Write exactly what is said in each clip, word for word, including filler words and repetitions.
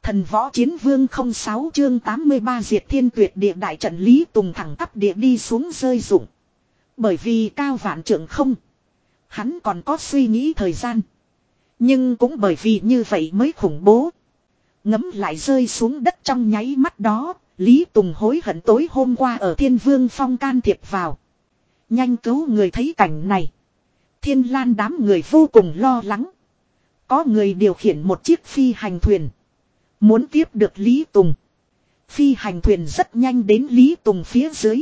Thần võ chiến vương không sáu chương tám mươi ba diệt thiên tuyệt địa đại trận Lý Tùng thẳng tắp địa đi xuống rơi rụng. Bởi vì cao vạn trượng không. Hắn còn có suy nghĩ thời gian. Nhưng cũng bởi vì như vậy mới khủng bố. Ngấm lại rơi xuống đất trong nháy mắt đó. Lý Tùng hối hận tối hôm qua ở Thiên Vương Phong can thiệp vào. Nhanh cứu người thấy cảnh này. Thiên Lan đám người vô cùng lo lắng. Có người điều khiển một chiếc phi hành thuyền. Muốn tiếp được Lý Tùng. Phi hành thuyền rất nhanh đến Lý Tùng phía dưới.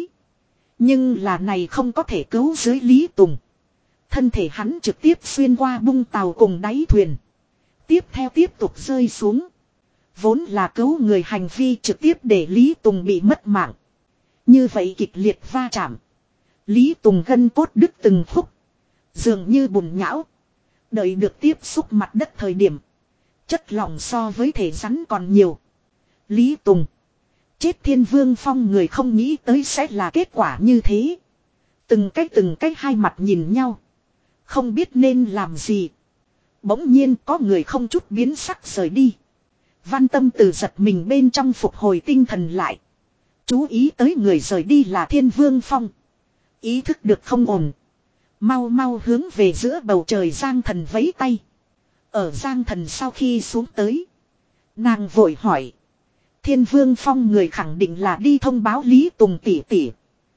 Nhưng là này không có thể cứu dưới Lý Tùng. Thân thể hắn trực tiếp xuyên qua bung tàu cùng đáy thuyền. Tiếp theo tiếp tục rơi xuống. Vốn là cứu người hành vi trực tiếp để Lý Tùng bị mất mạng. Như vậy kịch liệt va chạm. Lý Tùng gân cốt đứt từng khúc. Dường như bùn nhão. Đợi được tiếp xúc mặt đất thời điểm. Chất lỏng so với thể rắn còn nhiều. Lý Tùng. Chết Thiên Vương Phong người không nghĩ tới sẽ là kết quả như thế. Từng cái từng cái hai mặt nhìn nhau. Không biết nên làm gì. Bỗng nhiên có người không chút biến sắc rời đi. Văn Tâm từ giật mình bên trong phục hồi tinh thần lại. Chú ý tới người rời đi là Thiên Vương Phong. Ý thức được không ổn. Mau mau hướng về giữa bầu trời Giang Thần vẫy tay. Ở Giang Thần sau khi xuống tới. Nàng vội hỏi. Thiên Vương Phong người khẳng định là đi thông báo Lý Tùng tỷ tỷ.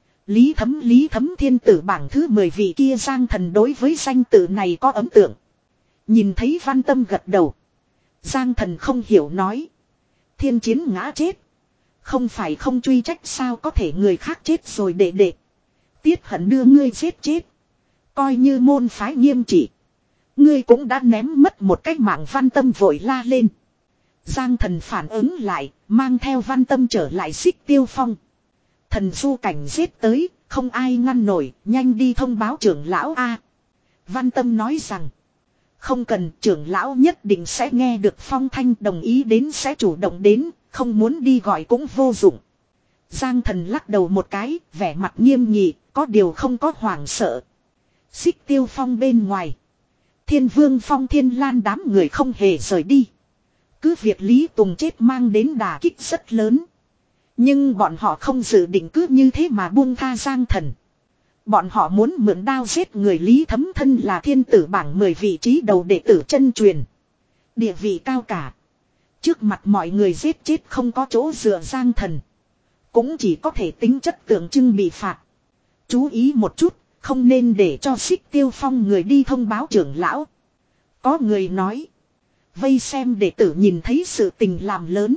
Lý Thấm Lý Thấm thiên tử bảng thứ mười vị kia Giang Thần đối với danh tự này có ấn tượng. Nhìn thấy Văn Tâm gật đầu. Giang Thần không hiểu nói. Thiên chiến ngã chết. Không phải không truy trách sao có thể người khác chết rồi đệ đệ. Tiết Hận đưa ngươi giết chết. Coi như môn phái nghiêm trị. Ngươi cũng đã ném mất một cái mạng. Văn Tâm vội la lên. Giang Thần phản ứng lại. Mang theo Văn Tâm trở lại Xích Tiêu Phong. Thần du cảnh giết tới. Không ai ngăn nổi. Nhanh đi thông báo trưởng lão A. Văn Tâm nói rằng. Không cần, trưởng lão nhất định sẽ nghe được phong thanh, đồng ý đến sẽ chủ động đến. Không muốn đi gọi cũng vô dụng. Giang Thần lắc đầu một cái. Vẻ mặt nghiêm nghị. Có điều không có hoảng sợ. Xích Tiêu Phong bên ngoài. Thiên Vương Phong Thiên Lan đám người không hề rời đi. Cứ việc Lý Tùng chết mang đến đả kích rất lớn. Nhưng bọn họ không dự định cứ như thế mà buông tha Giang Thần. Bọn họ muốn mượn đao giết người. Lý Thấm thân là thiên tử bảng mười vị trí đầu đệ tử chân truyền. Địa vị cao cả. Trước mặt mọi người giết chết không có chỗ dựa Giang Thần. Cũng chỉ có thể tính chất tượng trưng bị phạt. Chú ý một chút. Không nên để cho Xích Tiêu Phong người đi thông báo trưởng lão. Có người nói. Vây xem đệ tử nhìn thấy sự tình làm lớn.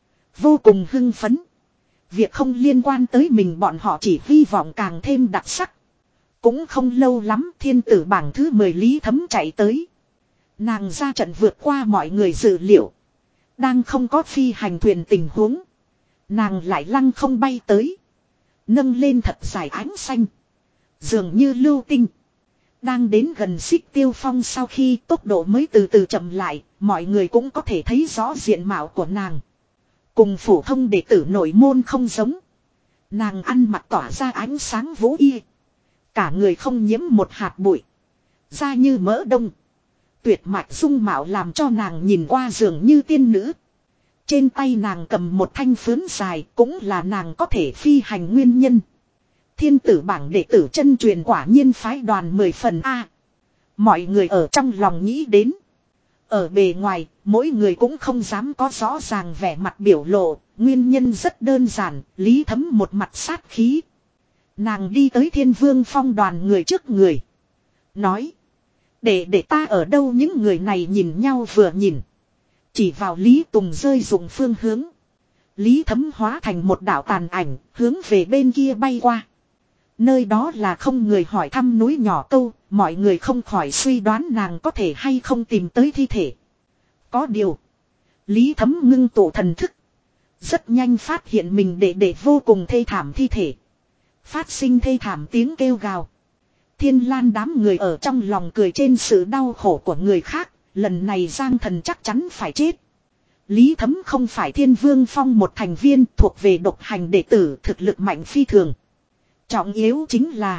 Vô cùng hưng phấn. Việc không liên quan tới mình bọn họ chỉ hy vọng càng thêm đặc sắc. Cũng không lâu lắm thiên tử bảng thứ mười Lý Thấm chạy tới. Nàng ra trận vượt qua mọi người dự liệu. Đang không có phi hành thuyền tình huống. Nàng lại lăng không bay tới. Nâng lên thật dài ánh xanh. Dường như lưu tinh. Đang đến gần Xích Tiêu Phong sau khi tốc độ mới từ từ chậm lại. Mọi người cũng có thể thấy rõ diện mạo của nàng. Cùng phổ thông đệ tử nội môn không giống. Nàng ăn mặc tỏa ra ánh sáng vũ y. Cả người không nhiễm một hạt bụi. Da như mỡ đông. Tuyệt mạch dung mạo làm cho nàng nhìn qua dường như tiên nữ. Trên tay nàng cầm một thanh phướn dài cũng là nàng có thể phi hành nguyên nhân. Thiên tử bảng đệ tử chân truyền quả nhiên phái đoàn mười phần A. Mọi người ở trong lòng nghĩ đến. Ở bề ngoài, mỗi người cũng không dám có rõ ràng vẻ mặt biểu lộ. Nguyên nhân rất đơn giản, Lý Thấm một mặt sát khí. Nàng đi tới Thiên Vương Phong đoàn người trước người. Nói. Để để ta ở đâu những người này nhìn nhau vừa nhìn. Chỉ vào Lý Tùng rơi dụng phương hướng. Lý Thấm hóa thành một đạo tàn ảnh, hướng về bên kia bay qua. Nơi đó là không người hỏi thăm núi nhỏ câu, mọi người không khỏi suy đoán nàng có thể hay không tìm tới thi thể. Có điều. Lý Thấm ngưng tụ thần thức. Rất nhanh phát hiện mình để để vô cùng thê thảm thi thể. Phát sinh thê thảm tiếng kêu gào. Thiên Lan đám người ở trong lòng cười trên sự đau khổ của người khác. Lần này Giang Thần chắc chắn phải chết. Lý Thấm không phải Thiên Vương Phong một thành viên thuộc về độc hành đệ tử thực lực mạnh phi thường. Trọng yếu chính là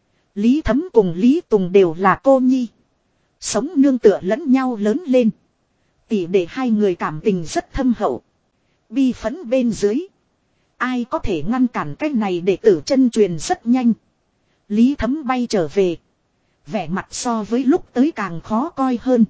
Lý Thấm cùng Lý Tùng đều là cô nhi. Sống nương tựa lẫn nhau lớn lên. Tỷ đệ hai người cảm tình rất thâm hậu. Bi phấn bên dưới. Ai có thể ngăn cản cái này để tử chân truyền rất nhanh. Lý Thấm bay trở về. Vẻ mặt so với lúc tới càng khó coi hơn.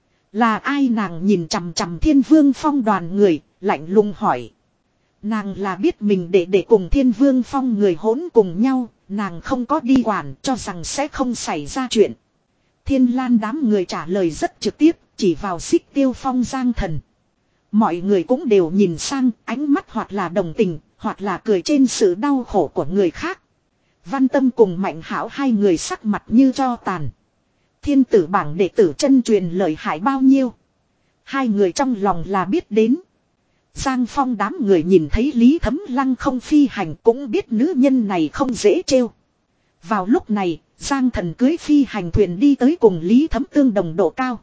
Là ai? Nàng nhìn chằm chằm Thiên Vương Phong đoàn người, lạnh lùng hỏi. Nàng là biết mình để để cùng Thiên Vương Phong người hỗn cùng nhau, nàng không có đi quản, cho rằng sẽ không xảy ra chuyện. Thiên Lan đám người trả lời rất trực tiếp, chỉ vào Xích Tiêu Phong Giang Thần. Mọi người cũng đều nhìn sang, ánh mắt hoặc là đồng tình, hoặc là cười trên sự đau khổ của người khác. Văn Tâm cùng Mạnh Hảo hai người sắc mặt như tro tàn. Thiên tử bảng đệ tử chân truyền lợi hại bao nhiêu. Hai người trong lòng là biết đến. Giang Phong đám người nhìn thấy Lý Thấm lăng không phi hành cũng biết nữ nhân này không dễ trêu. Vào lúc này, Giang Thần cưới phi hành thuyền đi tới cùng Lý Thấm tương đồng độ cao.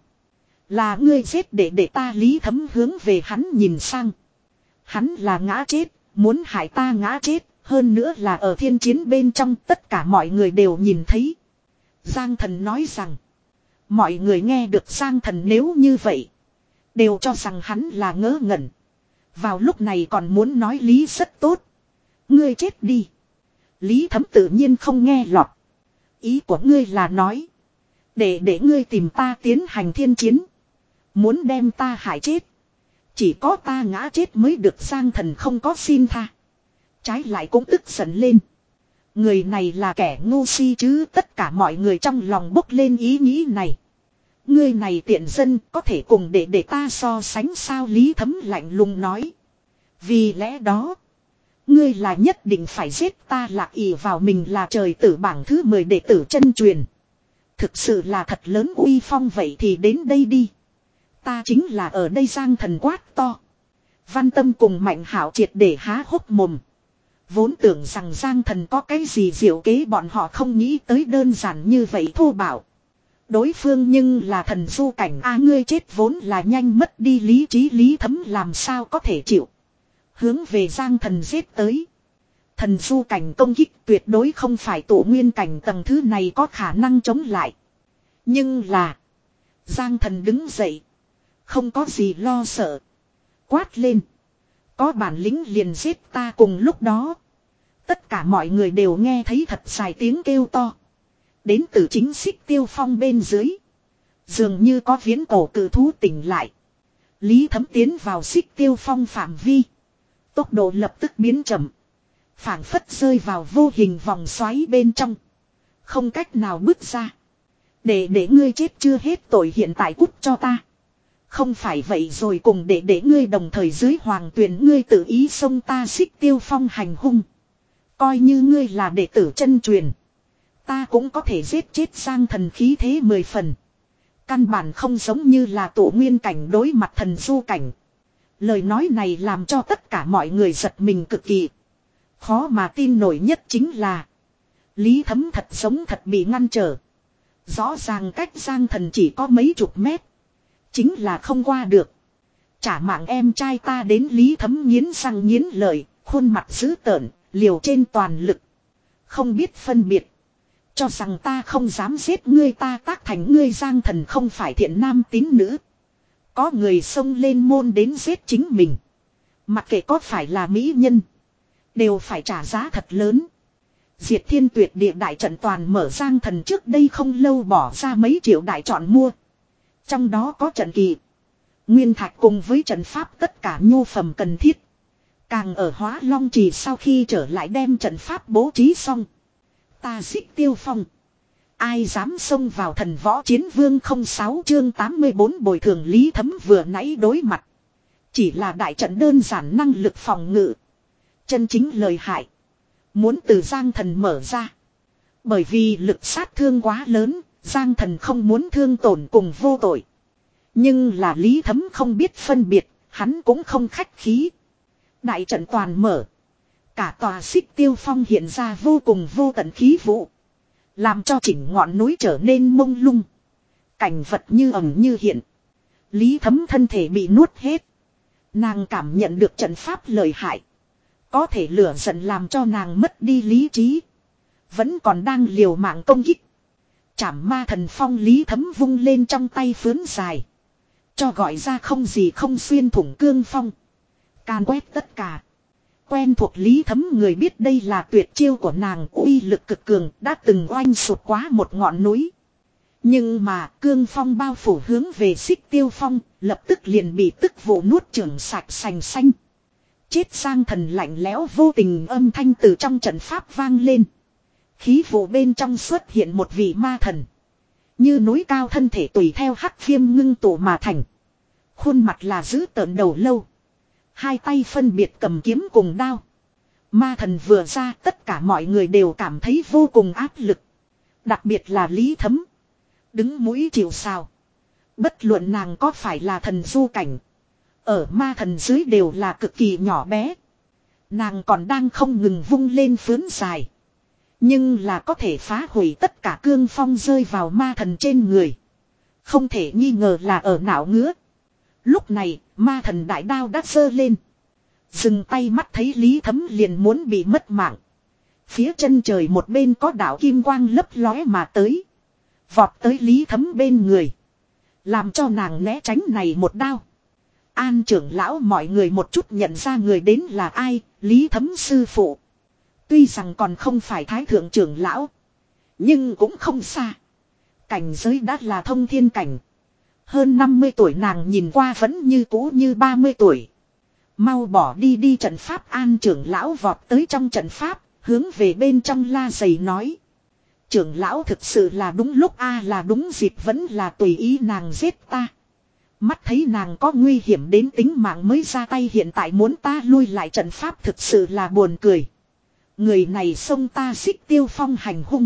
Là ngươi giết để để ta. Lý Thấm hướng về hắn nhìn sang. Hắn là ngã chết, muốn hại ta ngã chết, hơn nữa là ở thiên chiến bên trong tất cả mọi người đều nhìn thấy. Giang Thần nói rằng, mọi người nghe được Giang Thần nếu như vậy, đều cho rằng hắn là ngớ ngẩn. Vào lúc này còn muốn nói Lý rất tốt. Ngươi chết đi. Lý Thấm tự nhiên không nghe lọt. Ý của ngươi là nói, để để ngươi tìm ta tiến hành thiên chiến, muốn đem ta hại chết. Chỉ có ta ngã chết mới được. Giang Thần không có xin tha, trái lại cũng tức giận lên. Người này là kẻ ngu si chứ. Tất cả mọi người trong lòng bốc lên ý nghĩ này. Ngươi này tiện dân có thể cùng để để ta so sánh sao? Lý Thấm lạnh lùng nói. Vì lẽ đó, ngươi là nhất định phải giết ta. Lạc ỷ vào mình là trời tử bảng thứ mười đệ tử chân truyền, thực sự là thật lớn uy phong. Vậy thì đến đây đi. Ta chính là ở đây. Giang Thần quát to. Văn Tâm cùng Mạnh Hảo triệt để há hốc mồm. Vốn tưởng rằng Giang Thần có cái gì diệu kế, bọn họ không nghĩ tới đơn giản như vậy thô bạo. Đối phương nhưng là thần du cảnh a. Ngươi chết vốn là nhanh mất đi lý trí. Lý Thấm làm sao có thể chịu, hướng về Giang Thần giết tới. Thần du cảnh công kích tuyệt đối không phải tụ nguyên cảnh tầng thứ này có khả năng chống lại. Nhưng là Giang Thần đứng dậy, không có gì lo sợ, quát lên. Có bản lĩnh liền giết ta. Cùng lúc đó, tất cả mọi người đều nghe thấy thật dài tiếng kêu to. Đến từ chính Xích Tiêu Phong bên dưới. Dường như có viễn cổ cự thú tỉnh lại. Lý Thấm tiến vào Xích Tiêu Phong phạm vi. Tốc độ lập tức biến chậm. Phảng phất rơi vào vô hình vòng xoáy bên trong. Không cách nào bước ra. Để để ngươi chết chưa hết tội, hiện tại cút cho ta. Không phải vậy rồi cùng để để ngươi đồng thời dưới hoàng tuyển. Ngươi tự ý xông ta. Xích Tiêu Phong hành hung. Coi như ngươi là đệ tử chân truyền, ta cũng có thể giết chết. Giang Thần khí thế mười phần. Căn bản không giống như là tụ nguyên cảnh đối mặt thần du cảnh. Lời nói này làm cho tất cả mọi người giật mình cực kỳ. Khó mà tin nổi nhất chính là Lý Thấm thật sống thật bị ngăn trở. Rõ ràng cách Giang Thần chỉ có mấy chục mét, chính là không qua được. Trả mạng em trai ta. Đến Lý Thấm nghiến răng nghiến lợi, khuôn mặt dữ tợn, liều trên toàn lực. Không biết phân biệt, cho rằng ta không dám giết ngươi, ta tác thành ngươi. Giang Thần không phải thiện nam tín nữ. Có người xông lên môn đến giết chính mình, mặc kệ có phải là mỹ nhân, đều phải trả giá thật lớn. Diệt Thiên Tuyệt Địa đại trận toàn mở. Giang Thần trước đây không lâu bỏ ra mấy triệu đại chọn mua. Trong đó có trận kỳ, nguyên thạch cùng với trận pháp tất cả nhu phẩm cần thiết. Càng ở Hóa Long Trì sau khi trở lại đem trận pháp bố trí xong. Ta Xích Tiêu Phong, ai dám xông vào thần võ chiến vương? Không sáu chương tám mươi bốn bồi thường. Lý Thấm vừa nãy đối mặt chỉ là đại trận đơn giản, năng lực phòng ngự. Chân chính lời hại muốn từ Giang Thần mở ra. Bởi vì lực sát thương quá lớn, Giang Thần không muốn thương tổn cùng vô tội. Nhưng là Lý Thấm không biết phân biệt, hắn cũng không khách khí. Đại trận toàn mở, cả tòa Xích Tiêu Phong hiện ra vô cùng vô tận khí vụ, làm cho chỉnh ngọn núi trở nên mông lung. Cảnh vật như ẩn như hiện. Lý Thấm thân thể bị nuốt hết. Nàng cảm nhận được trận pháp lợi hại. Có thể lửa giận làm cho nàng mất đi lý trí, vẫn còn đang liều mạng công kích. Trảm Ma Thần Phong. Lý Thấm vung lên trong tay phướn dài, Cho gọi ra không gì không xuyên thủng cương phong. Can quét tất cả. Quen thuộc Lý Thấm người biết đây là tuyệt chiêu của nàng, uy lực cực cường, đã từng oanh sụt quá một ngọn núi. Nhưng mà cương phong bao phủ hướng về Xích Tiêu Phong, lập tức liền bị tức vụ nuốt chửng sạch sành xanh. Chết Giang Thần lạnh lẽo vô tình âm thanh từ trong trận pháp vang lên. Khí vụ bên trong xuất hiện một vị ma thần. Như núi cao thân thể tùy theo hắc viêm ngưng tụ mà thành. Khuôn mặt là dữ tợn đầu lâu. Hai tay phân biệt cầm kiếm cùng đao. Ma thần vừa ra, tất cả mọi người đều cảm thấy vô cùng áp lực. Đặc biệt là Lý Thấm. Đứng mũi chịu sào. Bất luận nàng có phải là thần du cảnh. Ở ma thần dưới đều là cực kỳ nhỏ bé. Nàng còn đang không ngừng vung lên phướn dài. Nhưng là có thể phá hủy tất cả cương phong rơi vào ma thần trên người. Không thể nghi ngờ là ở não ngứa. Lúc này, ma thần đại đao đã giơ lên. Dừng tay mắt thấy Lý Thấm liền muốn bị mất mạng. Phía chân trời một bên có đạo kim quang lấp lóe mà tới. Vọt tới Lý Thấm bên người. Làm cho nàng né tránh này một đao. An trưởng lão mọi người một chút nhận ra người đến là ai, Lý Thấm sư phụ. Tuy rằng còn không phải thái thượng trưởng lão. Nhưng cũng không xa. Cảnh giới đã là thông thiên cảnh. Hơn năm mươi tuổi nàng nhìn qua vẫn như cũ như ba mươi tuổi. Mau bỏ đi đi trận pháp. An trưởng lão vọt tới trong trận pháp, hướng về bên trong la giày nói. Trưởng lão thực sự là đúng lúc a à, là đúng dịp vẫn là tùy ý nàng giết ta. Mắt thấy nàng có nguy hiểm đến tính mạng mới ra tay, hiện tại muốn ta lui lại trận pháp thực sự là buồn cười. Người này xông ta Xích Tiêu Phong hành hung.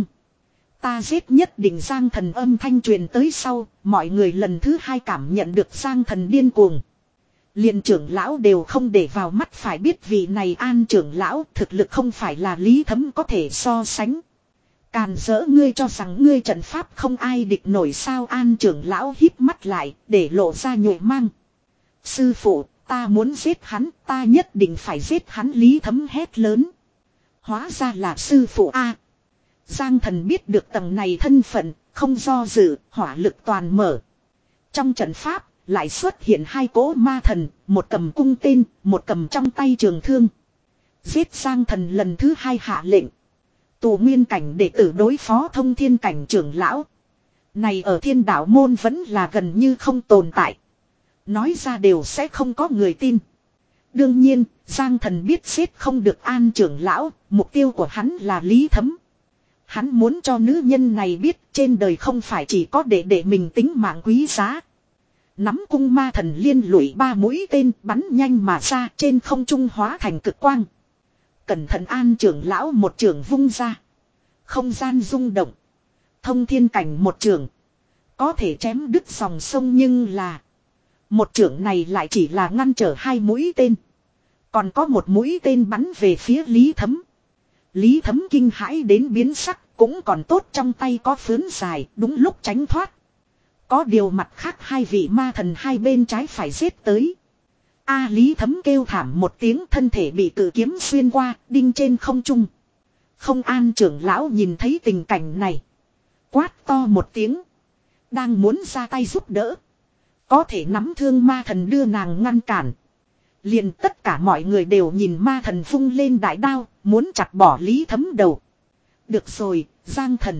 Ta giết nhất định. Giang Thần âm thanh truyền tới sau, mọi người lần thứ hai cảm nhận được Giang Thần điên cuồng. Liền trưởng lão đều không để vào mắt, phải biết vị này An trưởng lão thực lực không phải là Lý Thấm có thể so sánh. Càn dỡ, ngươi cho rằng ngươi trận pháp không ai địch nổi sao? An trưởng lão híp mắt lại để lộ ra nhụy mang. Sư phụ, ta muốn giết hắn, ta nhất định phải giết hắn. Lý Thấm hét lớn. Hóa ra là sư phụ a. Giang Thần biết được tầng này thân phận, không do dự, hỏa lực toàn mở. Trong trận pháp lại xuất hiện hai cỗ ma thần, một cầm cung tên, một cầm trong tay trường thương. Giết. Giang Thần lần thứ hai hạ lệnh. Tù nguyên cảnh đệ tử đối phó thông thiên cảnh trưởng lão. Này ở Thiên Đạo môn vẫn là gần như không tồn tại. Nói ra đều sẽ không có người tin. Đương nhiên, Giang Thần biết giết không được An trưởng lão, mục tiêu của hắn là Lý Thấm. Hắn muốn cho nữ nhân này biết trên đời không phải chỉ có để để mình tính mạng quý giá. Nắm cung ma thần liên lụy ba mũi tên bắn nhanh mà ra, trên không trung hóa thành cực quang. Cẩn thận. An trưởng lão một trường vung ra. Không gian rung động. Thông thiên cảnh một trường. Có thể chém đứt dòng sông, nhưng là một trường này lại chỉ là ngăn trở hai mũi tên. Còn có một mũi tên bắn về phía Lý Thấm. Lý Thấm kinh hãi đến biến sắc, cũng còn tốt trong tay có phướn dài, đúng lúc tránh thoát. Có điều mặt khác hai vị ma thần hai bên trái phải giết tới. A Lý Thấm kêu thảm một tiếng, thân thể bị cự kiếm xuyên qua, đinh trên không trung. Không. An trưởng lão nhìn thấy tình cảnh này, quát to một tiếng, đang muốn ra tay giúp đỡ. Có thể nắm thương ma thần đưa nàng ngăn cản. Liền tất cả mọi người đều nhìn ma thần vung lên đại đao, muốn chặt bỏ Lý Thấm đầu. Được rồi, Giang Thần.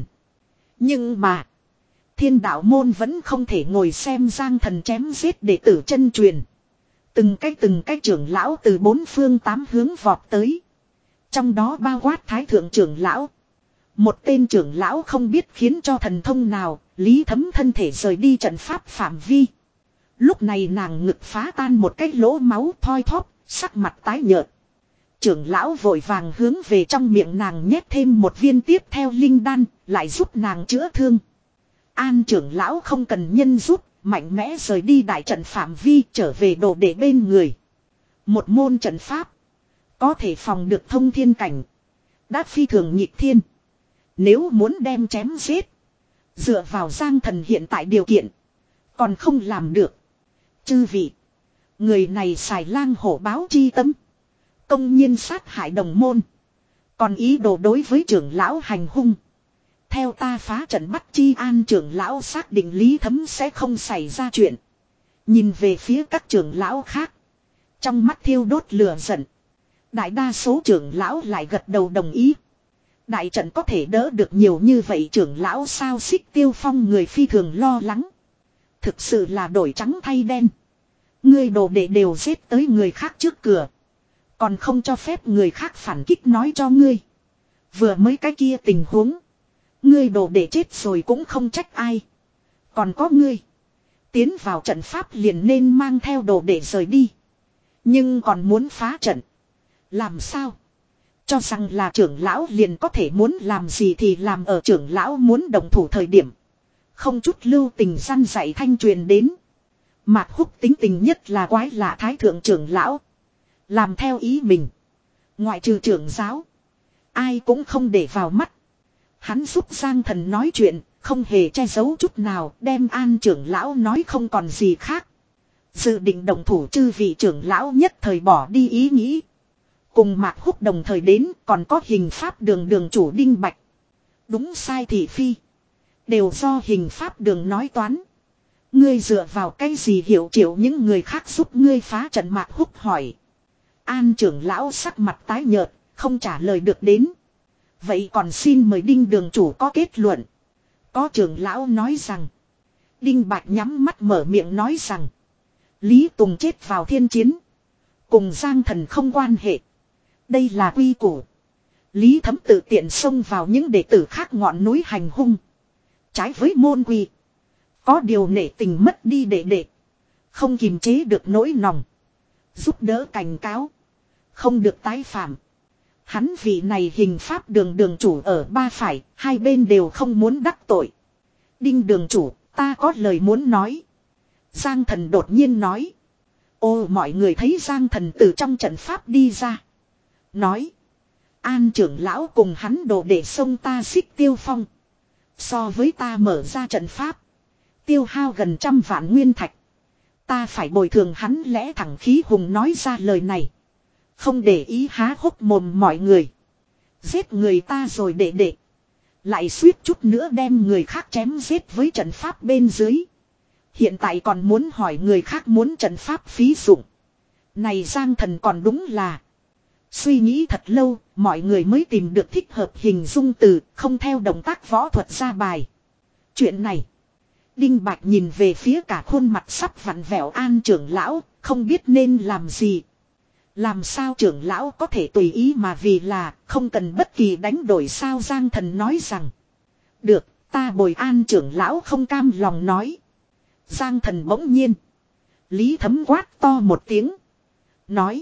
Nhưng mà Thiên Đạo môn vẫn không thể ngồi xem Giang Thần chém giết đệ tử chân truyền. Từng cái từng cái trưởng lão từ bốn phương tám hướng vọt tới. Trong đó bao quát thái thượng trưởng lão. Một tên trưởng lão không biết khiến cho thần thông nào, Lý Thấm thân thể rời đi trận pháp phạm vi. Lúc này nàng ngực phá tan một cái lỗ máu thoi thóp, sắc mặt tái nhợt. Trưởng lão vội vàng hướng về trong miệng nàng nhét thêm một viên tiếp theo linh đan, lại giúp nàng chữa thương. An trưởng lão không cần nhân giúp, mạnh mẽ rời đi đại trận phạm vi, trở về đồ để bên người. Một môn trận pháp có thể phòng được thông thiên cảnh, đã phi thường nhịp thiên. Nếu muốn đem chém giết, dựa vào Giang Thần hiện tại điều kiện, còn không làm được. Chư vị, người này xài lang hổ báo chi tâm, công nhiên sát hại đồng môn, còn ý đồ đối với trưởng lão hành hung. Theo ta phá trận bắt chi. An trưởng lão xác định Lý Thấm sẽ không xảy ra chuyện. Nhìn về phía các trưởng lão khác. Trong mắt thiêu đốt lửa giận. Đại đa số trưởng lão lại gật đầu đồng ý. Đại trận có thể đỡ được nhiều như vậy trưởng lão sao Xích Tiêu Phong người phi thường lo lắng. Thực sự là đổi trắng thay đen. Ngươi đồ đệ đều giết tới người khác trước cửa. Còn không cho phép người khác phản kích nói cho ngươi. Vừa mới cái kia tình huống. Ngươi đồ đệ chết rồi cũng không trách ai. Còn có ngươi. Tiến vào trận pháp liền nên mang theo đồ đệ rời đi. Nhưng còn muốn phá trận. Làm sao? Cho rằng là trưởng lão liền có thể muốn làm gì thì làm ở trưởng lão muốn đồng thủ thời điểm. Không chút lưu tình săn dạy thanh truyền đến. Mạc Húc tính tình nhất là quái lạ thái thượng trưởng lão. Làm theo ý mình. Ngoại trừ trưởng giáo. Ai cũng không để vào mắt. Hắn giúp Giang Thần nói chuyện. Không hề che giấu chút nào. Đem An trưởng lão nói không còn gì khác. Dự định đồng thủ chư vị trưởng lão nhất thời bỏ đi ý nghĩ. Cùng Mạc Húc đồng thời đến còn có hình pháp đường đường chủ Đinh Bạch. Đúng sai thị phi. Đều do hình pháp đường nói toán. Ngươi dựa vào cái gì hiểu chịu những người khác giúp ngươi phá trận Mạc Húc hỏi. An trưởng lão sắc mặt tái nhợt, không trả lời được đến. Vậy còn xin mời Đinh đường chủ có kết luận. Có trưởng lão nói rằng. Đinh Bạch nhắm mắt mở miệng nói rằng. Lý Tùng chết vào thiên chiến. Cùng Giang Thần không quan hệ. Đây là quy củ. Lý Thấm tự tiện xông vào những đệ tử khác ngọn núi hành hung. Trái với môn quy. Có điều nể tình mất đi đệ đệ. Không kiềm chế được nỗi lòng. Giúp đỡ cảnh cáo. Không được tái phạm. Hắn vị này hình pháp đường đường chủ ở ba phải. Hai bên đều không muốn đắc tội. Đinh đường chủ ta có lời muốn nói. Giang Thần đột nhiên nói. Ô mọi người thấy Giang Thần từ trong trận pháp đi ra. Nói. An trưởng lão cùng hắn đồ để xông ta Xích Tiêu Phong. So với ta mở ra trận pháp. Tiêu hao gần trăm vạn nguyên thạch. Ta phải bồi thường hắn lẽ thẳng khí hùng nói ra lời này. Không để ý há hốc mồm mọi người. Giết người ta rồi đệ đệ. Lại suýt chút nữa đem người khác chém giết với trận pháp bên dưới. Hiện tại còn muốn hỏi người khác muốn trận pháp phí dụng. Này Giang Thần còn đúng là. Suy nghĩ thật lâu, mọi người mới tìm được thích hợp hình dung từ, không theo động tác võ thuật ra bài. Chuyện này. Đinh Bạch nhìn về phía cả khuôn mặt sắp vặn vẹo An trưởng lão, không biết nên làm gì. Làm sao trưởng lão có thể tùy ý mà vì là không cần bất kỳ đánh đổi sao Giang Thần nói rằng. Được, ta bồi An trưởng lão không cam lòng nói. Giang Thần bỗng nhiên. Lý Thấm quát to một tiếng. Nói.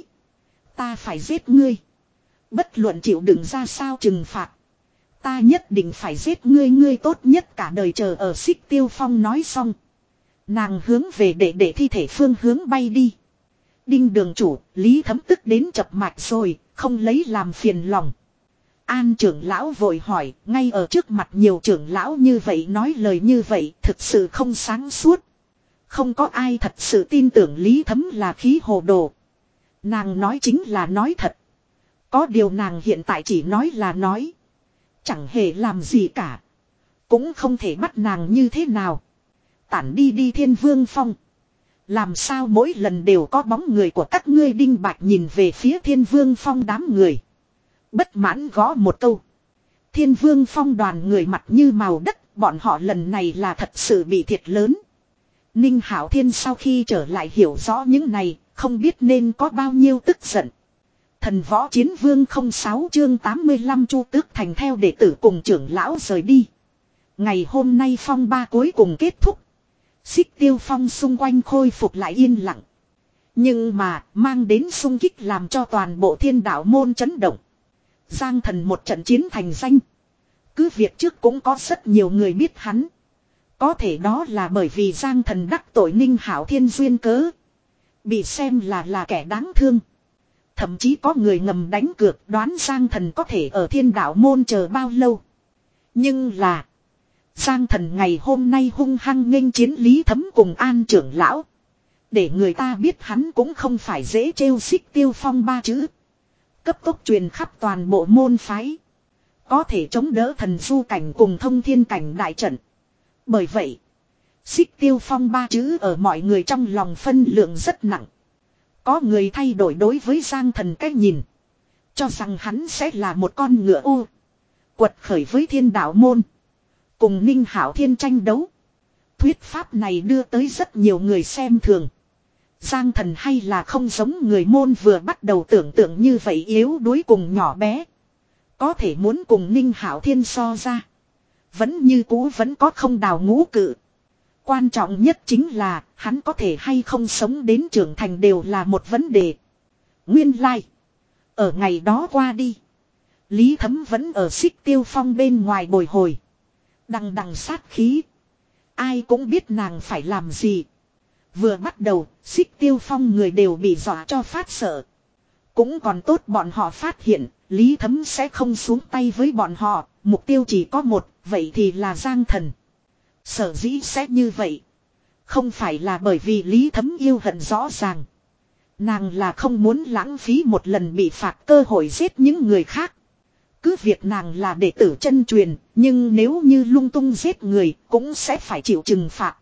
Ta phải giết ngươi. Bất luận chịu đựng ra sao trừng phạt. Ta nhất định phải giết ngươi ngươi tốt nhất cả đời chờ ở Xích Tiêu Phong nói xong. Nàng hướng về để để thi thể phương hướng bay đi. Đinh đường chủ, Lý Thấm tức đến chập mạch rồi, không lấy làm phiền lòng. An trưởng lão vội hỏi, ngay ở trước mặt nhiều trưởng lão như vậy nói lời như vậy thực sự không sáng suốt. Không có ai thật sự tin tưởng Lý Thấm là khí hồ đồ. Nàng nói chính là nói thật. Có điều nàng hiện tại chỉ nói là nói. Chẳng hề làm gì cả. Cũng không thể bắt nàng như thế nào. Tản đi đi Thiên Vương Phong. Làm sao mỗi lần đều có bóng người của các ngươi Đinh Bạch nhìn về phía Thiên Vương Phong đám người. Bất mãn gõ một câu. Thiên Vương Phong đoàn người mặt như màu đất. Bọn họ lần này là thật sự bị thiệt lớn. Ninh Hảo Thiên sau khi trở lại hiểu rõ những này. Không biết nên có bao nhiêu tức giận. Thần võ chiến vương không sáu chương tám mươi lăm Chu Tước Thành theo đệ tử cùng trưởng lão rời đi. Ngày hôm nay phong ba cuối cùng kết thúc. Xích Tiêu Phong xung quanh khôi phục lại yên lặng. Nhưng mà mang đến xung kích làm cho toàn bộ thiên đạo môn chấn động. Giang Thần một trận chiến thành danh. Cứ việc trước cũng có rất nhiều người biết hắn. Có thể đó là bởi vì Giang Thần đắc tội Ninh Hảo Thiên duyên cớ. Bị xem là là kẻ đáng thương. Thậm chí có người ngầm đánh cược đoán Giang Thần có thể ở thiên đạo môn chờ bao lâu. Nhưng là. Giang Thần ngày hôm nay hung hăng nghênh chiến Lý Thấm cùng An trưởng lão. Để người ta biết hắn cũng không phải dễ trêu Xích Tiêu Phong ba chữ. Cấp tốc truyền khắp toàn bộ môn phái. Có thể chống đỡ thần du cảnh cùng thông thiên cảnh đại trận. Bởi vậy. Xích Tiêu Phong ba chữ ở mọi người trong lòng phân lượng rất nặng. Có người thay đổi đối với Giang Thần cách nhìn. Cho rằng hắn sẽ là một con ngựa ô. Quật khởi với Thiên Đạo môn. Cùng Ninh Hảo Thiên tranh đấu. Thuyết pháp này đưa tới rất nhiều người xem thường. Giang Thần hay là không giống người môn vừa bắt đầu tưởng tượng như vậy yếu đuối cùng nhỏ bé. Có thể muốn cùng Ninh Hảo Thiên so ra. Vẫn như cũ vẫn có không đào ngũ cự. Quan trọng nhất chính là hắn có thể hay không sống đến trưởng thành đều là một vấn đề. Nguyên lai. Like. Ở ngày đó qua đi. Lý Thấm vẫn ở Xích Tiêu Phong bên ngoài bồi hồi. Đằng đằng sát khí. Ai cũng biết nàng phải làm gì. Vừa bắt đầu, Xích Tiêu Phong người đều bị dọa cho phát sợ. Cũng còn tốt bọn họ phát hiện, Lý Thấm sẽ không xuống tay với bọn họ, mục tiêu chỉ có một, vậy thì là Giang Thần. Sở dĩ sẽ như vậy. Không phải là bởi vì Lý Thấm yêu hận rõ ràng. Nàng là không muốn lãng phí một lần bị phạt cơ hội giết những người khác. Cứ việc nàng là đệ tử chân truyền, nhưng nếu như lung tung giết người cũng sẽ phải chịu trừng phạt.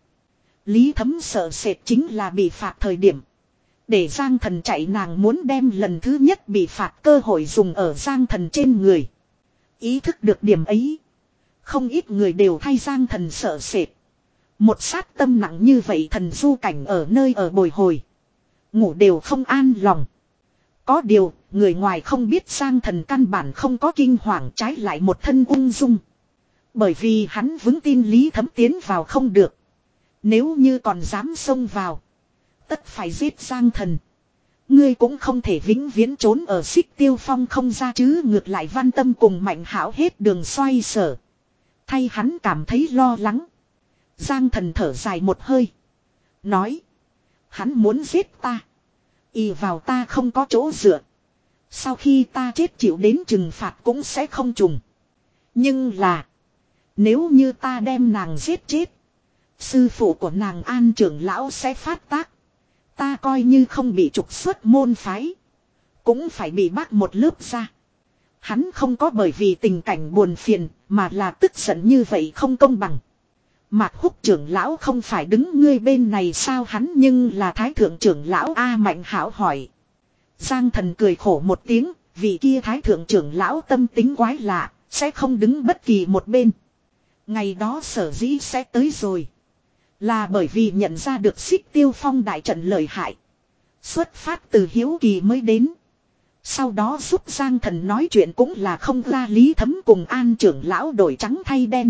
Lý Thấm sợ sệt chính là bị phạt thời điểm. Để Giang Thần chạy nàng muốn đem lần thứ nhất bị phạt cơ hội dùng ở Giang Thần trên người. Ý thức được điểm ấy. Không ít người đều thay Giang Thần sợ sệt. Một sát tâm nặng như vậy thần du cảnh ở nơi ở bồi hồi. Ngủ đều không an lòng. Có điều, người ngoài không biết Giang Thần căn bản không có kinh hoàng, trái lại một thân ung dung. Bởi vì hắn vững tin Lý Thấm tiến vào không được. Nếu như còn dám xông vào, tất phải giết Giang Thần. Ngươi cũng không thể vĩnh viễn trốn ở Xích Tiêu Phong không ra chứ. Ngược lại Văn Tâm cùng Mạnh Hảo hết đường xoay sở. Thay hắn cảm thấy lo lắng. Giang Thần thở dài một hơi. Nói. Hắn muốn giết ta. Ì vào ta không có chỗ dựa. Sau khi ta chết chịu đến trừng phạt cũng sẽ không trùng. Nhưng là. Nếu như ta đem nàng giết chết. Sư phụ của nàng An trưởng lão sẽ phát tác. Ta coi như không bị trục xuất môn phái. Cũng phải bị bác một lớp ra. Hắn không có bởi vì tình cảnh buồn phiền. Mà là tức giận như vậy không công bằng. Mạc Húc trưởng lão không phải đứng ngươi bên này sao hắn nhưng là thái thượng trưởng lão A Mạnh Hảo hỏi. Giang Thần cười khổ một tiếng. Vì kia thái thượng trưởng lão tâm tính quái lạ. Sẽ không đứng bất kỳ một bên. Ngày đó sở dĩ sẽ tới rồi. Là bởi vì nhận ra được Xích Tiêu Phong đại trận lợi hại. Xuất phát từ hiếu kỳ mới đến. Sau đó giúp Giang Thần nói chuyện cũng là không ra Lý Thấm cùng An trưởng lão đổi trắng thay đen.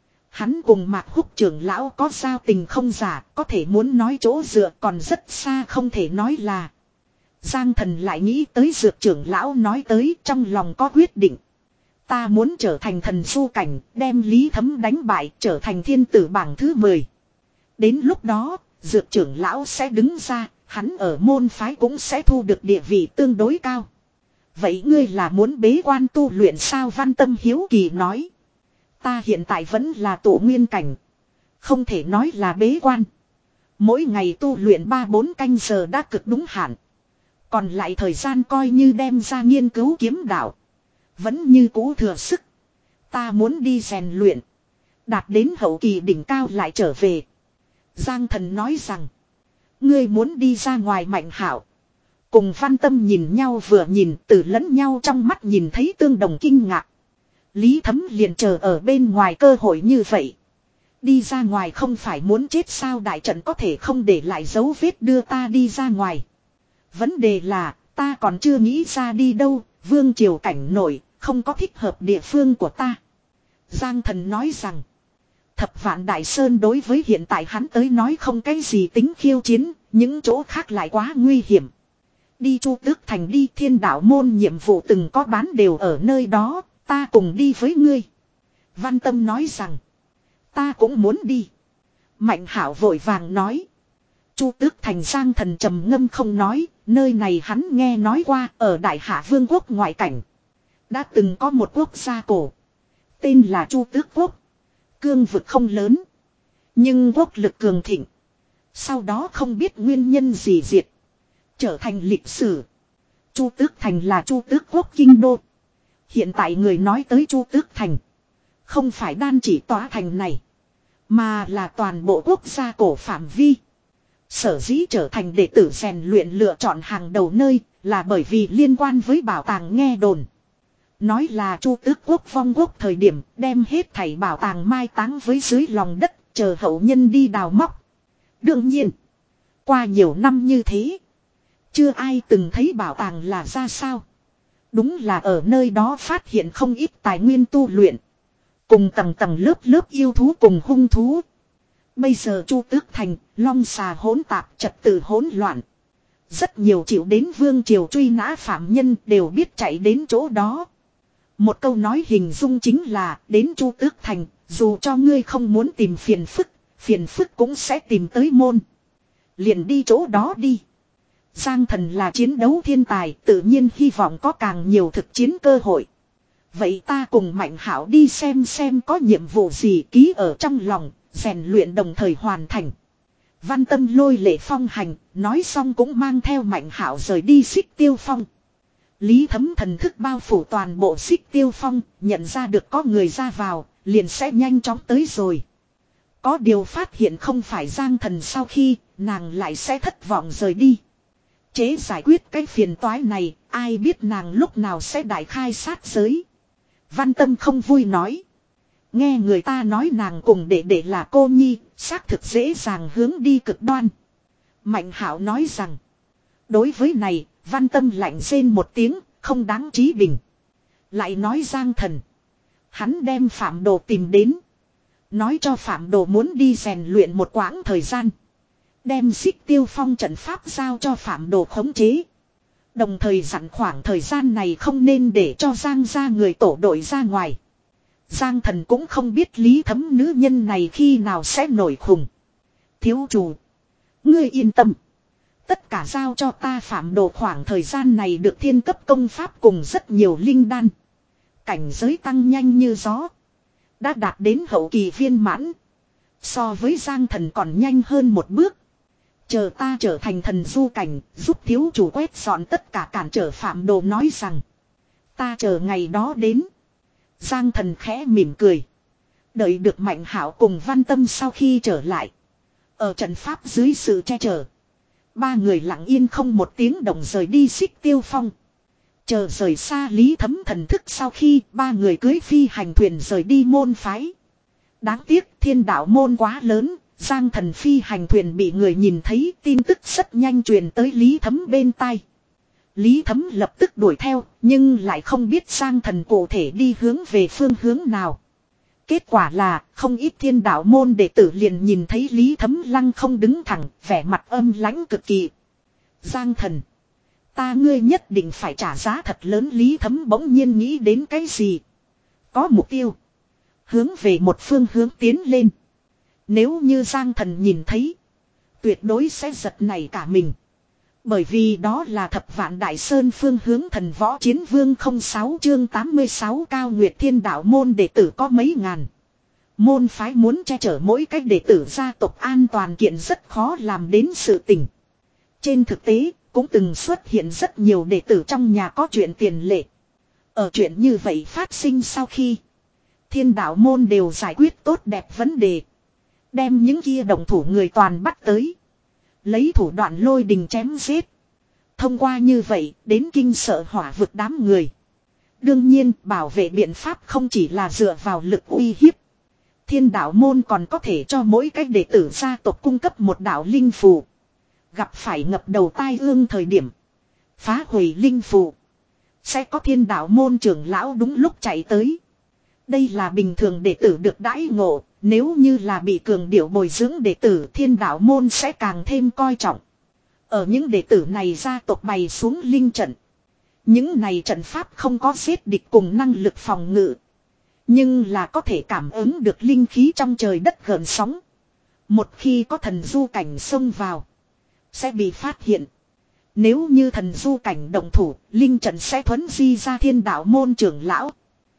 Hắn cùng Mạc Húc trưởng lão có giao tình không giả, có thể muốn nói chỗ dựa còn rất xa không thể nói là. Giang Thần lại nghĩ tới dược trưởng lão nói tới trong lòng có quyết định. Ta muốn trở thành thần du cảnh, đem Lý Thấm đánh bại trở thành thiên tử bảng thứ mười. Đến lúc đó, dược trưởng lão sẽ đứng ra, hắn ở môn phái cũng sẽ thu được địa vị tương đối cao. Vậy ngươi là muốn bế quan tu luyện sao? Văn Tâm hiếu kỳ nói. Ta hiện tại vẫn là tổ nguyên cảnh. Không thể nói là bế quan. Mỗi ngày tu luyện ba bốn canh giờ đã cực đúng hạn. Còn lại thời gian coi như đem ra nghiên cứu kiếm đạo. Vẫn như cũ thừa sức. Ta muốn đi rèn luyện. Đạt đến hậu kỳ đỉnh cao lại trở về. Giang Thần nói rằng. Ngươi muốn đi ra ngoài Mạnh Hảo. Cùng Văn Tâm nhìn nhau vừa nhìn từ lẫn nhau trong mắt nhìn thấy tương đồng kinh ngạc. Lý Thấm liền chờ ở bên ngoài cơ hội như vậy. Đi ra ngoài không phải muốn chết sao? Đại trận có thể không để lại dấu vết đưa ta đi ra ngoài. Vấn đề là ta còn chưa nghĩ ra đi đâu. Vương triều cảnh nổi không có thích hợp địa phương của ta. Giang Thần nói rằng. Thập Vạn Đại Sơn đối với hiện tại hắn tới nói không cái gì tính khiêu chiến. Những chỗ khác lại quá nguy hiểm. Đi Chu Tước Thành đi, Thiên Đạo môn nhiệm vụ từng có bán đều ở nơi đó. Ta cùng đi với ngươi. Văn Tâm nói rằng. Ta cũng muốn đi. Mạnh Hảo vội vàng nói. Chu Tước Thành. Giang Thần trầm ngâm không nói. Nơi này hắn nghe nói qua ở Đại Hạ Vương quốc ngoại cảnh. Đã từng có một quốc gia cổ. Tên là Chu Tước Quốc. Cương vực không lớn. Nhưng quốc lực cường thịnh. Sau đó không biết nguyên nhân gì diệt. Trở thành lịch sử. Chu Tước Thành là Chu Tước Quốc kinh đô. Hiện tại người nói tới Chu Tước Thành. Không phải đan chỉ tòa thành này. mà là toàn bộ quốc gia cổ phạm vi. Sở dĩ trở thành đệ tử rèn luyện lựa chọn hàng đầu nơi là bởi vì liên quan với bảo tàng nghe đồn. Nói là Chu Tước quốc vong quốc thời điểm đem hết thảy bảo tàng mai táng với dưới lòng đất chờ hậu nhân đi đào móc. Đương nhiên, qua nhiều năm như thế, chưa ai từng thấy bảo tàng là ra sao. Đúng là ở nơi đó phát hiện không ít tài nguyên tu luyện. Cùng tầng tầng lớp lớp yêu thú cùng hung thú. Bây giờ Chu Tước thành, long xà hỗn tạp, trật tự hỗn loạn. Rất nhiều chịu đến vương triều truy nã phạm nhân đều biết chạy đến chỗ đó. Một câu nói hình dung chính là đến Chu Tước thành, dù cho ngươi không muốn tìm phiền phức, phiền phức cũng sẽ tìm tới môn. Liền đi chỗ đó đi. Giang Thần là chiến đấu thiên tài, tự nhiên hy vọng có càng nhiều thực chiến cơ hội. Vậy ta cùng Mạnh Hảo đi xem xem có nhiệm vụ gì ký ở trong lòng, rèn luyện đồng thời hoàn thành. Văn Tâm lôi lệ phong hành, nói xong cũng mang theo Mạnh Hảo rời đi Xích Tiêu Phong. Lý Thấm thần thức bao phủ toàn bộ Xích Tiêu Phong, nhận ra được có người ra vào, liền sẽ nhanh chóng tới rồi. Có điều phát hiện không phải Giang Thần sau khi, nàng lại sẽ thất vọng rời đi. Chế giải quyết cái phiền toái này, ai biết nàng lúc nào sẽ đại khai sát giới. Văn Tâm không vui nói. Nghe người ta nói nàng cùng đệ đệ là cô nhi, xác thực dễ dàng hướng đi cực đoan. Mạnh Hảo nói rằng, đối với này, Văn Tâm lạnh rên một tiếng, không đáng trí bình. Lại nói Giang Thần. Hắn đem Phạm Đồ tìm đến. Nói cho Phạm Đồ muốn đi rèn luyện một quãng thời gian. Đem Xích Tiêu Phong trận pháp giao cho Phạm Đồ khống chế. Đồng thời dặn khoảng thời gian này không nên để cho Giang gia người tổ đội ra ngoài. Giang Thần cũng không biết Lý Thấm nữ nhân này khi nào sẽ nổi khùng. Thiếu chủ. Ngươi yên tâm. Tất cả giao cho ta. Phạm Đồ khoảng thời gian này được thiên cấp công pháp cùng rất nhiều linh đan. Cảnh giới tăng nhanh như gió. Đã đạt đến hậu kỳ viên mãn. So với Giang Thần còn nhanh hơn một bước. Chờ ta trở thành thần du cảnh, giúp thiếu chủ quét dọn tất cả cản trở Phạm Đồ nói rằng. Ta chờ ngày đó đến. Giang Thần khẽ mỉm cười. Đợi được Mạnh Hảo cùng Văn Tâm sau khi trở lại. Ở trận pháp dưới sự che chở. Ba người lặng yên không một tiếng động rời đi Xích Tiêu Phong. Chờ rời xa Lý Thấm thần thức sau khi ba người cưới phi hành thuyền rời đi môn phái. Đáng tiếc Thiên Đạo môn quá lớn. Giang Thần phi hành thuyền bị người nhìn thấy, tin tức rất nhanh truyền tới Lý Thấm bên tai. Lý Thấm lập tức đuổi theo, nhưng lại không biết Giang Thần cụ thể đi hướng về phương hướng nào. Kết quả là, không ít Thiên Đạo môn đệ tử liền nhìn thấy Lý Thấm lăng không đứng thẳng, vẻ mặt âm lãnh cực kỳ. Giang Thần, ta ngươi nhất định phải trả giá thật lớn. Lý Thấm bỗng nhiên nghĩ đến cái gì? Có mục tiêu. Hướng về một phương hướng tiến lên. Nếu như Giang Thần nhìn thấy, tuyệt đối sẽ giật nảy cả mình. Bởi vì đó là Thập Vạn Đại Sơn phương hướng Thần Võ Chiến Vương không sáu chương tám mươi sáu Cao Nguyệt Thiên Đạo môn đệ tử có mấy ngàn. Môn phái muốn che chở mỗi cách đệ tử gia tộc an toàn kiện rất khó làm đến sự tình. Trên thực tế, cũng từng xuất hiện rất nhiều đệ tử trong nhà có chuyện tiền lệ. Ở chuyện như vậy phát sinh sau khi Thiên Đạo môn đều giải quyết tốt đẹp vấn đề. Đem những kia động thủ người toàn bắt tới. Lấy thủ đoạn lôi đình chém giết. Thông qua như vậy đến kinh sợ hỏa vực đám người. Đương nhiên bảo vệ biện pháp không chỉ là dựa vào lực uy hiếp. Thiên Đạo môn còn có thể cho mỗi cách đệ tử gia tộc cung cấp một đạo linh phù. Gặp phải ngập đầu tai ương thời điểm. Phá hủy linh phù. Sẽ có Thiên Đạo môn trưởng lão đúng lúc chạy tới. Đây là bình thường đệ tử được đãi ngộ. Nếu như là bị cường điệu bồi dưỡng đệ tử Thiên Đạo môn sẽ càng thêm coi trọng. Ở những đệ tử này gia tộc bày xuống linh trận. Những này trận pháp không có giết địch cùng năng lực phòng ngự. Nhưng là có thể cảm ứng được linh khí trong trời đất gợn sóng. Một khi có thần du cảnh xông vào. Sẽ bị phát hiện. Nếu như thần du cảnh động thủ. Linh trận sẽ thuấn di ra Thiên Đạo môn trưởng lão.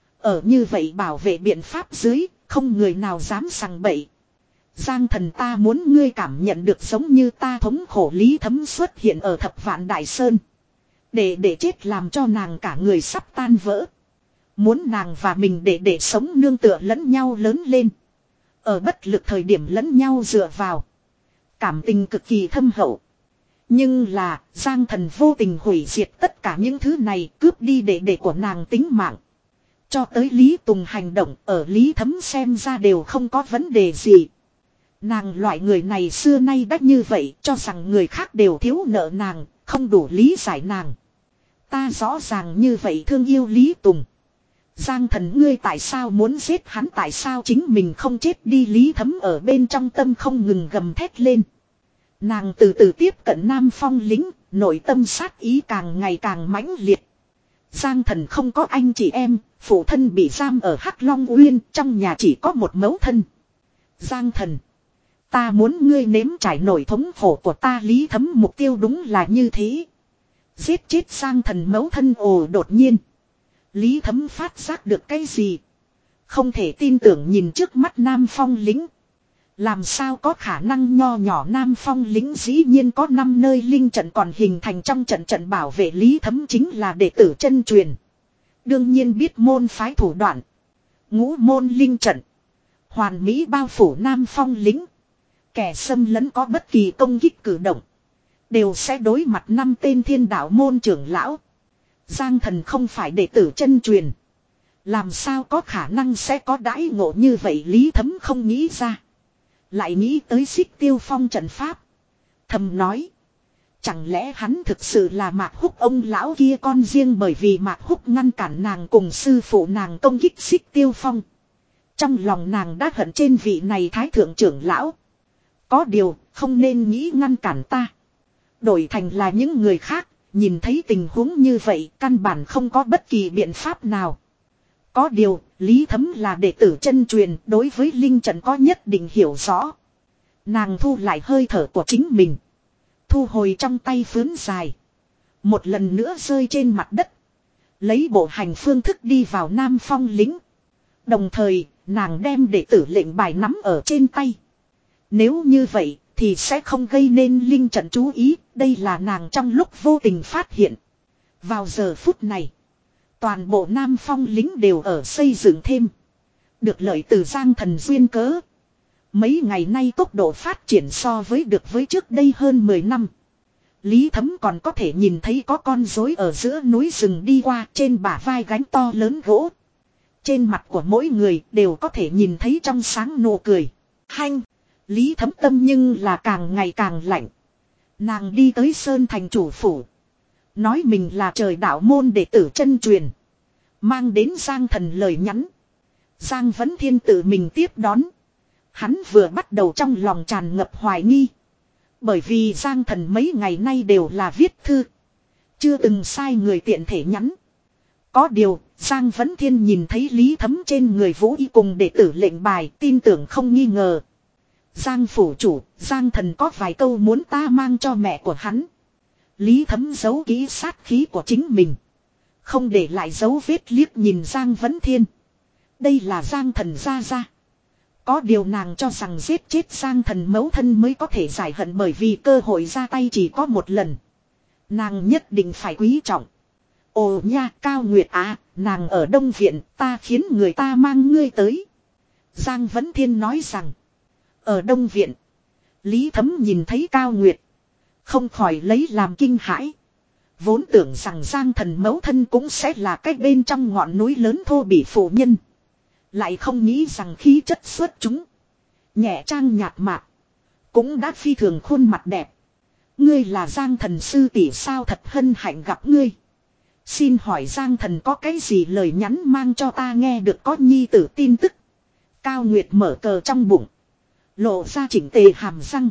Ở như vậy bảo vệ biện pháp dưới. Không người nào dám sằng bậy. Giang Thần ta muốn ngươi cảm nhận được giống như ta thống khổ. Lý Thấm xuất hiện ở Thập Vạn Đại Sơn. Để để chết làm cho nàng cả người sắp tan vỡ. Muốn nàng và mình để để sống nương tựa lẫn nhau lớn lên. Ở bất lực thời điểm lẫn nhau dựa vào. Cảm tình cực kỳ thâm hậu. Nhưng là Giang Thần vô tình hủy diệt tất cả những thứ này, cướp đi đệ đệ của nàng tính mạng. Cho tới Lý Tùng hành động ở Lý Thấm xem ra đều không có vấn đề gì. Nàng loại người này xưa nay đã như vậy, cho rằng người khác đều thiếu nợ nàng, không đủ lý giải nàng. Ta rõ ràng như vậy thương yêu Lý Tùng. Giang Thần ngươi tại sao muốn giết hắn, tại sao chính mình không chết đi? Lý Thấm ở bên trong tâm không ngừng gầm thét lên. Nàng từ từ tiếp cận Nam Phong lính, nội tâm sát ý càng ngày càng mãnh liệt. Giang Thần không có anh chị em, phụ thân bị giam ở Hắc Long Uyên, trong nhà chỉ có một mẫu thân. Giang Thần, ta muốn ngươi nếm trải nổi thống khổ của ta. Lý Thấm mục tiêu đúng là như thế. Giết chết Giang Thần mẫu thân. Ồ, đột nhiên Lý Thấm phát giác được cái gì. Không thể tin tưởng nhìn trước mắt Nam Phong lính. Làm sao có khả năng nho nhỏ Nam Phong lính dĩ nhiên có năm nơi linh trận còn hình thành trong trận trận bảo vệ. Lý Thấm chính là đệ tử chân truyền. Đương nhiên biết môn phái thủ đoạn. Ngũ môn linh trận. Hoàn mỹ bao phủ Nam Phong lính. Kẻ xâm lấn có bất kỳ công kích cử động. Đều sẽ đối mặt năm tên thiên đạo môn trưởng lão. Giang Thần không phải đệ tử chân truyền. Làm sao có khả năng sẽ có đãi ngộ như vậy? Lý Thấm không nghĩ ra. Lại nghĩ tới Xích Tiêu Phong trận pháp. Thầm nói. Chẳng lẽ hắn thực sự là Mạc Húc ông lão kia con riêng, bởi vì Mạc Húc ngăn cản nàng cùng sư phụ nàng công kích Xích Tiêu Phong. Trong lòng nàng đã hận trên vị này thái thượng trưởng lão. Có điều không nên nghĩ ngăn cản ta. Đổi thành là những người khác, nhìn thấy tình huống như vậy căn bản không có bất kỳ biện pháp nào. Có điều, Lý Thấm là đệ tử chân truyền, đối với linh trận có nhất định hiểu rõ. Nàng thu lại hơi thở của chính mình. Thu hồi trong tay phướn dài. Một lần nữa rơi trên mặt đất. Lấy bộ hành phương thức đi vào Nam Phong lính. Đồng thời, nàng đem đệ tử lệnh bài nắm ở trên tay. Nếu như vậy, thì sẽ không gây nên linh trận chú ý. Đây là nàng trong lúc vô tình phát hiện. Vào giờ phút này, toàn bộ Nam Phong lính đều ở xây dựng thêm. Được lợi từ Giang Thần duyên cớ. Mấy ngày nay tốc độ phát triển so với được với trước đây hơn mười năm. Lý Thấm còn có thể nhìn thấy có con rối ở giữa núi rừng đi qua, trên bả vai gánh to lớn gỗ. Trên mặt của mỗi người đều có thể nhìn thấy trong sáng nụ cười. Hanh! Lý Thấm tâm nhưng là càng ngày càng lạnh. Nàng đi tới Sơn Thành chủ phủ. Nói mình là trời đạo môn đệ tử chân truyền. Mang đến Giang Thần lời nhắn. Giang Vấn Thiên tự mình tiếp đón. Hắn vừa bắt đầu trong lòng tràn ngập hoài nghi. Bởi vì Giang Thần mấy ngày nay đều là viết thư. Chưa từng sai người tiện thể nhắn. Có điều, Giang Vấn Thiên nhìn thấy Lý Thấm trên người Vũ Y cùng đệ tử lệnh bài, tin tưởng không nghi ngờ. Giang phủ chủ, Giang Thần có vài câu muốn ta mang cho mẹ của hắn. Lý Thấm giấu kỹ sát khí của chính mình. Không để lại dấu vết, liếc nhìn Giang Vấn Thiên. Đây là Giang Thần gia gia. Có điều nàng cho rằng giết chết Giang Thần mẫu thân mới có thể giải hận, bởi vì cơ hội ra tay chỉ có một lần. Nàng nhất định phải quý trọng. Ồ nha, Cao Nguyệt à, nàng ở Đông Viện, ta khiến người ta mang ngươi tới. Giang Vấn Thiên nói rằng. Ở Đông Viện, Lý Thấm nhìn thấy Cao Nguyệt. Không khỏi lấy làm kinh hãi. Vốn tưởng rằng Giang Thần mẫu thân cũng sẽ là cái bên trong ngọn núi lớn thô bỉ phụ nhân. Lại không nghĩ rằng khí chất xuất chúng. Nhẹ trang nhạt mạc. Cũng đã phi thường khuôn mặt đẹp. Ngươi là Giang Thần sư tỷ sao, thật hân hạnh gặp ngươi. Xin hỏi Giang Thần có cái gì lời nhắn mang cho ta nghe được, có nhi tử tin tức. Cao Nguyệt mở cờ trong bụng. Lộ ra chỉnh tề hàm răng.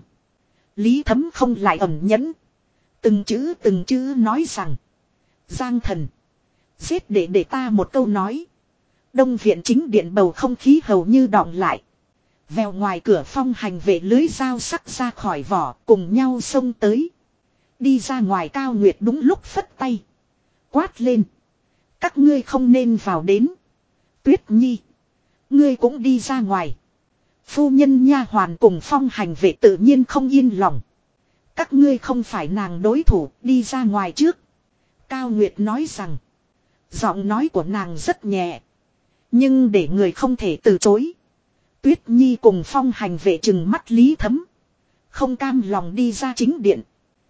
Lý Thấm không lại ẩn nhẫn. Từng chữ từng chữ nói rằng. Giang Thần. Giết để để ta một câu nói. Đông Viện chính điện bầu không khí hầu như đọng lại. Vèo ngoài cửa phong hành vệ lưới dao sắc ra khỏi vỏ, cùng nhau xông tới. Đi ra ngoài. Cao Nguyệt đúng lúc phất tay. Quát lên. Các ngươi không nên vào đến. Tuyết Nhi. Ngươi cũng đi ra ngoài. Phu nhân nha hoàn cùng phong hành vệ tự nhiên không yên lòng. Các ngươi không phải nàng đối thủ, đi ra ngoài trước. Cao Nguyệt nói rằng. Giọng nói của nàng rất nhẹ. Nhưng để người không thể từ chối. Tuyết Nhi cùng Phong Hành vệ chừng mắt Lý Thấm. Không cam lòng đi ra chính điện.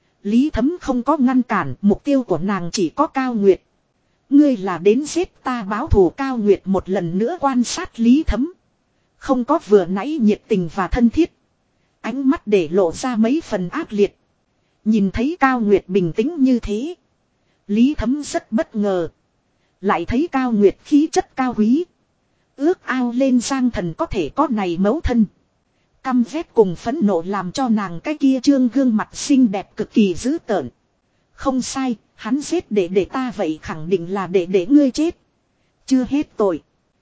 Lý Thấm không có ngăn cản, mục tiêu của nàng chỉ có Cao Nguyệt. Ngươi là đến giết ta báo thù. Cao Nguyệt một lần nữa quan sát Lý Thấm. Không có vừa nãy nhiệt tình và thân thiết. Ánh mắt để lộ ra mấy phần ác liệt. Nhìn thấy Cao Nguyệt bình tĩnh như thế. Lý Thấm rất bất ngờ. Lại thấy Cao Nguyệt khí chất cao quý. Ước ao lên Giang Thần có thể có này mẫu thân. Căm ghét cùng phẫn nộ làm cho nàng cái kia trương gương mặt xinh đẹp cực kỳ dữ tợn. Không sai, hắn giết để để ta vậy khẳng định là để để ngươi chết. Chưa hết tội.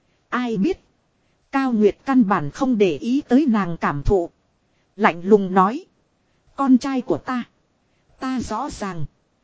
Ai biết. Cao Nguyệt căn bản không để ý tới nàng cảm thụ. Lạnh lùng nói. Con trai của ta. Ta rõ ràng.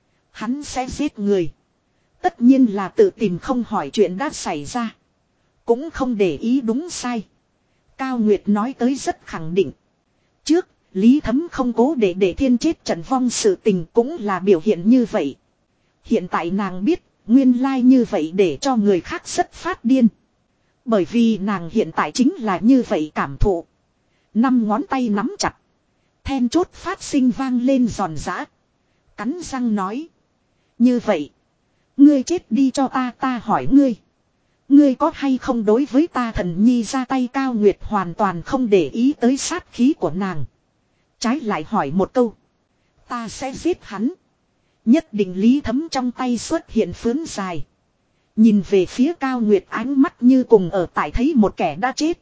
Hắn sẽ giết người. Tất nhiên là tự tìm không hỏi chuyện đã xảy ra. Cũng không để ý đúng sai. Cao Nguyệt nói tới rất khẳng định. Trước, Lý Thấm không cố để để thiên chết trận vong sự tình cũng là biểu hiện như vậy. Hiện tại nàng biết, nguyên lai như vậy để cho người khác rất phát điên. Bởi vì nàng hiện tại chính là như vậy cảm thụ. Năm ngón tay nắm chặt. Then chốt phát sinh vang lên giòn giã. Cắn răng nói. Như vậy. Ngươi chết đi cho ta, ta hỏi ngươi. Ngươi có hay không đối với ta Thần Nhi ra tay? Cao Nguyệt hoàn toàn không để ý tới sát khí của nàng. Trái lại hỏi một câu. Ta sẽ giết hắn. Nhất định. Lý Thấm trong tay xuất hiện phướn dài. Nhìn về phía Cao Nguyệt ánh mắt như cùng ở tại thấy một kẻ đã chết.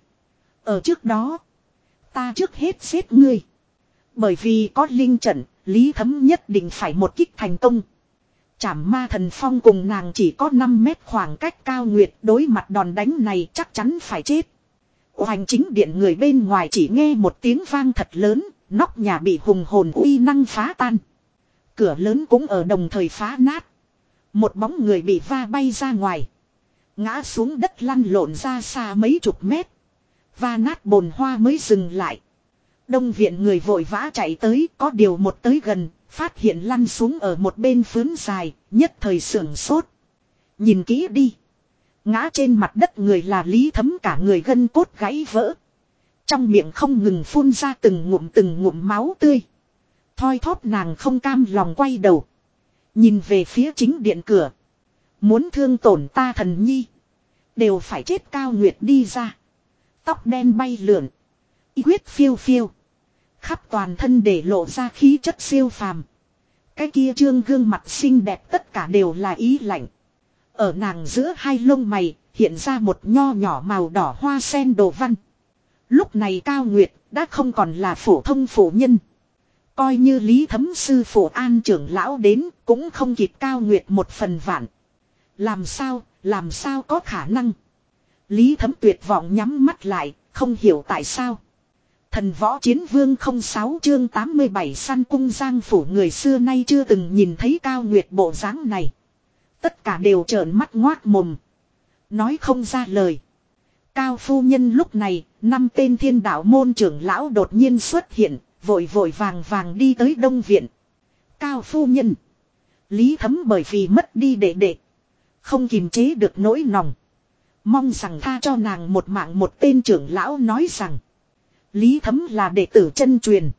Ở trước đó. Ta trước hết giết ngươi. Bởi vì có linh trận, Lý Thấm nhất định phải một kích thành công. Trảm Ma Thần Phong cùng nàng chỉ có năm mét khoảng cách. Cao Nguyệt đối mặt đòn đánh này chắc chắn phải chết. Hoành chính điện người bên ngoài chỉ nghe một tiếng vang thật lớn, nóc nhà bị hùng hồn uy năng phá tan. Cửa lớn cũng ở đồng thời phá nát. Một bóng người bị va bay ra ngoài. Ngã xuống đất lăn lộn ra xa mấy chục mét. Va nát bồn hoa mới dừng lại. Đông viện người vội vã chạy tới, có điều một tới gần, phát hiện lăn xuống ở một bên phướn dài, nhất thời sưởng sốt. Nhìn kỹ đi. Ngã trên mặt đất người là Lý Thấm, cả người gân cốt gãy vỡ. Trong miệng không ngừng phun ra từng ngụm từng ngụm máu tươi. Thoi thóp nàng không cam lòng quay đầu. Nhìn về phía chính điện cửa. Muốn thương tổn ta Thần Nhi. Đều phải chết. Cao Nguyệt đi ra. Tóc đen bay lượn. Y quyết phiêu phiêu. Khắp toàn thân để lộ ra khí chất siêu phàm. Cái kia trương gương mặt xinh đẹp tất cả đều là ý lạnh. Ở nàng giữa hai lông mày hiện ra một nho nhỏ màu đỏ hoa sen đồ văn. Lúc này Cao Nguyệt đã không còn là phổ thông phụ nhân. Coi như Lý Thấm sư phụ An trưởng lão đến cũng không kịp Cao Nguyệt một phần vạn. Làm sao, làm sao có khả năng. Lý Thấm tuyệt vọng nhắm mắt lại, không hiểu tại sao. Thần Võ Chiến Vương không sáu chương tám mươi bảy săn cung giang phủ. Người xưa nay chưa từng nhìn thấy Cao Nguyệt bộ dáng này. Tất cả đều trợn mắt ngoác mồm. Nói không ra lời. Cao phu nhân lúc này, năm tên thiên đạo môn trưởng lão đột nhiên xuất hiện, vội vội vàng vàng đi tới Đông Viện. Cao phu nhân. Lý Thấm bởi vì mất đi đệ đệ. Không kiềm chế được nỗi lòng. Mong rằng tha cho nàng một mạng. Một tên trưởng lão nói rằng. Lý Thấm là đệ tử chân truyền.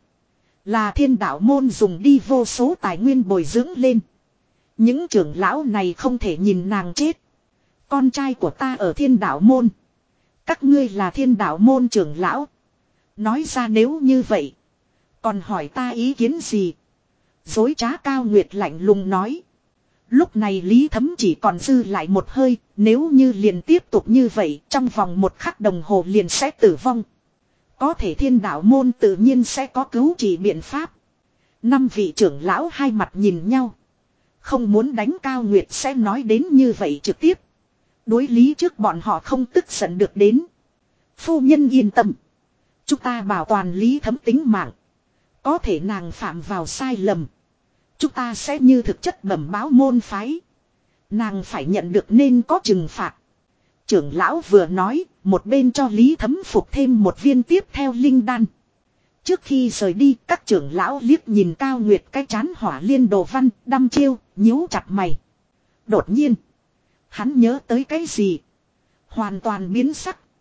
Là thiên đạo môn dùng đi vô số tài nguyên bồi dưỡng lên. Những trưởng lão này không thể nhìn nàng chết. Con trai của ta ở thiên đạo môn. Các ngươi là thiên đạo môn trưởng lão. Nói ra nếu như vậy. Còn hỏi ta ý kiến gì? Dối trá. Cao Nguyệt lạnh lùng nói. Lúc này Lý Thấm chỉ còn dư lại một hơi. Nếu như liền tiếp tục như vậy, trong vòng một khắc đồng hồ liền sẽ tử vong. Có thể thiên đạo môn tự nhiên sẽ có cứu trị biện pháp. Năm vị trưởng lão hai mặt nhìn nhau. Không muốn đánh. Cao Nguyệt sẽ nói đến như vậy trực tiếp. Đối lý trước bọn họ không tức giận được đến. Phu nhân yên tâm. Chúng ta bảo toàn Lý Thấm tính mạng. Có thể nàng phạm vào sai lầm. Chúng ta sẽ như thực chất bẩm báo môn phái. Nàng phải nhận được nên có trừng phạt. Trưởng lão vừa nói, một bên cho Lý Thấm phục thêm một viên tiếp theo linh đan. Trước khi rời đi, các trưởng lão liếc nhìn Cao Nguyệt cái chán hỏa liên đồ văn, đăm chiêu, nhíu chặt mày. Đột nhiên, hắn nhớ tới cái gì? Hoàn toàn biến sắc.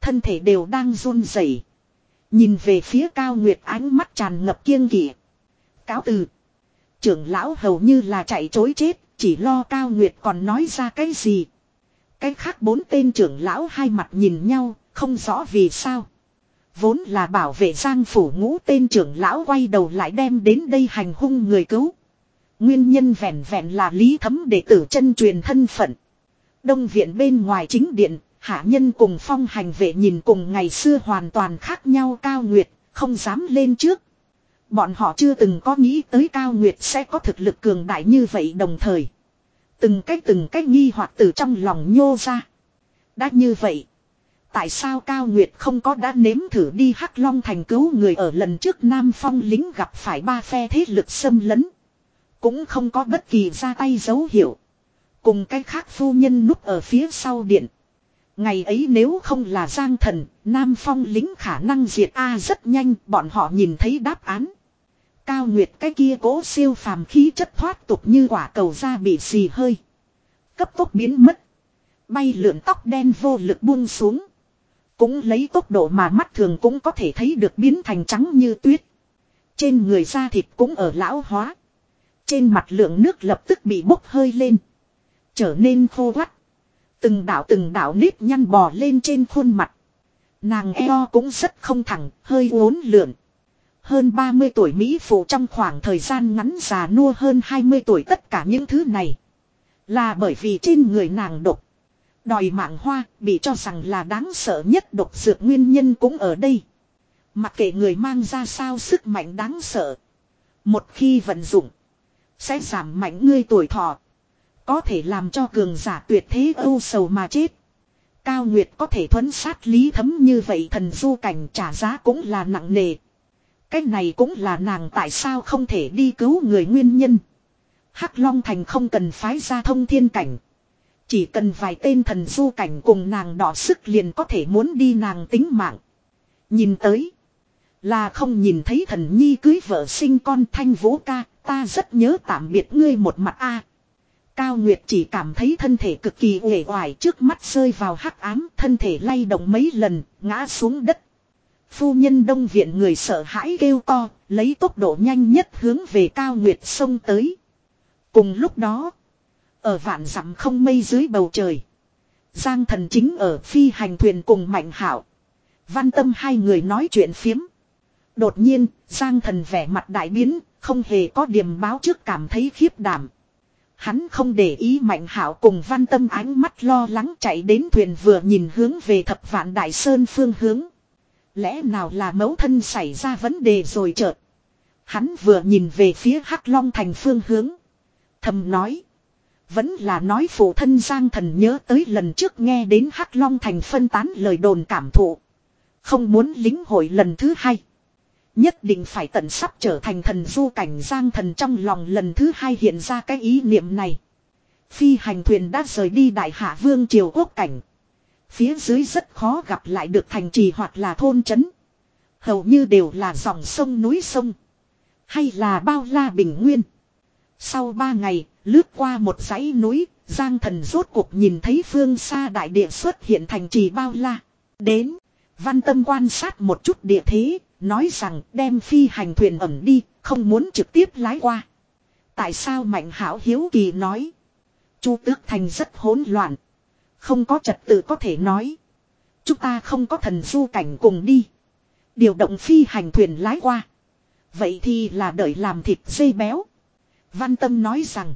thân thể đều đang run rẩy. Nhìn về phía Cao Nguyệt ánh mắt tràn ngập kiêng kỵ. Cáo từ. Trưởng lão hầu như là chạy trối chết, chỉ lo Cao Nguyệt còn nói ra cái gì. Cái khác bốn tên trưởng lão hai mặt nhìn nhau, không rõ vì sao. Vốn là bảo vệ Giang phủ ngũ tên trưởng lão quay đầu lại đem đến đây hành hung người cứu. Nguyên nhân vẹn vẹn là Lý Thấm đệ tử chân truyền thân phận. Đông viện bên ngoài chính điện, hạ nhân cùng phong hành vệ nhìn cùng ngày xưa hoàn toàn khác nhau Cao Nguyệt, không dám lên trước. Bọn họ chưa từng có nghĩ tới Cao Nguyệt sẽ có thực lực cường đại như vậy đồng thời. Từng cách từng cách nghi hoặc từ trong lòng nhô ra. Đã như vậy. Tại sao Cao Nguyệt không có đã nếm thử đi Hắc Long thành cứu người ở lần trước Nam Phong lính gặp phải ba phe thế lực xâm lấn. Cũng không có bất kỳ ra tay dấu hiệu. Cùng cái khác phu nhân núp ở phía sau điện. Ngày ấy nếu không là Giang Thần, Nam Phong lính khả năng diệt A rất nhanh, bọn họ nhìn thấy đáp án. Cao Nguyệt cái kia cố siêu phàm khí chất thoát tục như quả cầu da bị xì hơi. Cấp tốc biến mất. Bay lượn tóc đen vô lực buông xuống. Cũng lấy tốc độ mà mắt thường cũng có thể thấy được biến thành trắng như tuyết. Trên người da thịt cũng ở lão hóa. Trên mặt lượng nước lập tức bị bốc hơi lên. Trở nên khô quắt. Từng đạo từng đạo nếp nhăn bò lên trên khuôn mặt. Nàng eo cũng rất không thẳng, hơi uốn lượn. Hơn ba mươi tuổi Mỹ phụ trong khoảng thời gian ngắn già nua hơn hai mươi tuổi tất cả những thứ này. Là bởi vì trên người nàng độc. Đòi mạng hoa bị cho rằng là đáng sợ nhất độc dược nguyên nhân cũng ở đây. Mặc kệ người mang ra sao sức mạnh đáng sợ. Một khi vận dụng. Sẽ giảm mạnh ngươi tuổi thọ. Có thể làm cho cường giả tuyệt thế âu sầu mà chết. Cao Nguyệt có thể thuấn sát Lý Thấm như vậy thần du cảnh trả giá cũng là nặng nề. Cái này cũng là nàng tại sao không thể đi cứu người nguyên nhân. Hắc Long Thành không cần phái ra thông thiên cảnh. Chỉ cần vài tên thần du cảnh cùng nàng đỏ sức liền có thể muốn đi nàng tính mạng. Nhìn tới. Là không nhìn thấy thần nhi cưới vợ sinh con Thanh Vũ ca. Ta rất nhớ tạm biệt ngươi một mặt a. Cao Nguyệt chỉ cảm thấy thân thể cực kỳ uể oải trước mắt rơi vào hắc ám. Thân thể lay động mấy lần ngã xuống đất. Phu nhân Đông viện người sợ hãi kêu to. Lấy tốc độ nhanh nhất hướng về Cao Nguyệt xông tới. Cùng lúc đó. Ở vạn dặm không mây dưới bầu trời. Giang Thần chính ở phi hành thuyền cùng Mạnh Hạo. Văn Tâm hai người nói chuyện phiếm. Đột nhiên, Giang Thần vẻ mặt đại biến, không hề có điềm báo trước cảm thấy khiếp đảm. Hắn không để ý Mạnh Hạo cùng Văn Tâm ánh mắt lo lắng chạy đến thuyền vừa nhìn hướng về Thập Vạn Đại Sơn phương hướng. Lẽ nào là mẫu thân xảy ra vấn đề rồi chợt. Hắn vừa nhìn về phía Hắc Long Thành phương hướng. Thầm nói. Vẫn là nói phụ thân Giang Thần nhớ tới lần trước nghe đến Hắc Long Thành phân tán lời đồn cảm thụ. Không muốn lính hội lần thứ hai. Nhất định phải tận sắp trở thành thần du cảnh Giang Thần trong lòng lần thứ hai hiện ra cái ý niệm này. Phi hành thuyền đã rời đi Đại Hạ Vương Triều Quốc cảnh. Phía dưới rất khó gặp lại được thành trì hoặc là thôn trấn. Hầu như đều là dòng sông núi sông. Hay là bao la bình nguyên. Sau ba ngày, lướt qua một dãy núi, Giang Thần rốt cuộc nhìn thấy phương xa đại địa xuất hiện thành trì bao la. Đến, Văn Tâm quan sát một chút địa thế, nói rằng đem phi hành thuyền ẩm đi, không muốn trực tiếp lái qua. Tại sao Mạnh Hảo hiếu kỳ nói. Chu Tước Thành rất hỗn loạn. Không có trật tự có thể nói. Chúng ta không có thần du cảnh cùng đi. Điều động phi hành thuyền lái qua. Vậy thì là đợi làm thịt dây béo. Văn Tâm nói rằng.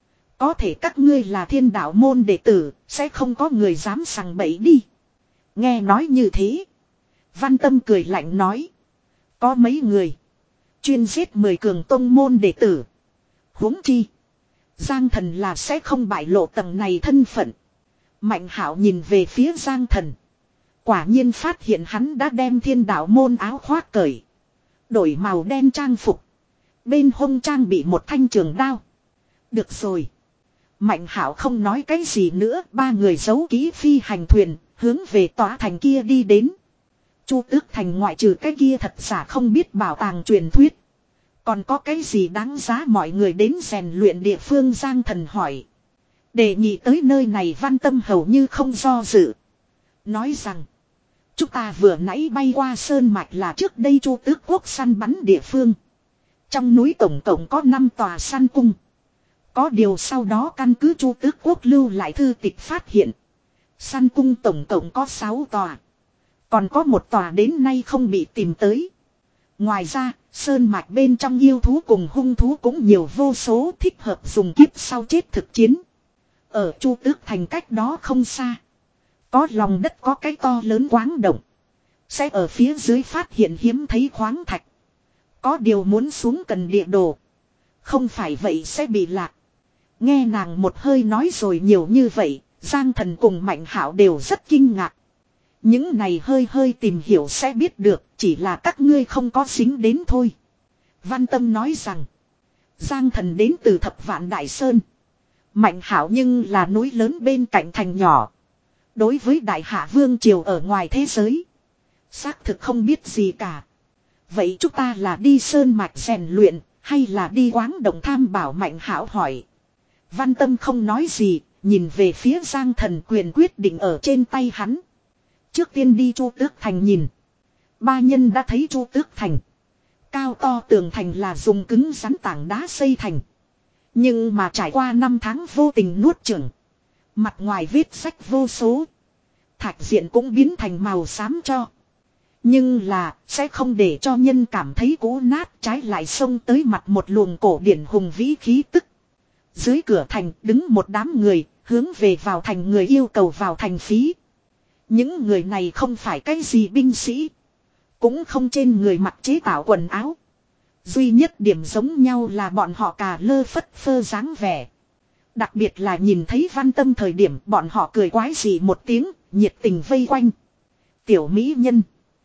Có thể các ngươi là thiên đạo môn đệ tử. Sẽ không có người dám sằng bậy đi. Nghe nói như thế. Văn Tâm cười lạnh nói. Có mấy người. Chuyên giết mười cường tông môn đệ tử. Huống chi. Giang Thần là sẽ không bại lộ tầng này thân phận. Mạnh Hạo nhìn về phía Giang Thần. Quả nhiên phát hiện hắn đã đem thiên đạo môn áo khoác cởi. Đổi màu đen trang phục. Bên hông trang bị một thanh trường đao. Được rồi. Mạnh Hạo không nói cái gì nữa. Ba người giấu ký phi hành thuyền. Hướng về tòa thành kia đi đến. Chu Tước Thành ngoại trừ cái kia thật giả không biết bảo tàng truyền thuyết. Còn có cái gì đáng giá mọi người đến rèn luyện địa phương Giang Thần hỏi. Để nhị tới nơi này Văn Tâm hầu như không do dự. Nói rằng. Chúng ta vừa nãy bay qua sơn mạch là trước đây Chu Tước Quốc săn bắn địa phương. Trong núi tổng cộng có năm tòa săn cung. Có điều sau đó căn cứ Chu Tước Quốc lưu lại thư tịch phát hiện. Săn cung tổng cộng có sáu tòa. Còn có một tòa đến nay không bị tìm tới. Ngoài ra, sơn mạch bên trong yêu thú cùng hung thú cũng nhiều vô số thích hợp dùng kiếp sau chết thực chiến. Ở Chu Tước Thành cách đó không xa. Có lòng đất có cái to lớn quáng động. Sẽ ở phía dưới phát hiện hiếm thấy khoáng thạch. Có điều muốn xuống cần địa đồ. Không phải vậy sẽ bị lạc. Nghe nàng một hơi nói rồi nhiều như vậy, Giang Thần cùng Mạnh Hạo đều rất kinh ngạc. Những này hơi hơi tìm hiểu sẽ biết được, chỉ là các ngươi không có dính đến thôi. Văn Tâm nói rằng, Giang Thần đến từ Thập Vạn Đại Sơn. Mạnh Hạo nhưng là núi lớn bên cạnh thành nhỏ. Đối với Đại Hạ Vương Triều ở ngoài thế giới, xác thực không biết gì cả. Vậy chúng ta là đi sơn mạch rèn luyện, hay là đi quáng động tham bảo? Mạnh Hạo hỏi. Văn Tâm không nói gì, nhìn về phía Giang Thần, quyền quyết định ở trên tay hắn. Trước tiên đi Chu Tước Thành nhìn. Ba nhân đã thấy Chu Tước Thành. Cao to tường thành là dùng cứng rắn tảng đá xây thành. Nhưng mà trải qua năm tháng vô tình nuốt chửng. Mặt ngoài vết sách vô số. Thạch diện cũng biến thành màu xám cho. Nhưng là sẽ không để cho nhân cảm thấy cũ nát, trái lại xông tới mặt một luồng cổ điển hùng vĩ khí tức. Dưới cửa thành đứng một đám người, hướng về vào thành người yêu cầu vào thành phí. Những người này không phải cái gì binh sĩ. Cũng không trên người mặc chế tạo quần áo. Duy nhất điểm giống nhau là bọn họ cà lơ phất phơ dáng vẻ. Đặc biệt là nhìn thấy Văn Tâm thời điểm bọn họ cười quái dị một tiếng, nhiệt tình vây quanh. Tiểu mỹ nhân.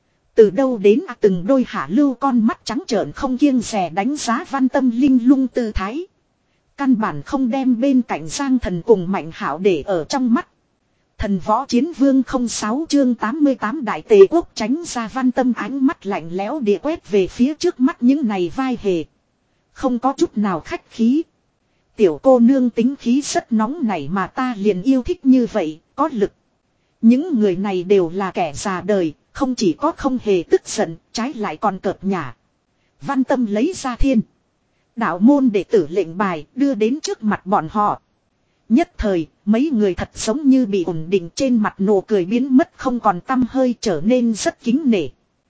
Từ đâu đến à, từng đôi hạ lưu con mắt trắng trợn không kiêng dè đánh giá Văn Tâm linh lung tư thái. Căn bản không đem bên cạnh Giang Thần cùng Mạnh Hạo để ở trong mắt. Thần Võ Chiến Vương không sáu chương tám mươi tám Đại Tề Quốc tránh ra Văn Tâm ánh mắt lạnh lẽo địa quét về phía trước mắt những này vai hề. Không có chút nào khách khí. Tiểu cô nương tính khí rất nóng nảy mà ta liền yêu thích như vậy, có lực. Những người này đều là kẻ già đời, không chỉ có không hề tức giận, trái lại còn cợt nhả. Văn Tâm lấy ra thiên đạo môn đệ tử lệnh bài đưa đến trước mặt bọn họ. Nhất thời, mấy người thật giống như bị ổn định, trên mặt nụ cười biến mất không còn tăm hơi, trở nên rất kính nể.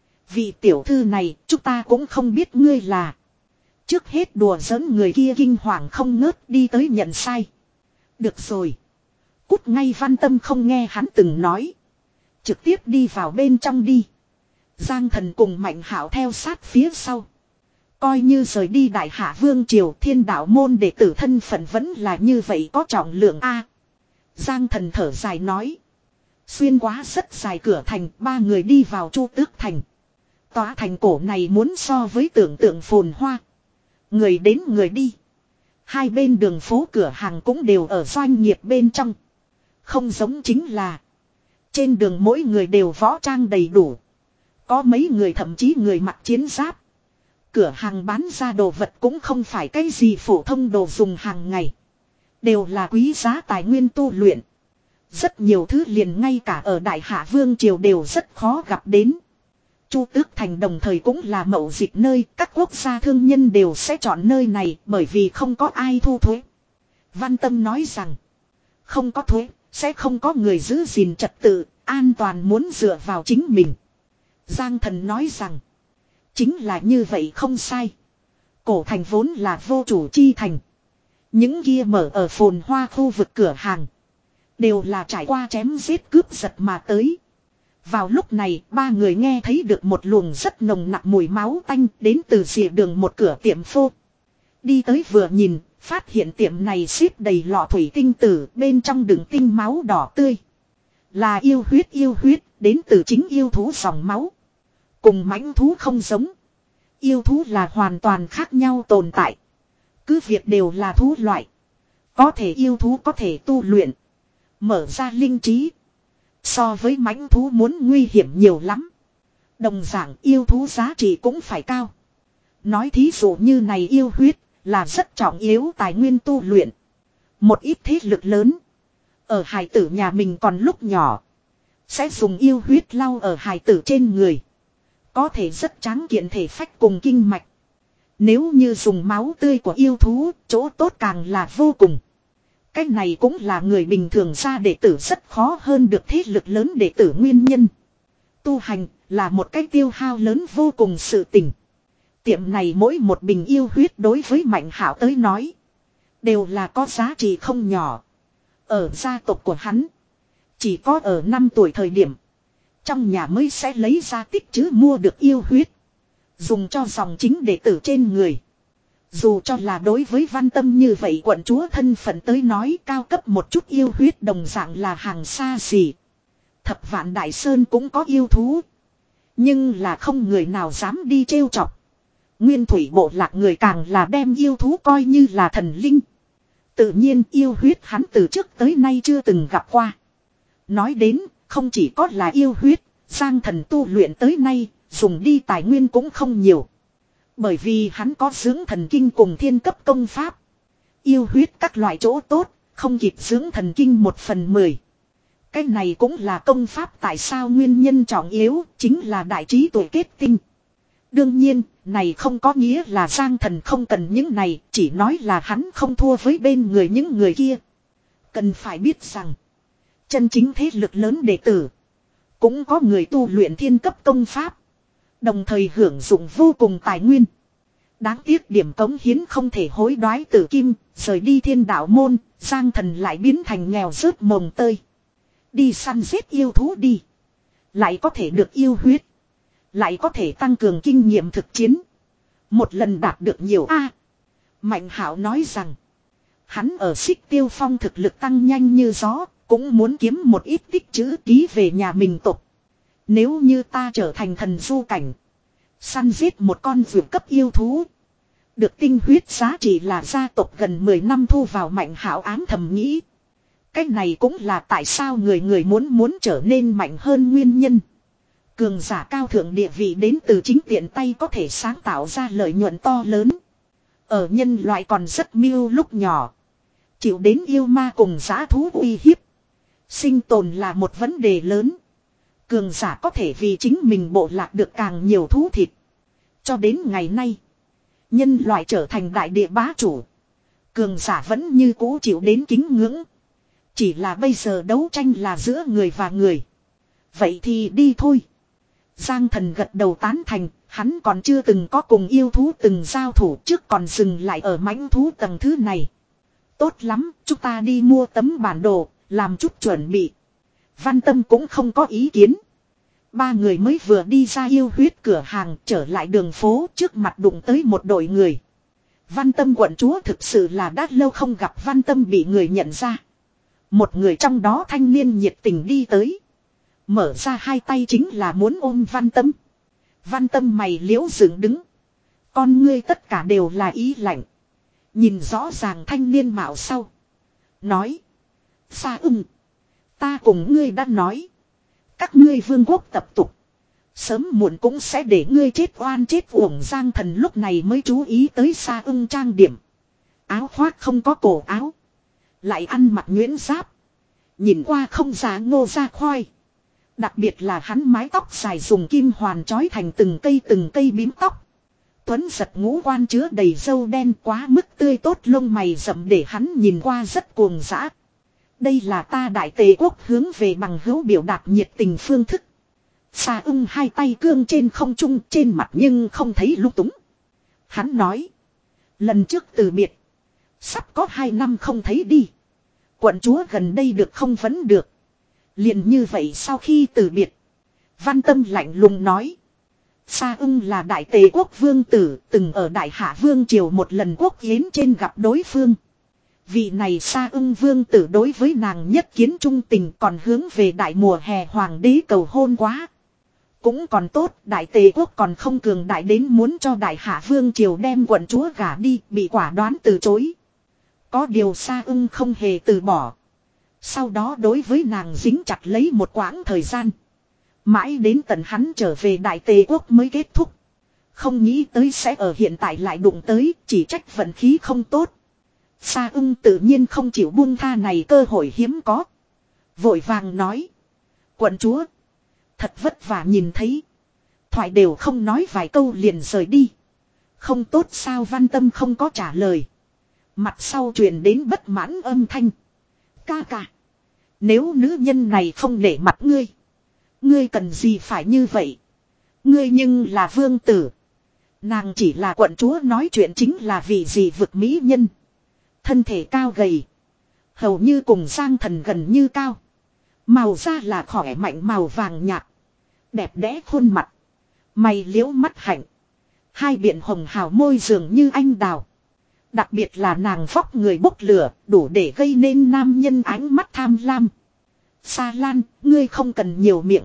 Vị tiểu thư này, chúng ta cũng không biết ngươi là. Trước hết đùa giỡn người kia kinh hoàng không ngớt đi tới nhận sai. Được rồi. Cút ngay. Văn Tâm không nghe hắn từng nói. Trực tiếp đi vào bên trong đi. Giang Thần cùng Mạnh Hạo theo sát phía sau. Coi như rời đi Đại Hạ Vương Triều, Thiên Đạo môn đệ tử thân phận vẫn là như vậy có trọng lượng a. Giang Thần thở dài nói. Xuyên quá rất dài cửa thành, ba người đi vào Chu Tước Thành. Tòa thành cổ này muốn so với tưởng tượng phồn hoa. Người đến người đi. Hai bên đường phố cửa hàng cũng đều ở doanh nghiệp bên trong. Không giống chính là trên đường mỗi người đều võ trang đầy đủ. Có mấy người thậm chí người mặc chiến giáp. Cửa hàng bán ra đồ vật cũng không phải cái gì phổ thông đồ dùng hàng ngày. Đều là quý giá tài nguyên tu luyện. Rất nhiều thứ liền ngay cả ở Đại Hạ Vương Triều đều rất khó gặp đến. Chu Tước Thành đồng thời cũng là mậu dịch nơi, các quốc gia thương nhân đều sẽ chọn nơi này bởi vì không có ai thu thuế. Văn Tâm nói rằng, không có thuế, sẽ không có người giữ gìn trật tự, an toàn muốn dựa vào chính mình. Giang Thần nói rằng, chính là như vậy không sai. Cổ thành vốn là vô chủ chi thành. Những kia mở ở phồn hoa khu vực cửa hàng đều là trải qua chém giết cướp giật mà tới. Vào lúc này ba người nghe thấy được một luồng rất nồng nặc mùi máu tanh đến từ rìa đường một cửa tiệm phô. Đi tới vừa nhìn, phát hiện tiệm này xếp đầy lọ thủy tinh tử, bên trong đựng tinh máu đỏ tươi. Là yêu huyết yêu huyết, đến từ chính yêu thú dòng máu. Cùng mãnh thú không giống. Yêu thú là hoàn toàn khác nhau tồn tại. Cứ việc đều là thú loại. Có thể yêu thú có thể tu luyện. Mở ra linh trí. So với mãnh thú muốn nguy hiểm nhiều lắm. Đồng dạng yêu thú giá trị cũng phải cao. Nói thí dụ như này yêu huyết là rất trọng yếu tài nguyên tu luyện. Một ít thế lực lớn. Ở hải tử nhà mình còn lúc nhỏ. Sẽ dùng yêu huyết lau ở hài tử trên người. Có thể rất tráng kiện thể phách cùng kinh mạch. Nếu như dùng máu tươi của yêu thú, chỗ tốt càng là vô cùng. Cái này cũng là người bình thường ra đệ tử rất khó hơn được thế lực lớn đệ tử nguyên nhân. Tu hành là một cái tiêu hao lớn vô cùng sự tình. Tiệm này mỗi một bình yêu huyết đối với Mạnh Hạo tới nói đều là có giá trị không nhỏ. Ở gia tộc của hắn, chỉ có ở năm tuổi thời điểm, trong nhà mới sẽ lấy ra tích trữ mua được yêu huyết, dùng cho dòng chính đệ tử trên người. Dù cho là đối với Văn Tâm như vậy quận chúa thân phận tới nói, cao cấp một chút yêu huyết đồng dạng là hàng xa xỉ. Thập Vạn Đại Sơn cũng có yêu thú, nhưng là không người nào dám đi trêu chọc. Nguyên thủy bộ lạc người càng là đem yêu thú coi như là thần linh. Tự nhiên yêu huyết hắn từ trước tới nay chưa từng gặp qua. Nói đến, không chỉ có là yêu huyết, Giang Thần tu luyện tới nay, dùng đi tài nguyên cũng không nhiều. Bởi vì hắn có dưỡng thần kinh cùng thiên cấp công pháp. Yêu huyết các loại chỗ tốt, không kịp dưỡng thần kinh một phần mười. Cái này cũng là công pháp tại sao nguyên nhân trọng yếu, chính là đại trí tuệ kết tinh. Đương nhiên, này không có nghĩa là Giang Thần không cần những này, chỉ nói là hắn không thua với bên người những người kia. Cần phải biết rằng, chân chính thế lực lớn đệ tử, cũng có người tu luyện thiên cấp công pháp, đồng thời hưởng dụng vô cùng tài nguyên. Đáng tiếc điểm cống hiến không thể hối đoái tử kim, rời đi thiên đạo môn, Giang Thần lại biến thành nghèo rớt mồng tơi. Đi săn giết yêu thú đi, lại có thể được yêu huyết, lại có thể tăng cường kinh nghiệm thực chiến. Một lần đạt được nhiều a. À, Mạnh Hạo nói rằng, hắn ở Xích Tiêu Phong thực lực tăng nhanh như gió, cũng muốn kiếm một ít tích trữ ký về nhà mình tộc. Nếu như ta trở thành thần du cảnh, săn giết một con vượt cấp yêu thú, được tinh huyết giá trị là gia tộc gần mười năm thu vào. Mạnh Hạo ám thầm nghĩ. Cái này cũng là tại sao người người muốn muốn trở nên mạnh hơn nguyên nhân. Cường giả cao thượng địa vị đến từ chính tiện tay có thể sáng tạo ra lợi nhuận to lớn. Ở nhân loại còn rất miêu lúc nhỏ, chịu đến yêu ma cùng dã thú uy hiếp, sinh tồn là một vấn đề lớn. Cường giả có thể vì chính mình bộ lạc được càng nhiều thú thịt. Cho đến ngày nay, nhân loại trở thành đại địa bá chủ, cường giả vẫn như cũ chịu đến kính ngưỡng. Chỉ là bây giờ đấu tranh là giữa người và người. Vậy thì đi thôi. Giang Thần gật đầu tán thành, hắn còn chưa từng có cùng yêu thú từng giao thủ, trước còn dừng lại ở mãnh thú tầng thứ này. Tốt lắm, chúng ta đi mua tấm bản đồ, làm chút chuẩn bị. Văn Tâm cũng không có ý kiến. Ba người mới vừa đi ra yêu huyết cửa hàng, trở lại đường phố, trước mặt đụng tới một đội người. Văn Tâm quận chúa thực sự là đã lâu không gặp. Văn Tâm bị người nhận ra. Một người trong đó thanh niên nhiệt tình đi tới, mở ra hai tay chính là muốn ôm Văn Tâm. Văn Tâm mày liễu dựng đứng, con ngươi tất cả đều là ý lạnh. Nhìn rõ ràng thanh niên mạo sau, nói: Sa ưng, ta cùng ngươi đã nói, các ngươi vương quốc tập tục, sớm muộn cũng sẽ để ngươi chết oan chết uổng. Giang Thần lúc này mới chú ý tới Sa ưng trang điểm, áo khoác không có cổ áo, lại ăn mặc nhuyễn giáp, nhìn qua không già ngô ra khoai. Đặc biệt là hắn mái tóc dài dùng kim hoàn trói thành từng cây từng cây bím tóc. Tuấn giật ngũ quan chứa đầy râu đen, quá mức tươi tốt, lông mày rậm để hắn nhìn qua rất cuồng dã. Đây là ta Đại Tề quốc hướng về bằng hữu biểu đạt nhiệt tình phương thức. Sa ưng hai tay cương trên không trung, trên mặt nhưng không thấy lung túng. Hắn nói: lần trước từ biệt, sắp có hai năm không thấy đi. Quận chúa gần đây được không? Vẫn được. Liền như vậy sau khi từ biệt, Văn Tâm lạnh lùng nói: Sa ưng là Đại Tề quốc vương tử, từng ở Đại Hạ vương triều một lần quốc yến trên gặp đối phương. Vị này Sa ưng vương tử đối với nàng nhất kiến trung tình, còn hướng về đại mùa hè hoàng đế cầu hôn quá. Cũng còn tốt, Đại Tề quốc còn không cường đại đến muốn cho Đại Hạ vương triều đem quận chúa gả đi, bị quả đoán từ chối. Có điều Sa ưng không hề từ bỏ. Sau đó đối với nàng dính chặt lấy một quãng thời gian. Mãi đến tận hắn trở về Đại Tề quốc mới kết thúc. Không nghĩ tới sẽ ở hiện tại lại đụng tới, chỉ trách vận khí không tốt. Sa ưng tự nhiên không chịu buông tha này cơ hội hiếm có. Vội vàng nói: Quận chúa. Thật vất vả nhìn thấy. Thoại đều không nói vài câu liền rời đi. Không tốt sao Văn Tâm không có trả lời. Mặt sau truyền đến bất mãn âm thanh. Ca ca. Nếu nữ nhân này không nể mặt ngươi. Ngươi cần gì phải như vậy. Ngươi nhưng là vương tử. Nàng chỉ là quận chúa nói chuyện chính là vì gì vực mỹ nhân. Thân thể cao gầy. Hầu như cùng Giang Thần gần như cao. Màu da là khỏe mạnh màu vàng nhạt. Đẹp đẽ khuôn mặt. Mày liễu mắt hạnh. Hai biển hồng hào môi dường như anh đào. Đặc biệt là nàng vóc người bốc lửa, đủ để gây nên nam nhân ánh mắt tham lam. Sa Lan, ngươi không cần nhiều miệng.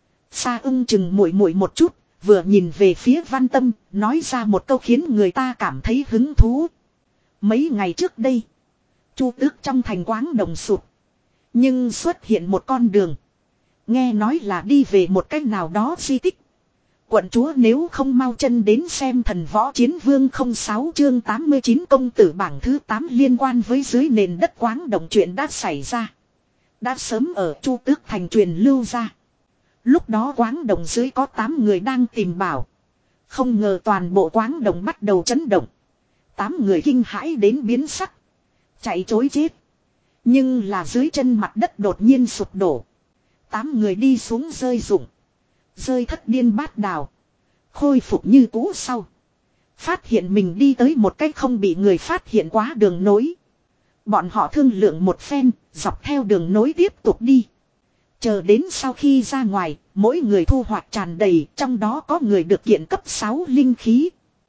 Sa ưng chừng muội muội một chút, vừa nhìn về phía Văn Tâm, nói ra một câu khiến người ta cảm thấy hứng thú. Mấy ngày trước đây, Chu Tước trong thành Quáng Đồng sụp. Nhưng xuất hiện một con đường. Nghe nói là đi về một cách nào đó di tích. Quận chúa nếu không mau chân đến xem Thần Võ Chiến Vương không sáu chương tám mươi chín công tử bảng thứ tám liên quan với dưới nền đất Quáng Đồng chuyện đã xảy ra. Đã sớm ở Chu Tước thành truyền lưu ra. Lúc đó Quáng Đồng dưới có tám người đang tìm bảo. Không ngờ toàn bộ Quáng Đồng bắt đầu chấn động. tám người kinh hãi đến biến sắc. Chạy trối chết. Nhưng là dưới chân mặt đất đột nhiên sụp đổ. tám người đi xuống rơi rụng. Rơi thất điên bát đào. Khôi phục như cũ sau. Phát hiện mình đi tới một cách không bị người phát hiện quá đường nối. Bọn họ thương lượng một phen, dọc theo đường nối tiếp tục đi. Chờ đến sau khi ra ngoài, mỗi người thu hoạch tràn đầy, trong đó có người được kiện cấp sáu linh khí.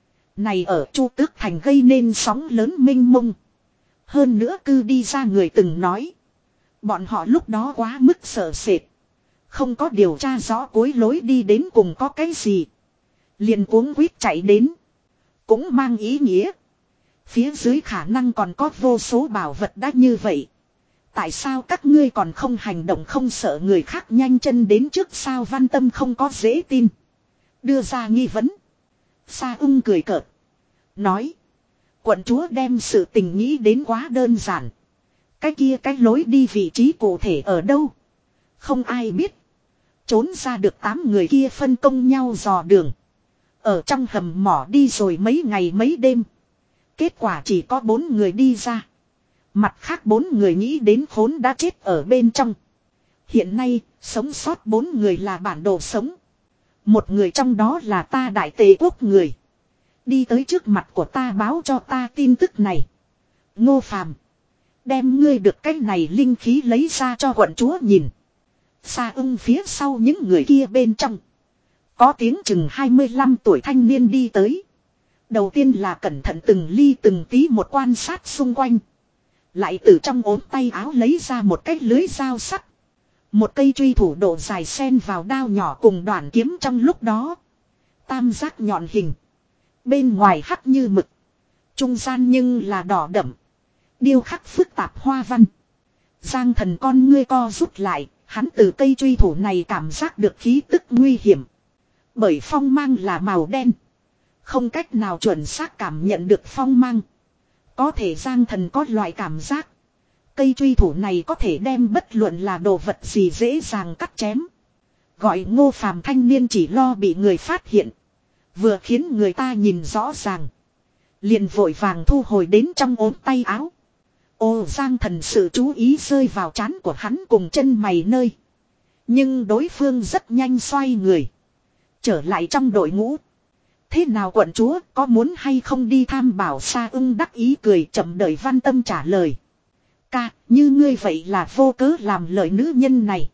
Này ở Chu Tước thành gây nên sóng lớn mênh mông. Hơn nữa cư đi ra người từng nói. Bọn họ lúc đó quá mức sợ sệt. Không có điều tra rõ cuối lối đi đến cùng có cái gì. Liền cuống quýt chạy đến. Cũng mang ý nghĩa. Phía dưới khả năng còn có vô số bảo vật đã như vậy. Tại sao các ngươi còn không hành động không sợ người khác nhanh chân đến trước sao Văn Tâm không có dễ tin. Đưa ra nghi vấn. Sa ung cười cợt. Nói. Quận chúa đem sự tình nghĩ đến quá đơn giản. Cái kia cái lối đi vị trí cụ thể ở đâu. Không ai biết. Trốn ra được tám người kia phân công nhau dò đường. Ở trong hầm mỏ đi rồi mấy ngày mấy đêm. Kết quả chỉ có bốn người đi ra. Mặt khác bốn người nghĩ đến khốn đã chết ở bên trong. Hiện nay, sống sót bốn người là bản đồ sống. Một người trong đó là ta đại tề quốc người. Đi tới trước mặt của ta báo cho ta tin tức này. Ngô Phàm, đem ngươi được cái này linh khí lấy ra cho quận chúa nhìn. Sa ưng phía sau những người kia bên trong. Có tiếng chừng hai mươi lăm tuổi thanh niên đi tới. Đầu tiên là cẩn thận từng ly từng tí một quan sát xung quanh. Lại từ trong ốm tay áo lấy ra một cái lưới dao sắt. Một cây truy thủ độ dài xen vào đao nhỏ cùng đoạn kiếm trong lúc đó. Tam giác nhọn hình. Bên ngoài hắc như mực. Trung gian nhưng là đỏ đậm. Điêu khắc phức tạp hoa văn. Giang Thần con ngươi co rút lại. Hắn từ cây truy thủ này cảm giác được khí tức nguy hiểm. Bởi phong mang là màu đen. Không cách nào chuẩn xác cảm nhận được phong mang. Có thể Giang Thần có loại cảm giác. Cây truy thủ này có thể đem bất luận là đồ vật gì dễ dàng cắt chém. Gọi Ngô Phàm thanh niên chỉ lo bị người phát hiện. Vừa khiến người ta nhìn rõ ràng. Liền vội vàng thu hồi đến trong ốm tay áo. Ô Giang Thần sự chú ý rơi vào trán của hắn cùng chân mày nơi. Nhưng đối phương rất nhanh xoay người. Trở lại trong đội ngũ. Thế nào quận chúa có muốn hay không đi tham bảo Sa ưng đắc ý cười chậm đợi Văn Tâm trả lời. Ca, như ngươi vậy là vô cớ làm lợi nữ nhân này.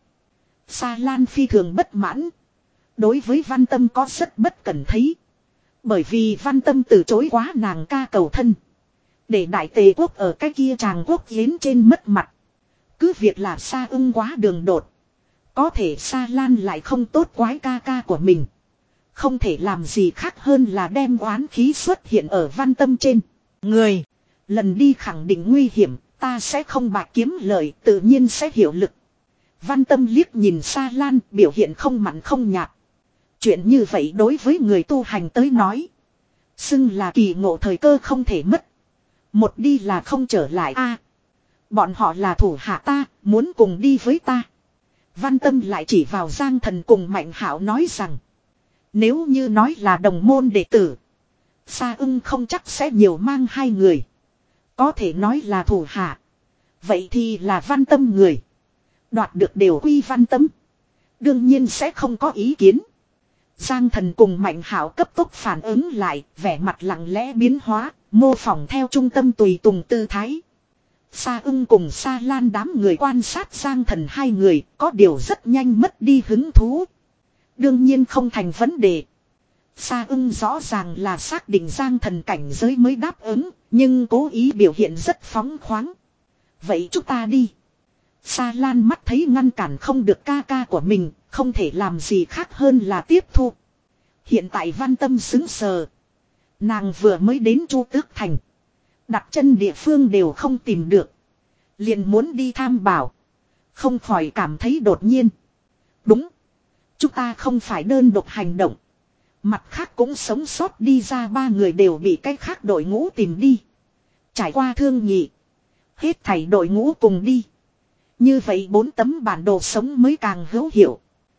Sa Lan phi thường bất mãn. Đối với Văn Tâm có rất bất cẩn thấy. Bởi vì Văn Tâm từ chối quá nàng ca cầu thân. Để đại tề quốc ở cái kia tràng quốc yến trên mất mặt. Cứ việc là Sa ưng quá đường đột. Có thể Sa Lan lại không tốt quái ca ca của mình. Không thể làm gì khác hơn là đem oán khí xuất hiện ở Văn Tâm trên. Người, lần đi khẳng định nguy hiểm, ta sẽ không bạc kiếm lợi, tự nhiên sẽ hiệu lực. Văn Tâm liếc nhìn Sa Lan, biểu hiện không mặn không nhạt. Chuyện như vậy đối với người tu hành tới nói. Xưng là kỳ ngộ thời cơ không thể mất. Một đi là không trở lại a. Bọn họ là thủ hạ ta, muốn cùng đi với ta. Văn Tâm lại chỉ vào Giang Thần cùng Mạnh Hạo nói rằng. Nếu như nói là đồng môn đệ tử. Sa ưng không chắc sẽ nhiều mang hai người. Có thể nói là thủ hạ. Vậy thì là Văn Tâm người. Đoạt được đều quy Văn Tâm. Đương nhiên sẽ không có ý kiến. Giang Thần cùng Mạnh Hạo cấp tốc phản ứng lại. Vẻ mặt lặng lẽ biến hóa. Mô phỏng theo trung tâm tùy tùng tư thái. Sa ưng cùng Sa Lan đám người quan sát Giang Thần hai người. Có điều rất nhanh mất đi hứng thú. Đương nhiên không thành vấn đề. Sa ưng rõ ràng là xác định Giang Thần cảnh giới mới đáp ứng. Nhưng cố ý biểu hiện rất phóng khoáng. Vậy chúng ta đi. Sa Lan mắt thấy ngăn cản không được ca ca của mình. Không thể làm gì khác hơn là tiếp thu. Hiện tại Văn Tâm xứng sờ. Nàng vừa mới đến Chu Tước Thành. Đặt chân địa phương đều không tìm được. Liền muốn đi tham bảo. Không khỏi cảm thấy đột nhiên. Đúng. Chúng ta không phải đơn độc hành động. Mặt khác cũng sống sót đi ra ba người đều bị cái khác đội ngũ tìm đi. Trải qua thương nghị. Hết thảy đội ngũ cùng đi. Như vậy bốn tấm bản đồ sống mới càng hữu hiệu.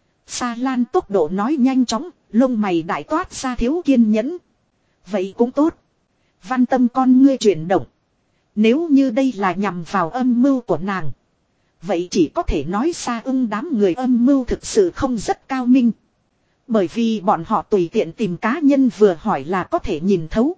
Sa Lan tốc độ nói nhanh chóng. Lông mày đại toát ra thiếu kiên nhẫn. Vậy cũng tốt. Văn Tâm con ngươi chuyển động. Nếu như đây là nhằm vào âm mưu của nàng. Vậy chỉ có thể nói Sa ưng đám người âm mưu thực sự không rất cao minh. Bởi vì bọn họ tùy tiện tìm cá nhân vừa hỏi là có thể nhìn thấu.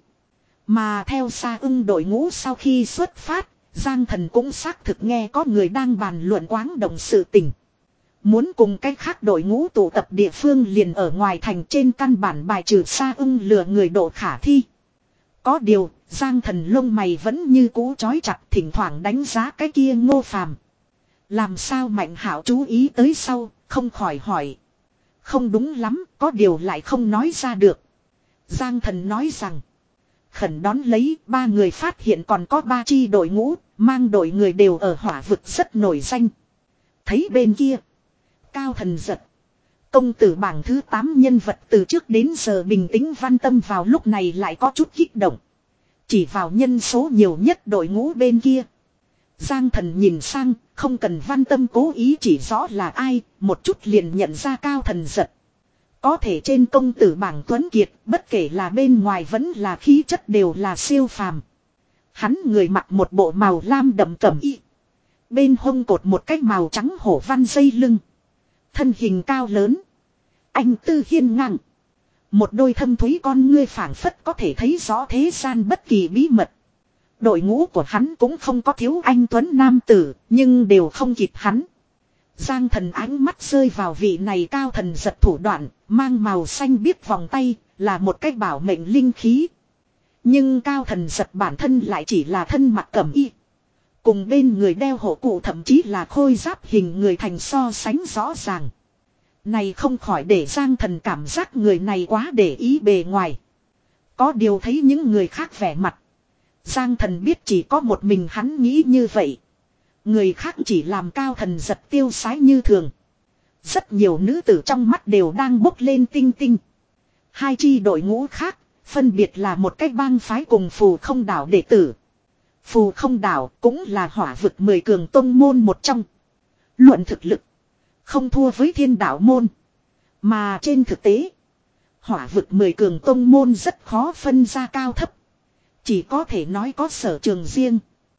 Mà theo Sa ưng đội ngũ sau khi xuất phát, Giang Thần cũng xác thực nghe có người đang bàn luận quáng động sự tình. Muốn cùng cách khác đội ngũ tụ tập địa phương liền ở ngoài thành trên căn bản bài trừ Sa ưng lừa người độ khả thi. Có điều, Giang Thần lông mày vẫn như cũ chói chặt thỉnh thoảng đánh giá cái kia Ngô Phàm. Làm sao Mạnh Hạo chú ý tới sau, không khỏi hỏi. Không đúng lắm, có điều lại không nói ra được. Giang Thần nói rằng. Khẩn đón lấy, ba người phát hiện còn có ba chi đội ngũ, mang đội người đều ở hỏa vực rất nổi danh. Thấy bên kia. Cao Thần giật. Công tử bảng thứ tám nhân vật từ trước đến giờ bình tĩnh Văn Tâm vào lúc này lại có chút kích động. Chỉ vào nhân số nhiều nhất đội ngũ bên kia. Giang Thần nhìn sang, không cần Văn Tâm cố ý chỉ rõ là ai, một chút liền nhận ra Cao Thần giật. Có thể trên công tử bảng Tuấn Kiệt, bất kể là bên ngoài vẫn là khí chất đều là siêu phàm. Hắn người mặc một bộ màu lam đậm cẩm y. Bên hông cột một cái màu trắng hổ văn dây lưng. Thân hình cao lớn. Anh tư hiên ngang. Một đôi thâm thúy con ngươi phảng phất có thể thấy rõ thế gian bất kỳ bí mật. Đội ngũ của hắn cũng không có thiếu anh tuấn nam tử, nhưng đều không kịp hắn. Giang Thần ánh mắt rơi vào vị này Cao Thần giật thủ đoạn, mang màu xanh biếc vòng tay, là một cái bảo mệnh linh khí. Nhưng Cao Thần giật bản thân lại chỉ là thân mặc cẩm y. Cùng bên người đeo hộ cụ thậm chí là khôi giáp hình người thành so sánh rõ ràng. Này không khỏi để Giang Thần cảm giác người này quá để ý bề ngoài. Có điều thấy những người khác vẻ mặt. Giang Thần biết chỉ có một mình hắn nghĩ như vậy. Người khác chỉ làm Cao Thần giật tiêu sái như thường. Rất nhiều nữ tử trong mắt đều đang bốc lên tinh tinh. Hai chi đội ngũ khác, phân biệt là một cái bang phái cùng Phù Không Đảo đệ tử. Phù Không Đảo cũng là hỏa vực mười cường tông môn một trong. Luận thực lực, không thua với Thiên Đạo môn. Mà trên thực tế, hỏa vực mười cường tông môn rất khó phân ra cao thấp. Chỉ có thể nói có sở trường riêng.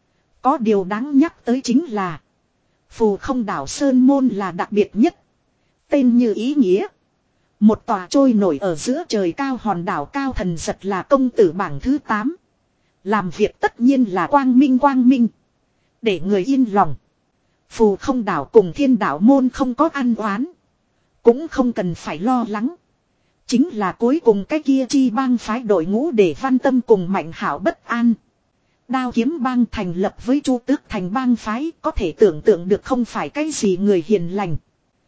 Có điều đáng nhắc tới chính là Phù Không Đảo Sơn Môn là đặc biệt nhất. Tên như ý nghĩa. Một tòa trôi nổi ở giữa trời cao hòn đảo Cao Thần giật là công tử bảng thứ tám. Làm việc tất nhiên là quang minh quang minh. Để người yên lòng. Phù Không Đảo cùng Thiên Đạo môn không có ăn oán. Cũng không cần phải lo lắng. Chính là cuối cùng cái kia chi bang phái đội ngũ để Văn Tâm cùng Mạnh Hảo bất an. Đao Kiếm bang thành lập với Chu Tước thành bang phái, có thể tưởng tượng được không phải cái gì người hiền lành.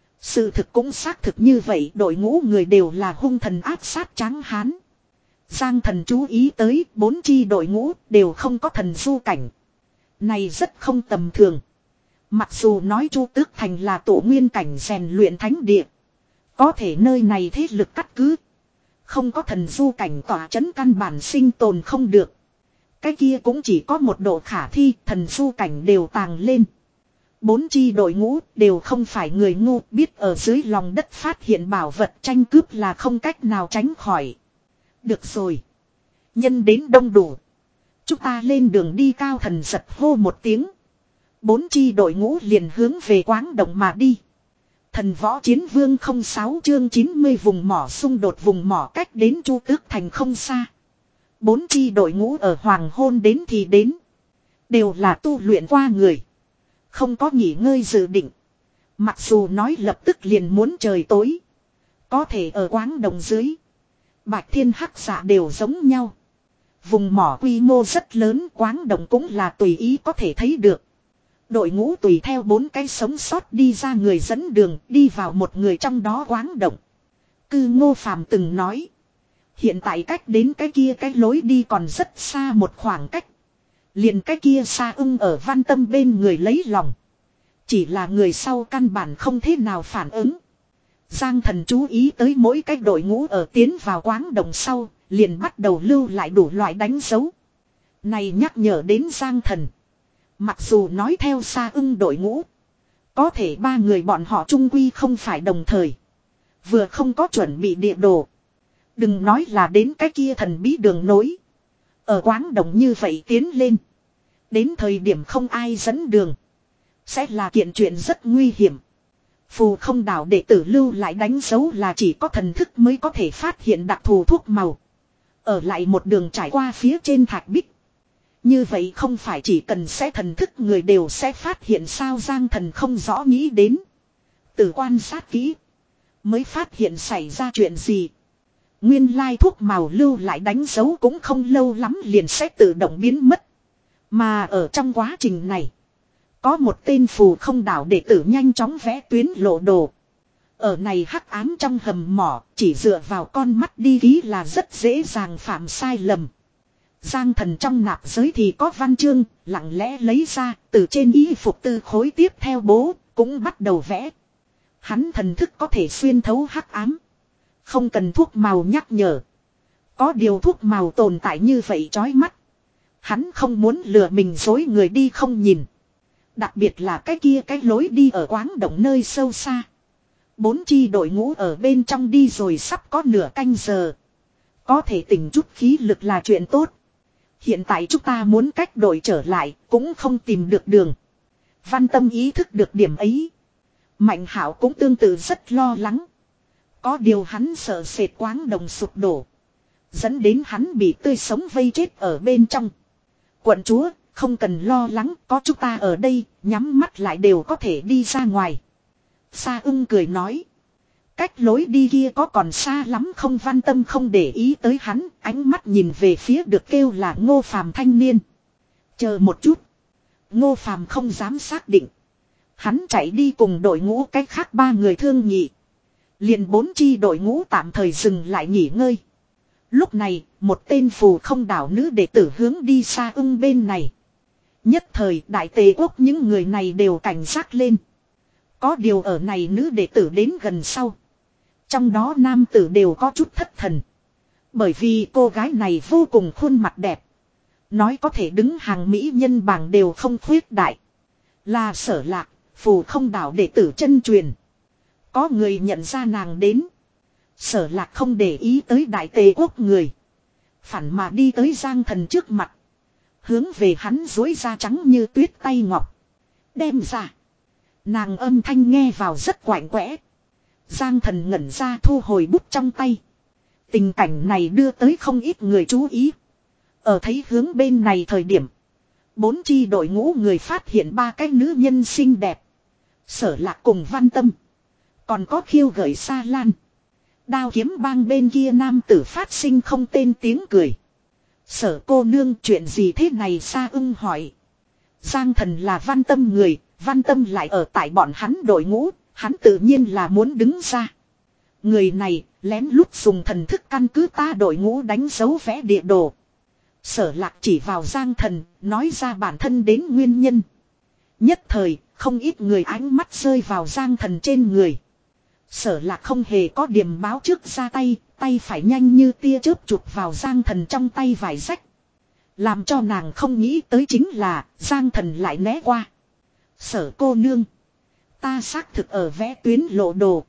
Sự thực cũng xác thực như vậy, đội ngũ người đều là hung thần áp sát tráng hán. Giang Thần chú ý tới bốn chi đội ngũ đều không có thần du cảnh. Này rất không tầm thường. Mặc dù nói Chu Tước thành là tổ nguyên cảnh rèn luyện thánh địa. Có thể nơi này thế lực cắt cứ. Không có thần du cảnh tỏa chấn căn bản sinh tồn không được. Cái kia cũng chỉ có một độ khả thi, thần du cảnh đều tàng lên. Bốn chi đội ngũ đều không phải người ngu, biết ở dưới lòng đất phát hiện bảo vật tranh cướp là không cách nào tránh khỏi. Được rồi. Nhân đến đông đủ. Chúng ta lên đường đi, Cao Thần giật hô một tiếng. Bốn chi đội ngũ liền hướng về Quáng Động mà đi. Thần võ chiến vương không sáu chương chín mươi vùng mỏ xung đột. Vùng mỏ cách đến Chu Tước Thành không xa. Bốn chi đội ngũ ở hoàng hôn đến thì đến. Đều là tu luyện qua người. Không có nghỉ ngơi dự định. Mặc dù nói lập tức liền muốn trời tối. Có thể ở Quáng Động dưới. Bạch Thiên Hắc Dạ đều giống nhau. Vùng mỏ quy mô rất lớn, Quáng Động cũng là tùy ý có thể thấy được. Đội ngũ tùy theo bốn cái sống sót đi ra người dẫn đường, đi vào một người trong đó Quáng Động. Cư Ngô Phàm từng nói. Hiện tại cách đến cái kia cái lối đi còn rất xa một khoảng cách. Liền cái kia Sa Ưng ở Văn Tâm bên người lấy lòng. Chỉ là người sau căn bản không thế nào phản ứng. Giang Thần chú ý tới mỗi cái đội ngũ ở tiến vào Quáng Động sau, liền bắt đầu lưu lại đủ loại đánh dấu. Này nhắc nhở đến Giang Thần. Mặc dù nói theo Sa Ưng đội ngũ, có thể ba người bọn họ chung quy không phải đồng thời. Vừa không có chuẩn bị địa đồ. Đừng nói là đến cái kia thần bí đường nối. Ở Quáng Động như vậy tiến lên. Đến thời điểm không ai dẫn đường. Sẽ là kiện chuyện rất nguy hiểm. Phù Không Đảo đệ tử lưu lại đánh dấu là chỉ có thần thức mới có thể phát hiện đặc thù thuốc màu. Ở lại một đường trải qua phía trên thạch bích. Như vậy không phải chỉ cần sẽ thần thức người đều sẽ phát hiện sao. Giang Thần không rõ nghĩ đến. Từ quan sát kỹ. Mới phát hiện xảy ra chuyện gì. Nguyên lai thuốc màu lưu lại đánh dấu cũng không lâu lắm liền sẽ tự động biến mất. Mà ở trong quá trình này. Có một tên Phù Không Đảo đệ tử nhanh chóng vẽ tuyến lộ đồ. Ở này hắc ám trong hầm mỏ, chỉ dựa vào con mắt đi ký là rất dễ dàng phạm sai lầm. Giang Thần trong nạp giới thì có văn chương, lặng lẽ lấy ra, từ trên y phục tư khối tiếp theo bố, cũng bắt đầu vẽ. Hắn thần thức có thể xuyên thấu hắc ám. Không cần thuốc màu nhắc nhở. Có điều thuốc màu tồn tại như vậy chói mắt. Hắn không muốn lừa mình dối người đi không nhìn. Đặc biệt là cái kia cái lối đi ở Quáng Động nơi sâu xa. Bốn chi đội ngũ ở bên trong đi rồi sắp có nửa canh giờ. Có thể tỉnh chút khí lực là chuyện tốt. Hiện tại chúng ta muốn cách đội trở lại cũng không tìm được đường. Văn Tâm ý thức được điểm ấy. Mạnh Hạo cũng tương tự rất lo lắng. Có điều hắn sợ sệt Quáng Động sụp đổ. Dẫn đến hắn bị tươi sống vây chết ở bên trong. Quận chúa, không cần lo lắng, có chúng ta ở đây, nhắm mắt lại đều có thể đi ra ngoài. Sa Ưng cười nói. Cách lối đi kia có còn xa lắm không? Văn Tâm không để ý tới hắn, ánh mắt nhìn về phía được kêu là Ngô Phàm thanh niên. Chờ một chút. Ngô Phàm không dám xác định. Hắn chạy đi cùng đội ngũ cách khác ba người thương nghị. Liền bốn chi đội ngũ tạm thời dừng lại nghỉ ngơi. Lúc này, một tên Phù Không Đảo nữ đệ tử hướng đi Sa Ưng bên này. Nhất thời Đại Tề Quốc những người này đều cảnh giác lên. Có điều ở này nữ đệ tử đến gần sau. Trong đó nam tử đều có chút thất thần. Bởi vì cô gái này vô cùng khuôn mặt đẹp. Nói có thể đứng hàng mỹ nhân bảng đều không khuyết đại. Là Sở Lạc, Phù Không Đảo đệ tử chân truyền. Có người nhận ra nàng đến. Sở Lạc không để ý tới Đại Tề Quốc người. Phản mà đi tới Giang Thần trước mặt. Hướng về hắn dối ra trắng như tuyết tay ngọc. Đem ra. Nàng âm thanh nghe vào rất quạnh quẽ. Giang Thần ngẩn ra thu hồi bút trong tay. Tình cảnh này đưa tới không ít người chú ý. Ở thấy hướng bên này thời điểm. Bốn chi đội ngũ người phát hiện ba cái nữ nhân xinh đẹp. Sở Lạc cùng Văn Tâm. Còn có khiêu gợi Sa Lan. Đao Kiếm Bang bên kia nam tử phát sinh không tên tiếng cười. Sở cô nương chuyện gì thế này? Sa Ưng hỏi. Giang Thần là Văn Tâm người, Văn Tâm lại ở tại bọn hắn đội ngũ, hắn tự nhiên là muốn đứng ra. Người này lén lút dùng thần thức căn cứ ta đội ngũ đánh dấu vẽ địa đồ. Sở Lạc chỉ vào Giang Thần, nói ra bản thân đến nguyên nhân. Nhất thời, không ít người ánh mắt rơi vào Giang Thần trên người. Sở Lạc không hề có điểm báo trước ra tay, tay phải nhanh như tia chớp chụp vào Giang Thần trong tay vải rách. Làm cho nàng không nghĩ tới chính là Giang Thần lại né qua. Sở cô nương. Ta xác thực ở vẽ tuyến lộ đồ.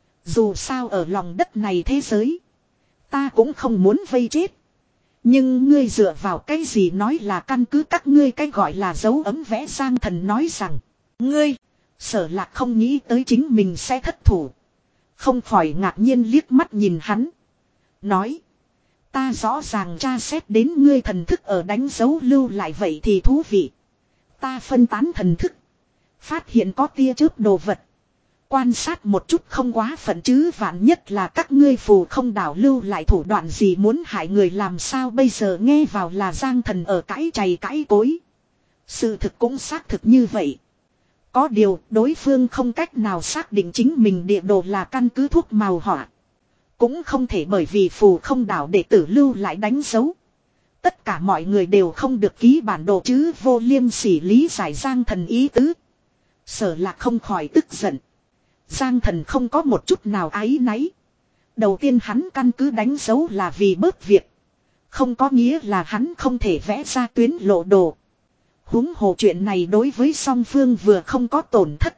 Dù sao ở lòng đất này thế giới. Ta cũng không muốn vây chết. Nhưng ngươi dựa vào cái gì nói là căn cứ các ngươi cái gọi là dấu ấm vẽ. Giang Thần nói rằng. Ngươi. Sở Lạc không nghĩ tới chính mình sẽ thất thủ. Không khỏi ngạc nhiên liếc mắt nhìn hắn. Nói. Ta rõ ràng tra xét đến ngươi thần thức ở đánh dấu lưu lại vậy thì thú vị. Ta phân tán thần thức. Phát hiện có tia chớp đồ vật. Quan sát một chút không quá phận chứ, vạn nhất là các ngươi phù không đảo lưu lại thủ đoạn gì muốn hại người làm sao bây giờ. Nghe vào là Giang Thần ở cãi chày cãi cối. Sự thực cũng xác thực như vậy. Có điều đối phương không cách nào xác định chính mình địa đồ là căn cứ thuốc màu họa. Cũng không thể bởi vì phù không đảo đệ tử lưu lại đánh dấu. Tất cả mọi người đều không được ký bản đồ chứ, vô liêm sỉ lý giải Giang Thần ý tứ. Sở Lạc không khỏi tức giận. Giang Thần không có một chút nào áy náy. Đầu tiên hắn căn cứ đánh dấu là vì bớt việc. Không có nghĩa là hắn không thể vẽ ra tuyến lộ đồ. Huống hồ chuyện này đối với song phương vừa không có tổn thất.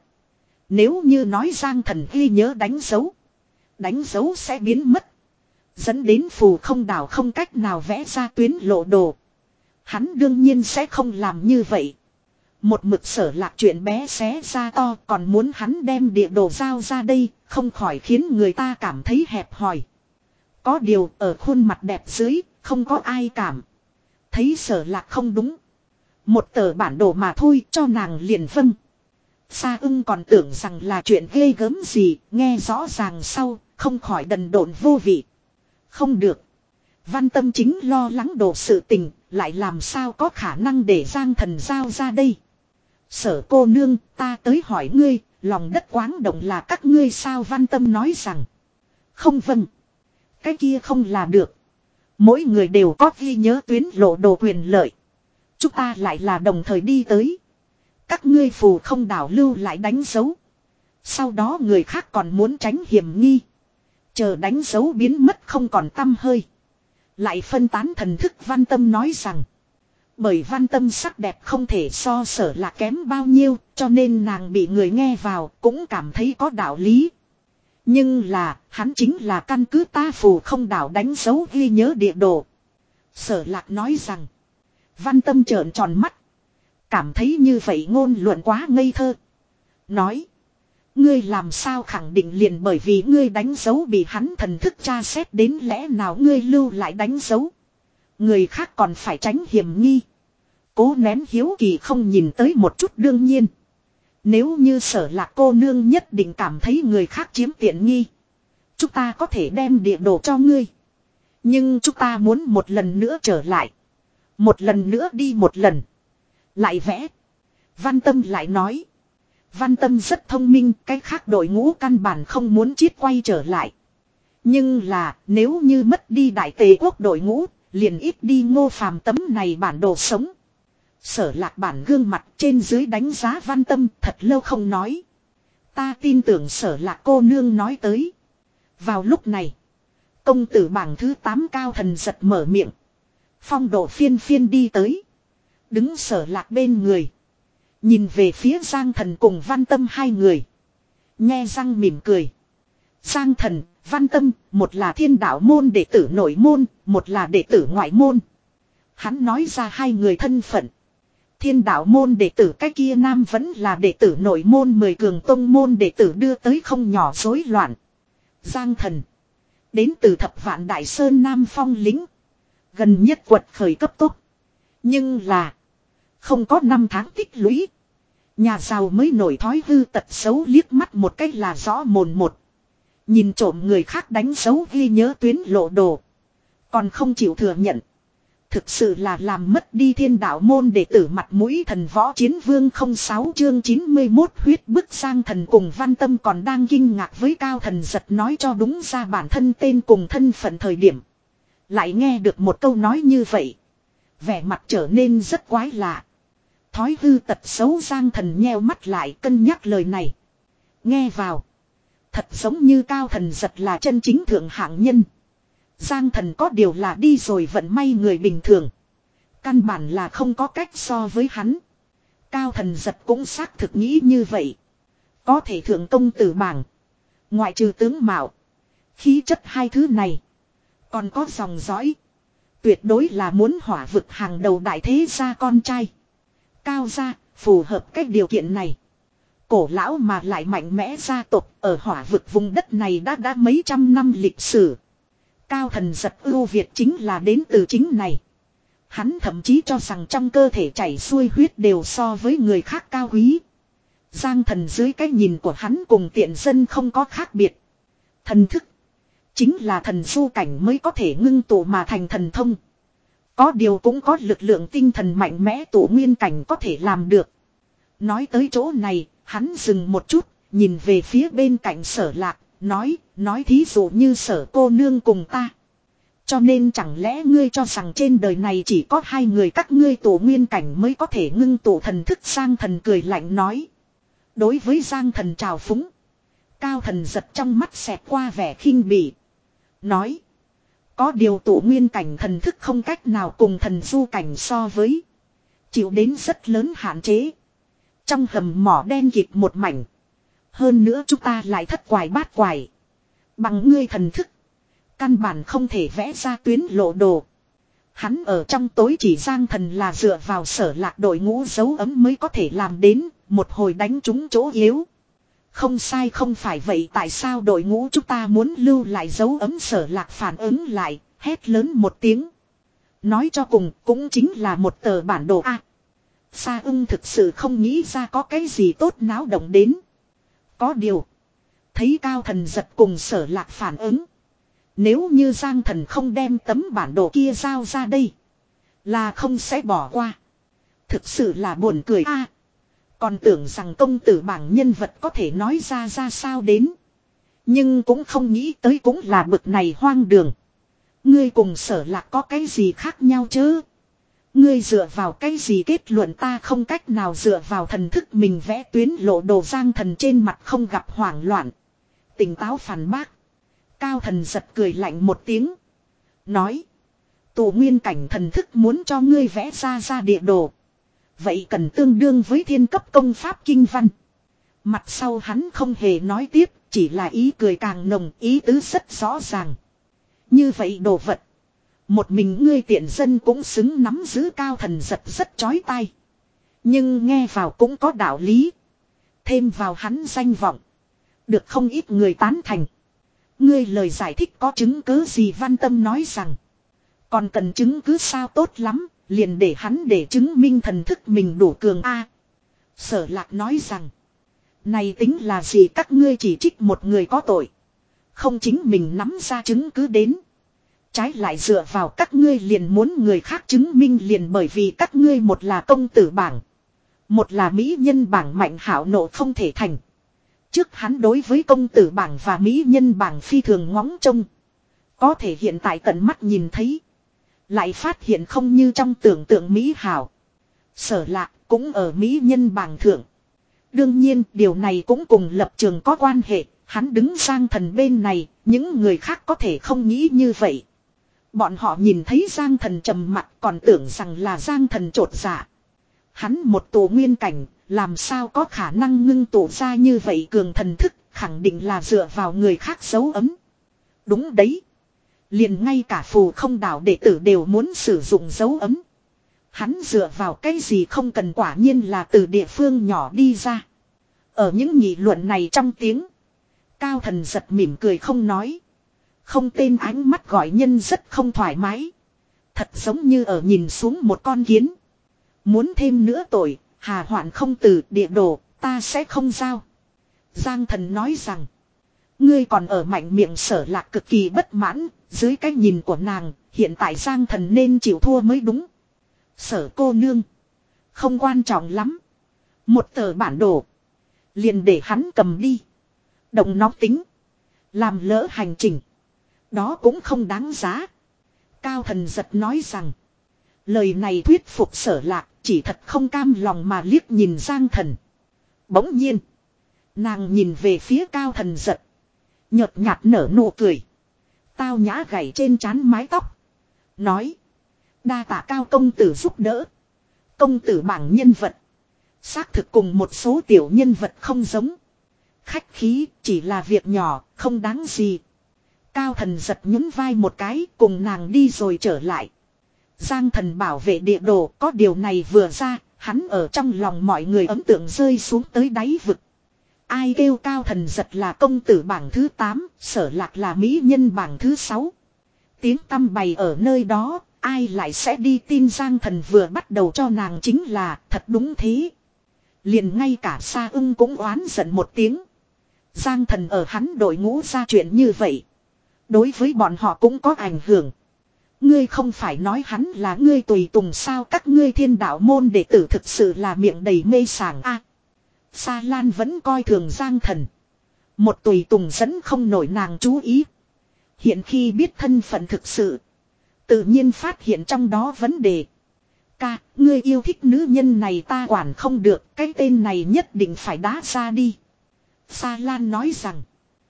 Nếu như nói Giang Thần ghi nhớ đánh dấu. Đánh dấu sẽ biến mất. Dẫn đến phù không đảo không cách nào vẽ ra tuyến lộ đồ. Hắn đương nhiên sẽ không làm như vậy. Một mực Sở Lạc chuyện bé xé ra to, còn muốn hắn đem địa đồ giao ra đây, không khỏi khiến người ta cảm thấy hẹp hòi. Có điều ở khuôn mặt đẹp dưới, không có ai cảm thấy Sở Lạc không đúng. Một tờ bản đồ mà thôi, cho nàng liền vâng. Sa Ưng còn tưởng rằng là chuyện ghê gớm gì, nghe rõ ràng sau, không khỏi đần độn vô vị. Không được. Văn Tâm chính lo lắng đồ sự tình, lại làm sao có khả năng để Giang Thần giao ra đây. Sở cô nương, ta tới hỏi ngươi, lòng đất quáng động là các ngươi sao? Văn Tâm nói rằng. Không vâng. Cái kia không là được. Mỗi người đều có ghi nhớ tuyến lộ đồ quyền lợi. Chúng ta lại là đồng thời đi tới. Các ngươi phù không đảo lưu lại đánh dấu. Sau đó người khác còn muốn tránh hiểm nghi. Chờ đánh dấu biến mất không còn tăm hơi. Lại phân tán thần thức. Văn Tâm nói rằng. Bởi Văn Tâm sắc đẹp không thể so Sở Lạc kém bao nhiêu, cho nên nàng bị người nghe vào cũng cảm thấy có đạo lý. Nhưng là, hắn chính là căn cứ ta phù không đảo đánh dấu ghi nhớ địa đồ. Sở Lạc nói rằng. Văn Tâm trợn tròn mắt. Cảm thấy như vậy ngôn luận quá ngây thơ. Nói. Ngươi làm sao khẳng định liền bởi vì ngươi đánh dấu bị hắn thần thức tra xét đến, lẽ nào ngươi lưu lại đánh dấu. Người khác còn phải tránh hiểm nghi. Cố nén hiếu kỳ không nhìn tới một chút đương nhiên. Nếu như Sở Lạc cô nương nhất định cảm thấy người khác chiếm tiện nghi. Chúng ta có thể đem địa đồ cho ngươi. Nhưng chúng ta muốn một lần nữa trở lại. Một lần nữa đi một lần. Lại vẽ. Văn Tâm lại nói. Văn Tâm rất thông minh, cái khác đội ngũ căn bản không muốn chiết quay trở lại. Nhưng là nếu như mất đi Đại Tề quốc đội ngũ, liền ít đi Ngô Phàm tấm này bản đồ sống. Sở Lạc bản gương mặt trên dưới đánh giá Văn Tâm thật lâu không nói. Ta tin tưởng Sở Lạc cô nương nói tới. Vào lúc này, công tử bảng thứ tám Cao Thần giật mở miệng. Phong độ phiên phiên đi tới. Đứng Sở Lạc bên người. Nhìn về phía Giang Thần cùng Văn Tâm hai người. Nhe răng mỉm cười. Giang Thần, Văn Tâm, một là thiên đạo môn đệ tử nội môn, một là đệ tử ngoại môn. Hắn nói ra hai người thân phận. Thiên đạo môn đệ tử cái kia nam vẫn là đệ tử nội môn, mười cường tông môn đệ tử đưa tới không nhỏ rối loạn. Giang Thần. Đến từ Thập Vạn Đại Sơn Nam Phong lính. Gần nhất quật khởi cấp tốc. Nhưng là. Không có năm tháng tích lũy. Nhà giàu mới nổi thói hư tật xấu liếc mắt một cách là rõ mồn một. Nhìn trộm người khác đánh dấu ghi nhớ tuyến lộ đồ. Còn không chịu thừa nhận. Thực sự là làm mất đi thiên đạo môn đệ tử mặt mũi. Thần võ chiến vương không sáu chương chín mươi mốt huyết bức. Giang Thần cùng Văn Tâm còn đang kinh ngạc với Cao Thần giật nói cho đúng ra bản thân tên cùng thân phận thời điểm. Lại nghe được một câu nói như vậy. Vẻ mặt trở nên rất quái lạ. Thói hư tật xấu. Giang Thần nheo mắt lại cân nhắc lời này. Nghe vào. Thật giống như Cao Thần giật là chân chính thượng hạng nhân. Giang Thần có điều là đi rồi vận may người bình thường. Căn bản là không có cách so với hắn. Cao Thần Giật cũng xác thực nghĩ như vậy. Có thể thượng công tử bảng. Ngoại trừ tướng mạo. Khí chất hai thứ này. Còn có dòng dõi. Tuyệt đối là muốn hỏa vực hàng đầu đại thế gia con trai. Cao gia phù hợp cách điều kiện này. Cổ lão mà lại mạnh mẽ gia tộc ở hỏa vực vùng đất này đã đã mấy trăm năm lịch sử. Cao Thần Giật ưu việt chính là đến từ chính này. Hắn thậm chí cho rằng trong cơ thể chảy xuôi huyết đều so với người khác cao quý. Giang Thần dưới cái nhìn của hắn cùng tiện dân không có khác biệt. Thần thức chính là thần du cảnh mới có thể ngưng tụ mà thành thần thông. Có điều cũng có lực lượng tinh thần mạnh mẽ tụ nguyên cảnh có thể làm được. Nói tới chỗ này, hắn dừng một chút, nhìn về phía bên cạnh Sở Lạc, nói, nói thí dụ như Sở cô nương cùng ta. Cho nên chẳng lẽ ngươi cho rằng trên đời này chỉ có hai người các ngươi tụ nguyên cảnh mới có thể ngưng tụ thần thức. Giang Thần cười lạnh nói. Đối với Giang Thần trào phúng, Cao Thần Giật trong mắt xẹt qua vẻ khinh bỉ. Nói. Có điều tụ nguyên cảnh thần thức không cách nào cùng thần du cảnh so với. Chịu đến rất lớn hạn chế. Trong hầm mỏ đen kịt một mảnh. Hơn nữa chúng ta lại thất quài bát quài. Bằng ngươi thần thức. Căn bản không thể vẽ ra tuyến lộ đồ. Hắn ở trong tối chỉ Giang Thần là dựa vào Sở Lạc đội ngũ dấu ấm mới có thể làm đến. Một hồi đánh trúng chỗ yếu. Không sai không phải vậy tại sao đội ngũ chúng ta muốn lưu lại dấu ấm. Sở Lạc phản ứng lại, hét lớn một tiếng. Nói cho cùng cũng chính là một tờ bản đồ A. Sa ưng thực sự không nghĩ ra có cái gì tốt náo động đến. Có điều. Thấy Cao Thần Giật cùng Sở Lạc phản ứng. Nếu như Giang Thần không đem tấm bản đồ kia giao ra đây. Là không sẽ bỏ qua. Thực sự là buồn cười A. Còn tưởng rằng công tử bảng nhân vật có thể nói ra ra sao đến. Nhưng cũng không nghĩ tới cũng là bực này hoang đường. Ngươi cùng Sở Lạc có cái gì khác nhau chứ? Ngươi dựa vào cái gì kết luận ta không cách nào dựa vào thần thức mình vẽ tuyến lộ đồ. Giang Thần trên mặt không gặp hoảng loạn. Tỉnh táo phản bác. Cao Thần Giật cười lạnh một tiếng. Nói. Tụ nguyên cảnh thần thức muốn cho ngươi vẽ ra ra địa đồ. Vậy cần tương đương với thiên cấp công pháp kinh văn. Mặt sau hắn không hề nói tiếp. Chỉ là ý cười càng nồng, ý tứ rất rõ ràng. Như vậy đồ vật. Một mình ngươi tiện dân cũng xứng nắm giữ. Cao Thần Giật rất chói tai. Nhưng nghe vào cũng có đạo lý. Thêm vào hắn danh vọng. Được không ít người tán thành. Ngươi lời giải thích có chứng cứ gì? Văn Tâm nói rằng. Còn cần chứng cứ sao? Tốt lắm. Liền để hắn để chứng minh thần thức mình đủ cường a. Sở Lạc nói rằng. Này tính là gì? Các ngươi chỉ trích một người có tội. Không chính mình nắm ra chứng cứ đến. Trái lại dựa vào các ngươi liền muốn người khác chứng minh. Liền bởi vì các ngươi một là công tử bảng. Một là mỹ nhân bảng. Mạnh hảo nộ không thể thành. Trước hắn đối với công tử bảng và mỹ nhân bảng phi thường ngóng trông. Có thể hiện tại tận mắt nhìn thấy. Lại phát hiện không như trong tưởng tượng mỹ hảo. Sở Lạc cũng ở mỹ nhân bảng thượng. Đương nhiên điều này cũng cùng lập trường có quan hệ. Hắn đứng Giang Thần bên này. Những người khác có thể không nghĩ như vậy. Bọn họ nhìn thấy Giang Thần trầm mặt còn tưởng rằng là Giang Thần trột dạ. Hắn một tụ nguyên cảnh. Làm sao có khả năng ngưng tụ ra như vậy cường thần thức. Khẳng định là dựa vào người khác dấu ấm. Đúng đấy. Liền ngay cả phù không đảo đệ tử đều muốn sử dụng dấu ấm. Hắn dựa vào cái gì không cần, quả nhiên là từ địa phương nhỏ đi ra. Ở những nghị luận này trong tiếng. Cao Thần Giật mỉm cười không nói. Không tên ánh mắt gọi nhân rất không thoải mái. Thật giống như ở nhìn xuống một con kiến. Muốn thêm nữa tội, hà hoạn không từ địa đồ, ta sẽ không giao. Giang Thần nói rằng. Ngươi còn ở mạnh miệng. Sở Lạc cực kỳ bất mãn. Dưới cái nhìn của nàng, hiện tại Giang Thần nên chịu thua mới đúng. Sở cô nương. Không quan trọng lắm. Một tờ bản đồ. Liền để hắn cầm đi. Động nóng tính. Làm lỡ hành trình. Đó cũng không đáng giá. Cao Thần Giật nói rằng. Lời này thuyết phục Sở Lạc. Chỉ thật không cam lòng mà liếc nhìn Giang Thần. Bỗng nhiên. Nàng nhìn về phía Cao Thần Giật. Nhợt nhạt nở nụ cười. Tao nhã gảy trên trán mái tóc. Nói. Đa tạ Cao công tử giúp đỡ. Công tử bảng nhân vật. Xác thực cùng một số tiểu nhân vật không giống. Khách khí chỉ là việc nhỏ, không đáng gì. Cao Thần giật nhún vai một cái, cùng nàng đi rồi trở lại. Giang Thần bảo vệ địa đồ, có điều này vừa ra, hắn ở trong lòng mọi người ấn tượng rơi xuống tới đáy vực. Ai kêu Cao Thần giật là công tử bảng thứ tám, Sở Lạc là mỹ nhân bảng thứ sáu. Tiếng tăm bày ở nơi đó, ai lại sẽ đi tin Giang Thần vừa bắt đầu cho nàng chính là thật đúng thế. Liền ngay cả Sa Ưng cũng oán giận một tiếng. Giang Thần ở hắn đội ngũ ra chuyện như vậy. Đối với bọn họ cũng có ảnh hưởng. Ngươi không phải nói hắn là ngươi tùy tùng sao, các ngươi thiên đạo môn đệ tử thực sự là miệng đầy mê sảng a. À, Sa Lan vẫn coi thường Giang Thần. Một tùy tùng dẫn không nổi nàng chú ý. Hiện khi biết thân phận thực sự, tự nhiên phát hiện trong đó vấn đề. Ca, ngươi yêu thích nữ nhân này ta quản không được, cái tên này nhất định phải đá ra đi. Sa Lan nói rằng.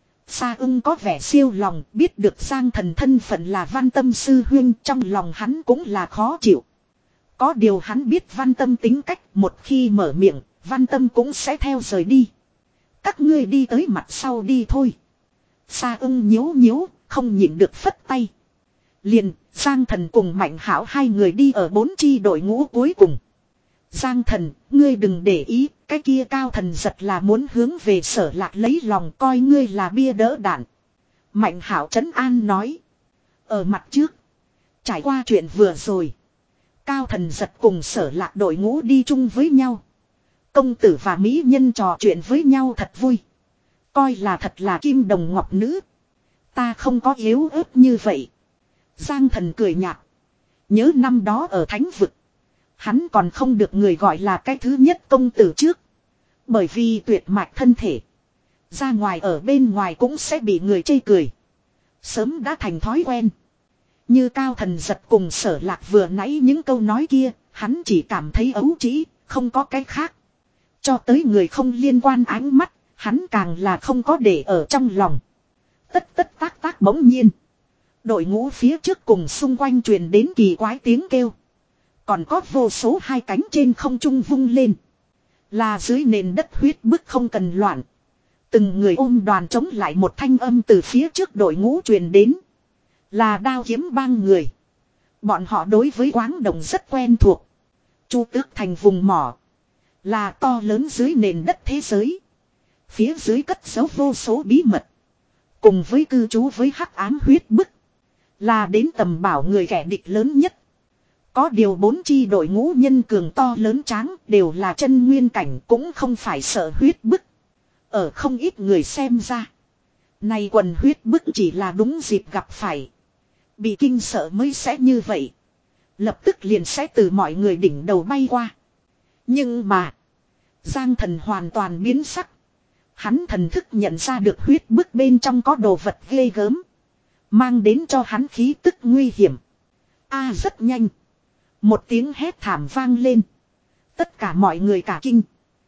Sa Ưng có vẻ siêu lòng, biết được Giang Thần thân phận là Văn Tâm sư huynh, trong lòng hắn cũng là khó chịu. Có điều hắn biết Văn Tâm tính cách, một khi mở miệng, Văn Tâm cũng sẽ theo rời đi. Các ngươi đi tới mặt sau đi thôi. Sa Ưng nhíu nhíu, không nhịn được phất tay. Liền, Giang Thần cùng Mạnh Hảo hai người đi ở bốn chi đội ngũ cuối cùng. Giang Thần, ngươi đừng để ý, cái kia Cao Thần giật là muốn hướng về Sở Lạc lấy lòng, coi ngươi là bia đỡ đạn. Mạnh Hảo trấn an nói. Ở mặt trước, trải qua chuyện vừa rồi, Cao Thần giật cùng Sở Lạc đội ngũ đi chung với nhau. Công tử và mỹ nhân trò chuyện với nhau thật vui. Coi là thật là kim đồng ngọc nữ. Ta không có yếu ớt như vậy. Giang Thần cười nhạt. Nhớ năm đó ở Thánh Vực, hắn còn không được người gọi là cái thứ nhất công tử trước. Bởi vì tuyệt mạch thân thể, ra ngoài ở bên ngoài cũng sẽ bị người chê cười. Sớm đã thành thói quen. Như Cao Thần giật cùng Sở Lạc vừa nãy những câu nói kia, hắn chỉ cảm thấy ấu trĩ, không có cái khác. Cho tới người không liên quan ánh mắt, hắn càng là không có để ở trong lòng. Tất tất tác tác bỗng nhiên. Đội ngũ phía trước cùng xung quanh truyền đến kỳ quái tiếng kêu. Còn có vô số hai cánh trên không trung vung lên. Là dưới nền đất huyết bức không cần loạn. Từng người ôm đoàn chống lại một thanh âm từ phía trước đội ngũ truyền đến. Là đao kiếm bang người. Bọn họ đối với Quáng Đồng rất quen thuộc. Chu Tước Thành vùng mỏ. Là to lớn dưới nền đất thế giới. Phía dưới cất giấu vô số bí mật. Cùng với cư trú với hắc ám huyết bức. Là đến tầm bảo người kẻ địch lớn nhất. Có điều bốn chi đội ngũ nhân cường to lớn tráng đều là chân nguyên cảnh, cũng không phải sợ huyết bức. Ở không ít người xem ra, này quần huyết bức chỉ là đúng dịp gặp phải. Bị kinh sợ mới sẽ như vậy. Lập tức liền sẽ từ mọi người đỉnh đầu bay qua. Nhưng mà Giang Thần hoàn toàn biến sắc. Hắn thần thức nhận ra được huyết bức bên trong có đồ vật ghê gớm, mang đến cho hắn khí tức nguy hiểm. A rất nhanh, một tiếng hét thảm vang lên. Tất cả mọi người cả kinh.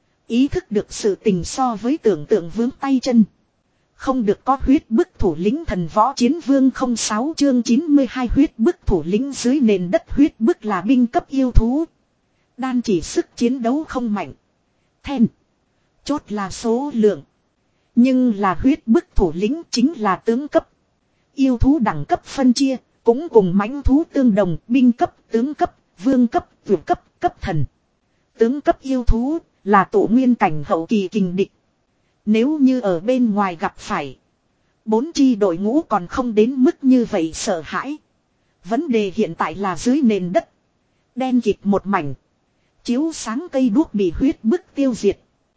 Ý thức được sự tình so với tưởng tượng vướng tay chân. Không được có huyết bức thủ lĩnh thần võ chiến vương không sáu chương chín mươi hai huyết bức thủ lĩnh dưới nền đất huyết bức là binh cấp yêu thú. Đan chỉ sức chiến đấu không mạnh. Then chốt là số lượng. Nhưng là huyết bức thủ lĩnh chính là tướng cấp. Yêu thú đẳng cấp phân chia, cũng cùng mãnh thú tương đồng, binh cấp, tướng cấp, vương cấp, vượt cấp, cấp thần. Tướng cấp yêu thú là tổ nguyên cảnh hậu kỳ kình địch. Nếu như ở bên ngoài gặp phải, bốn chi đội ngũ còn không đến mức như vậy sợ hãi. Vấn đề hiện tại là dưới nền đất, đen kịt một mảnh, chiếu sáng cây đuốc bị huyết bức tiêu diệt.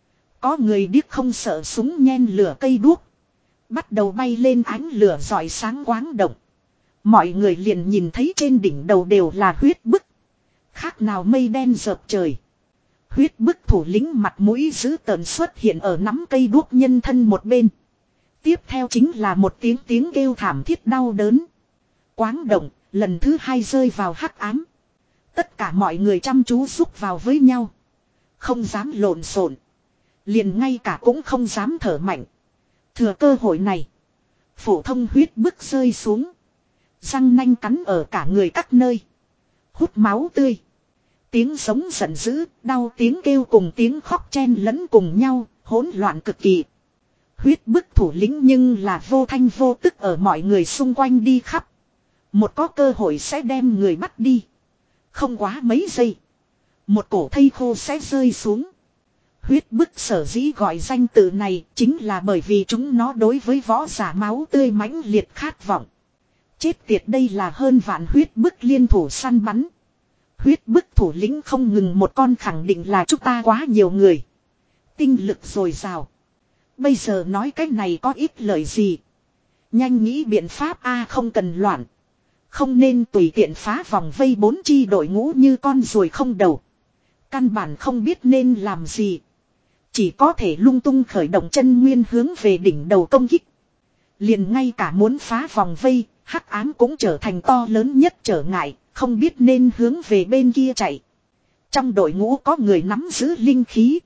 Có người điếc không sợ súng nhen lửa cây đuốc, bắt đầu bay lên ánh lửa rọi sáng Quáng Động. Mọi người liền nhìn thấy trên đỉnh đầu đều là huyết bức, khác nào mây đen dợp trời. Huyết bức thủ lĩnh mặt mũi dữ tợn xuất hiện ở nắm cây đuốc nhân thân một bên. Tiếp theo chính là một tiếng tiếng kêu thảm thiết đau đớn. Quáng Động lần thứ hai rơi vào hắc ám. Tất cả mọi người chăm chú rúc vào với nhau, không dám lộn xộn, liền ngay cả cũng không dám thở mạnh. Thừa cơ hội này, phổ thông huyết bức rơi xuống, răng nanh cắn ở cả người các nơi, hút máu tươi. tiếng giống giận dữ, đau tiếng kêu cùng tiếng khóc chen lẫn cùng nhau, hỗn loạn cực kỳ. Huyết bức thủ lĩnh nhưng là vô thanh vô tức ở mọi người xung quanh đi khắp. Một có cơ hội sẽ đem người bắt đi. Không quá mấy giây. Một cổ thây khô sẽ rơi xuống. Huyết bức sở dĩ gọi danh tự này chính là bởi vì chúng nó đối với võ giả máu tươi mãnh liệt khát vọng. Chết tiệt, đây là hơn vạn huyết bức liên thủ săn bắn. Huyết bức thủ lĩnh không ngừng một con khẳng định là chúng ta quá nhiều người. Tinh lực dồi dào. Bây giờ nói cái này có ít lợi gì. Nhanh nghĩ biện pháp a, không cần loạn. Không nên tùy tiện phá vòng vây bốn chi đội ngũ như con ruồi không đầu. Căn bản không biết nên làm gì. Chỉ có thể lung tung khởi động chân nguyên hướng về đỉnh đầu công kích. Liền ngay cả muốn phá vòng vây, hắc ám cũng trở thành to lớn nhất trở ngại, không biết nên hướng về bên kia chạy. Trong đội ngũ có người nắm giữ linh khí.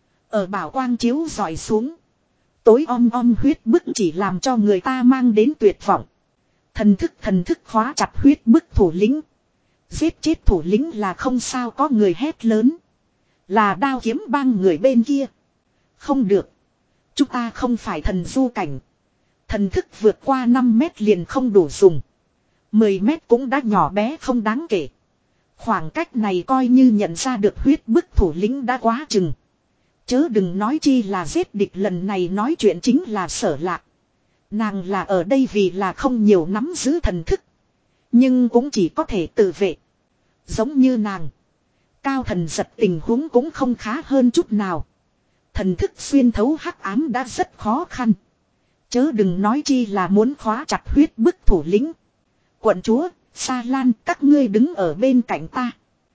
Ở bảo quang chiếu dọi xuống. Tối om om huyết bức chỉ làm cho người ta mang đến tuyệt vọng. Thần thức thần thức khóa chặt huyết bức thủ lĩnh. Giết chết thủ lĩnh là không sao, có người hét lớn. Là Đao Kiếm Bang người bên kia. Không được. Chúng ta không phải thần du cảnh. Thần thức vượt qua năm mét liền không đủ dùng. mười mét cũng đã nhỏ bé không đáng kể. Khoảng cách này coi như nhận ra được huyết bức thủ lĩnh đã quá chừng. Chớ đừng nói chi là giết địch, lần này nói chuyện chính là Sở Lạc. Nàng là ở đây vì là không nhiều nắm giữ thần thức. Nhưng cũng chỉ có thể tự vệ. Giống như nàng. Cao Thần Giật tình huống cũng không khá hơn chút nào. Thần thức xuyên thấu hắc ám đã rất khó khăn. Chớ đừng nói chi là muốn khóa chặt huyết bức thủ lĩnh. Quận chúa, Sa Lan, các ngươi đứng ở bên cạnh ta.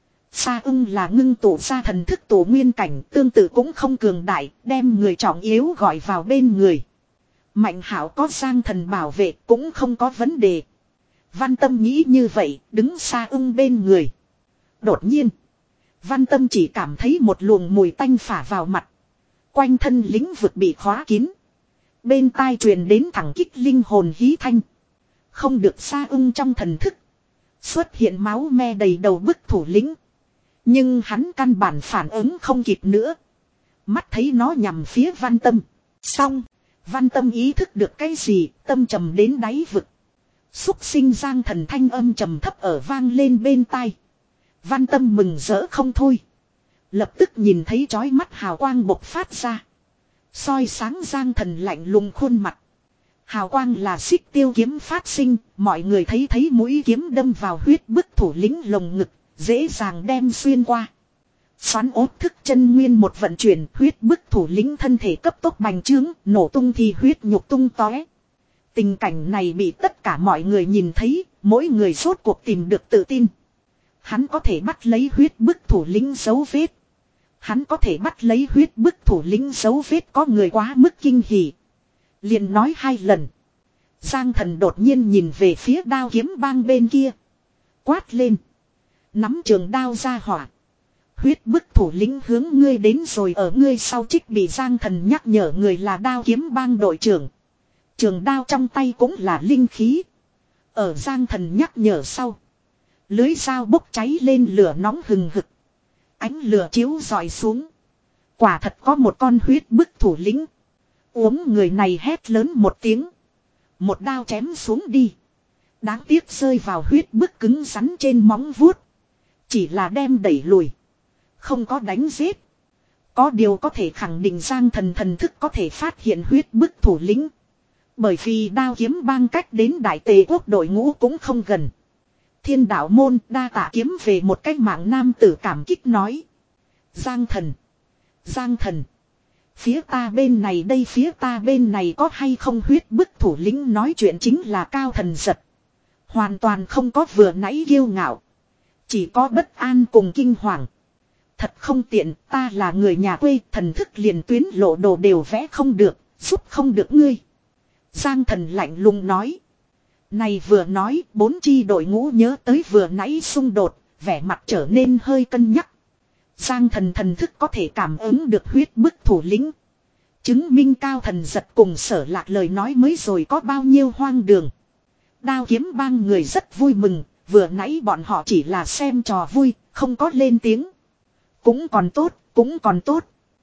Sa Ưng là ngưng tụ ra thần thức tổ nguyên cảnh, tương tự cũng không cường đại, đem người trọng yếu gọi vào bên người. Mạnh Hảo có Giang Thần bảo vệ cũng không có vấn đề. Văn Tâm nghĩ như vậy, đứng Sa Ưng bên người. Đột nhiên, Văn Tâm chỉ cảm thấy một luồng mùi tanh phả vào mặt. Quanh thân lĩnh vực bị khóa kín. Bên tai truyền đến thẳng kích linh hồn hí thanh. Không được, Sa Ưng trong thần thức xuất hiện máu me đầy đầu bức thủ lĩnh. Nhưng hắn căn bản phản ứng không kịp nữa. Mắt thấy nó nhằm phía Văn Tâm. Xong, Văn Tâm ý thức được cái gì, tâm trầm đến đáy vực. Xúc sinh Giang Thần thanh âm trầm thấp ở vang lên bên tai. Văn Tâm mừng rỡ không thôi. Lập tức nhìn thấy chói mắt hào quang bộc phát ra. Soi sáng Giang Thần lạnh lùng khuôn mặt. Hào quang là xích tiêu kiếm phát sinh, mọi người thấy thấy mũi kiếm đâm vào huyết bức thủ lĩnh lồng ngực, dễ dàng đem xuyên qua. Xoắn ốt thức chân nguyên một vận chuyển, huyết bức thủ lĩnh thân thể cấp tốc bành trướng, nổ tung thì huyết nhục tung tóe. Tình cảnh này bị tất cả mọi người nhìn thấy, mỗi người rốt cuộc tìm được tự tin. Hắn có thể bắt lấy huyết bức thủ lĩnh dấu vết. Hắn có thể bắt lấy huyết bức thủ lĩnh dấu vết, có người quá mức kinh hỉ. Liền nói hai lần. Giang Thần đột nhiên nhìn về phía Đao Kiếm Bang bên kia. Quát lên. Nắm trường đao ra hỏa. Huyết bức thủ lĩnh hướng ngươi đến rồi, ở ngươi sau trích bị Giang Thần nhắc nhở người là Đao Kiếm Bang đội trưởng. Trường đao trong tay cũng là linh khí. Ở Giang Thần nhắc nhở sau. Lưới dao bốc cháy lên lửa nóng hừng hực. Ánh lửa chiếu rọi xuống. Quả thật có một con huyết bức thủ lĩnh. Uống người này hét lớn một tiếng. Một đao chém xuống đi. Đáng tiếc rơi vào huyết bức cứng rắn trên móng vuốt. Chỉ là đem đẩy lùi. Không có đánh giết. Có điều có thể khẳng định Giang Thần thần thức có thể phát hiện huyết bức thủ lĩnh. Bởi vì Đao Kiếm Bang cách đến Đại Tề Quốc đội ngũ cũng không gần. Thiên Đạo Môn đa tạ kiếm về một cách mạng nam tử cảm kích nói. Giang Thần. Giang Thần. Phía ta bên này đây, phía ta bên này có hay không huyết bức thủ lĩnh nói chuyện chính là Cao Thần Giật. Hoàn toàn không có vừa nãy kiêu ngạo. Chỉ có bất an cùng kinh hoàng. Thật không tiện, ta là người nhà quê, thần thức liền tuyến lộ đồ đều vẽ không được, giúp không được ngươi. Giang Thần lạnh lùng nói. Này vừa nói, bốn chi đội ngũ nhớ tới vừa nãy xung đột, vẻ mặt trở nên hơi cân nhắc. Giang Thần thần thức có thể cảm ứng được huyết bức thủ lĩnh. Chứng minh Cao Thần Giật cùng Sở Lạc lời nói mới rồi có bao nhiêu hoang đường. Đao Kiếm Bang người rất vui mừng, vừa nãy bọn họ chỉ là xem trò vui, không có lên tiếng. Cũng còn tốt, cũng còn tốt.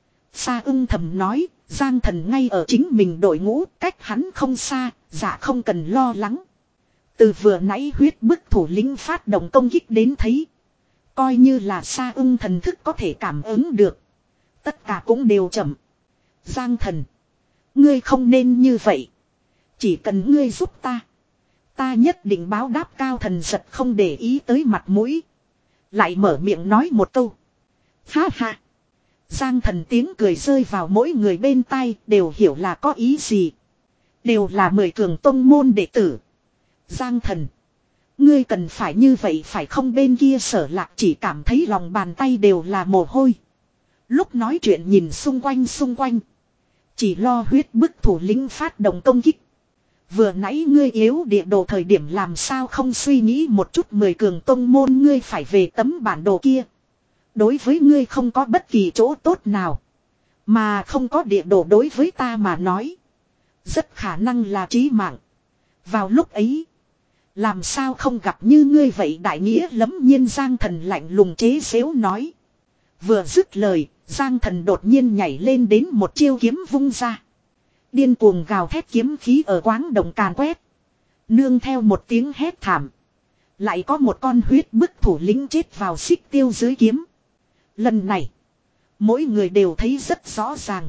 Sa ưng thầm nói, Giang Thần ngay ở chính mình đội ngũ, cách hắn không xa, dạ không cần lo lắng. Từ vừa nãy huyết bức thủ lĩnh phát động công kích đến thấy. Coi như là Sa ưng thần thức có thể cảm ứng được. Tất cả cũng đều chậm. Giang Thần, ngươi không nên như vậy. Chỉ cần ngươi giúp ta. Ta nhất định báo đáp. Cao Thần Giật không để ý tới mặt mũi. Lại mở miệng nói một câu. Ha ha. Giang Thần tiếng cười rơi vào mỗi người bên tai, đều hiểu là có ý gì. Đều là mười cường tông môn đệ tử. Giang Thần, ngươi cần phải như vậy phải không? Bên kia Sở Lạc chỉ cảm thấy lòng bàn tay đều là mồ hôi. Lúc nói chuyện nhìn xung quanh xung quanh. Chỉ lo huyết bức thủ lĩnh phát động công kích. Vừa nãy ngươi yếu địa đồ thời điểm làm sao không suy nghĩ một chút? Mười cường tông môn ngươi phải về tấm bản đồ kia. Đối với ngươi không có bất kỳ chỗ tốt nào. Mà không có địa đồ đối với ta mà nói. Rất khả năng là chí mạng. Vào lúc ấy. Làm sao không gặp như ngươi vậy đại nghĩa lẫm nhiên? Giang Thần lạnh lùng chế giễu nói. Vừa dứt lời, Giang Thần đột nhiên nhảy lên đến một chiêu kiếm vung ra. Điên cuồng gào thét kiếm khí ở quáng động càn quét. Nương theo một tiếng hét thảm. Lại có một con huyết bức thủ lĩnh chết vào xích tiêu dưới kiếm. Lần này, mỗi người đều thấy rất rõ ràng.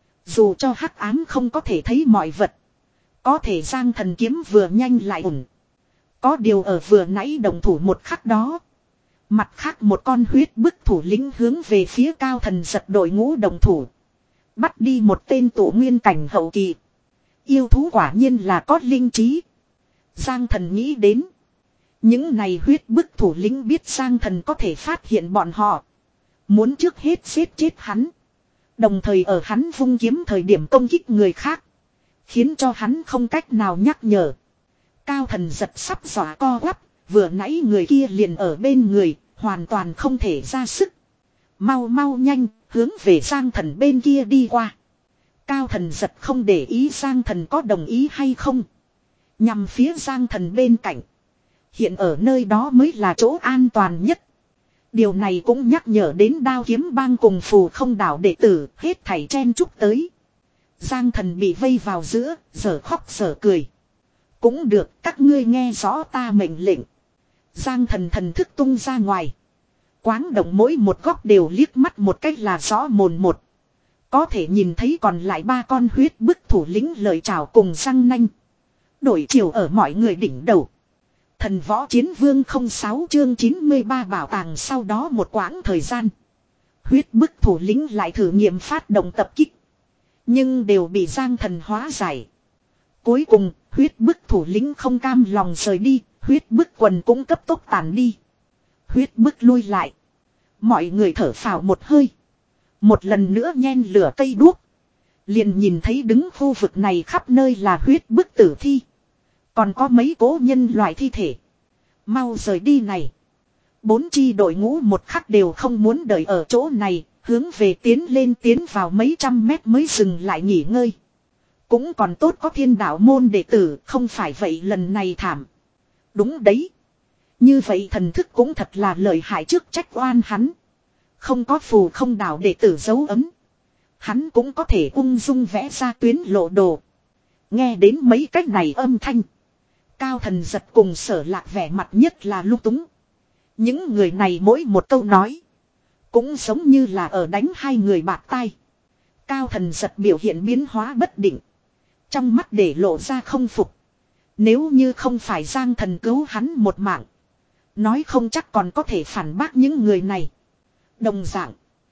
Dù cho hắc ám không có thể thấy mọi vật. Có thể Giang Thần kiếm vừa nhanh lại ổn. Có điều ở vừa nãy đồng thủ một khắc đó. Mặt khác một con huyết bức thủ lĩnh hướng về phía Cao Thần Giật đội ngũ đồng thủ. Bắt đi một tên tổ nguyên cảnh hậu kỳ. Yêu thú quả nhiên là có linh trí. Giang Thần nghĩ đến. Những này huyết bức thủ lĩnh biết Giang Thần có thể phát hiện bọn họ. Muốn trước hết giết chết hắn. Đồng thời ở hắn vung kiếm thời điểm công kích người khác. Khiến cho hắn không cách nào nhắc nhở. Cao Thần Giật sắp dọa co quắp. Vừa nãy người kia liền ở bên người. Hoàn toàn không thể ra sức. Mau mau nhanh. Hướng về Giang Thần bên kia đi qua. Cao Thần Giật không để ý Giang Thần có đồng ý hay không. Nhằm phía Giang Thần bên cạnh. Hiện ở nơi đó mới là chỗ an toàn nhất. Điều này cũng nhắc nhở đến Đao Kiếm Bang cùng Phù Không Đảo đệ tử hết thảy chen chúc tới. Giang Thần bị vây vào giữa, giờ khóc giờ cười. Cũng được, các ngươi nghe rõ ta mệnh lệnh. Giang Thần thần thức tung ra ngoài. Quáng động mỗi một góc đều liếc mắt một cách là rõ mồn một. Có thể nhìn thấy còn lại ba con huyết bức thủ lĩnh lời chào cùng răng nanh. Đổi chiều ở mọi người đỉnh đầu. Thần Võ Chiến Vương không sáu chương chín mươi ba bảo tàng. Sau đó một quãng thời gian. Huyết bức thủ lĩnh lại thử nghiệm phát động tập kích. Nhưng đều bị Giang Thần hóa giải. Cuối cùng, huyết bức thủ lĩnh không cam lòng rời đi. Huyết bức quần cũng cấp tốc tàn đi. Huyết bức lui lại. Mọi người thở phào một hơi. Một lần nữa nhen lửa cây đuốc. Liền nhìn thấy đứng khu vực này khắp nơi là huyết bức tử thi. Còn có mấy cố nhân loại thi thể. Mau rời đi này. Bốn chi đội ngũ một khắc đều không muốn đợi ở chỗ này. Hướng về tiến lên tiến vào mấy trăm mét mới dừng lại nghỉ ngơi. Cũng còn tốt có Thiên Đạo môn đệ tử. Không phải vậy lần này thảm. Đúng đấy. Như vậy thần thức cũng thật là lợi hại, trước trách oan hắn. Không có Phù Không Đảo đệ tử dấu ấm. Hắn cũng có thể ung dung vẽ ra tuyến lộ đồ. Nghe đến mấy cách này âm thanh. Cao Thần Giật cùng Sở Lạc vẻ mặt nhất là lung túng. Những người này mỗi một câu nói. Cũng giống như là ở đánh hai người bạc tai. Cao Thần Giật biểu hiện biến hóa bất định. Trong mắt để lộ ra không phục. Nếu như không phải Giang Thần cứu hắn một mạng. Nói không chắc còn có thể phản bác những người này. Đồng dạng.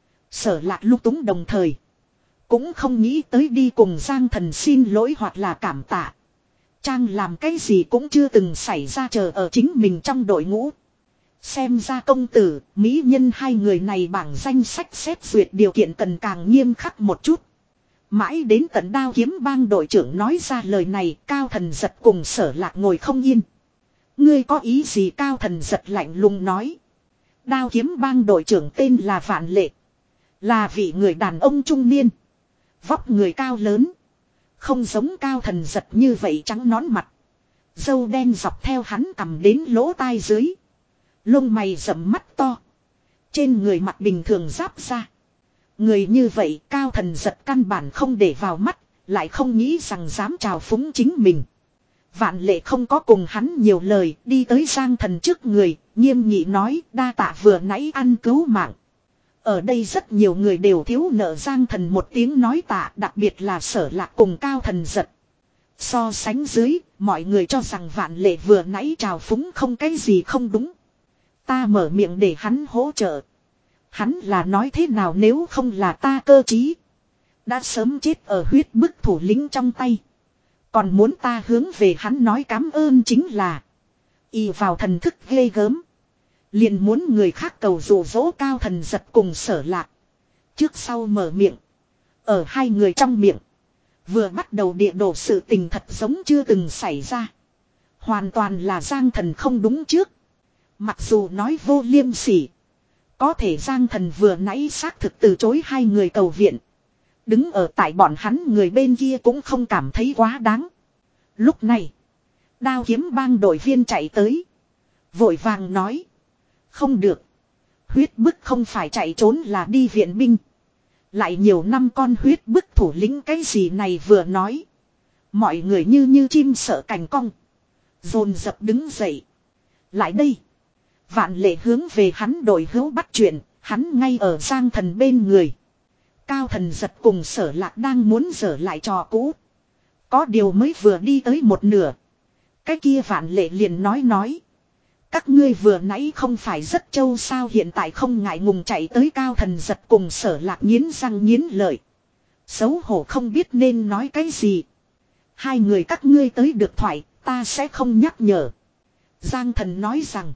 Sở Lạc lung túng đồng thời. Cũng không nghĩ tới đi cùng Giang Thần xin lỗi hoặc là cảm tạ. Trang làm cái gì cũng chưa từng xảy ra, chờ ở chính mình trong đội ngũ. Xem ra công tử, mỹ nhân hai người này bảng danh sách xét duyệt điều kiện cần càng nghiêm khắc một chút. Mãi đến tận Đao Kiếm Bang đội trưởng nói ra lời này, Cao Thần Giật cùng Sở Lạc ngồi không yên. Ngươi có ý gì? Cao Thần Giật lạnh lùng nói. Đao Kiếm Bang đội trưởng tên là Vạn Lệ. Là vị người đàn ông trung niên. Vóc người cao lớn. Không giống Cao Thần Giật như vậy trắng nón mặt. Râu đen dọc theo hắn cằm đến lỗ tai dưới. Lông mày rậm mắt to. Trên người mặt bình thường giáp ra. Người như vậy Cao Thần Giật căn bản không để vào mắt. Lại không nghĩ rằng dám trào phúng chính mình. Vạn Lệ không có cùng hắn nhiều lời. Đi tới Giang Thần trước người. Nghiêm nghị nói đa tạ vừa nãy ăn cứu mạng. Ở đây rất nhiều người đều thiếu nợ Giang Thần một tiếng nói tạ. Đặc biệt là Sở Lạc cùng Cao Thần Giật. So sánh dưới, mọi người cho rằng Vạn Lệ vừa nãy trào phúng không cái gì không đúng. Ta mở miệng để hắn hỗ trợ. Hắn là nói thế nào nếu không là ta cơ trí. Đã sớm chết ở huyết bức thủ lĩnh trong tay. Còn muốn ta hướng về hắn nói cảm ơn chính là. Y vào thần thức ghê gớm. Liền muốn người khác cầu dụ dỗ Cao Thần Giật cùng Sở Lạc. Trước sau mở miệng. Ở hai người trong miệng. Vừa bắt đầu địa đổ sự tình thật giống chưa từng xảy ra. Hoàn toàn là Giang Thần không đúng trước. Mặc dù nói vô liêm sỉ. Có thể Giang Thần vừa nãy xác thực từ chối hai người cầu viện. Đứng ở tại bọn hắn người bên kia cũng không cảm thấy quá đáng. Lúc này. Đao kiếm bang đội viên chạy tới. Vội vàng nói. Không được. Huyết bức không phải chạy trốn là đi viện binh. Lại nhiều năm con huyết bức thủ lĩnh cái gì này vừa nói. Mọi người như như chim sợ cành cong. Dồn dập đứng dậy. Lại đây. Vạn Lệ hướng về hắn đội hữu bắt chuyện. Hắn ngay ở Giang Thần bên người. Cao Thần Giật cùng Sở Lạc đang muốn dở lại trò cũ. Có điều mới vừa đi tới một nửa. Cái kia Vạn Lệ liền nói nói. Các ngươi vừa nãy không phải rất trâu sao hiện tại không ngại ngùng chạy tới Cao Thần Giật cùng Sở Lạc nghiến răng nghiến lợi. Xấu hổ không biết nên nói cái gì. Hai người các ngươi tới được thoại, ta sẽ không nhắc nhở. Giang Thần nói rằng.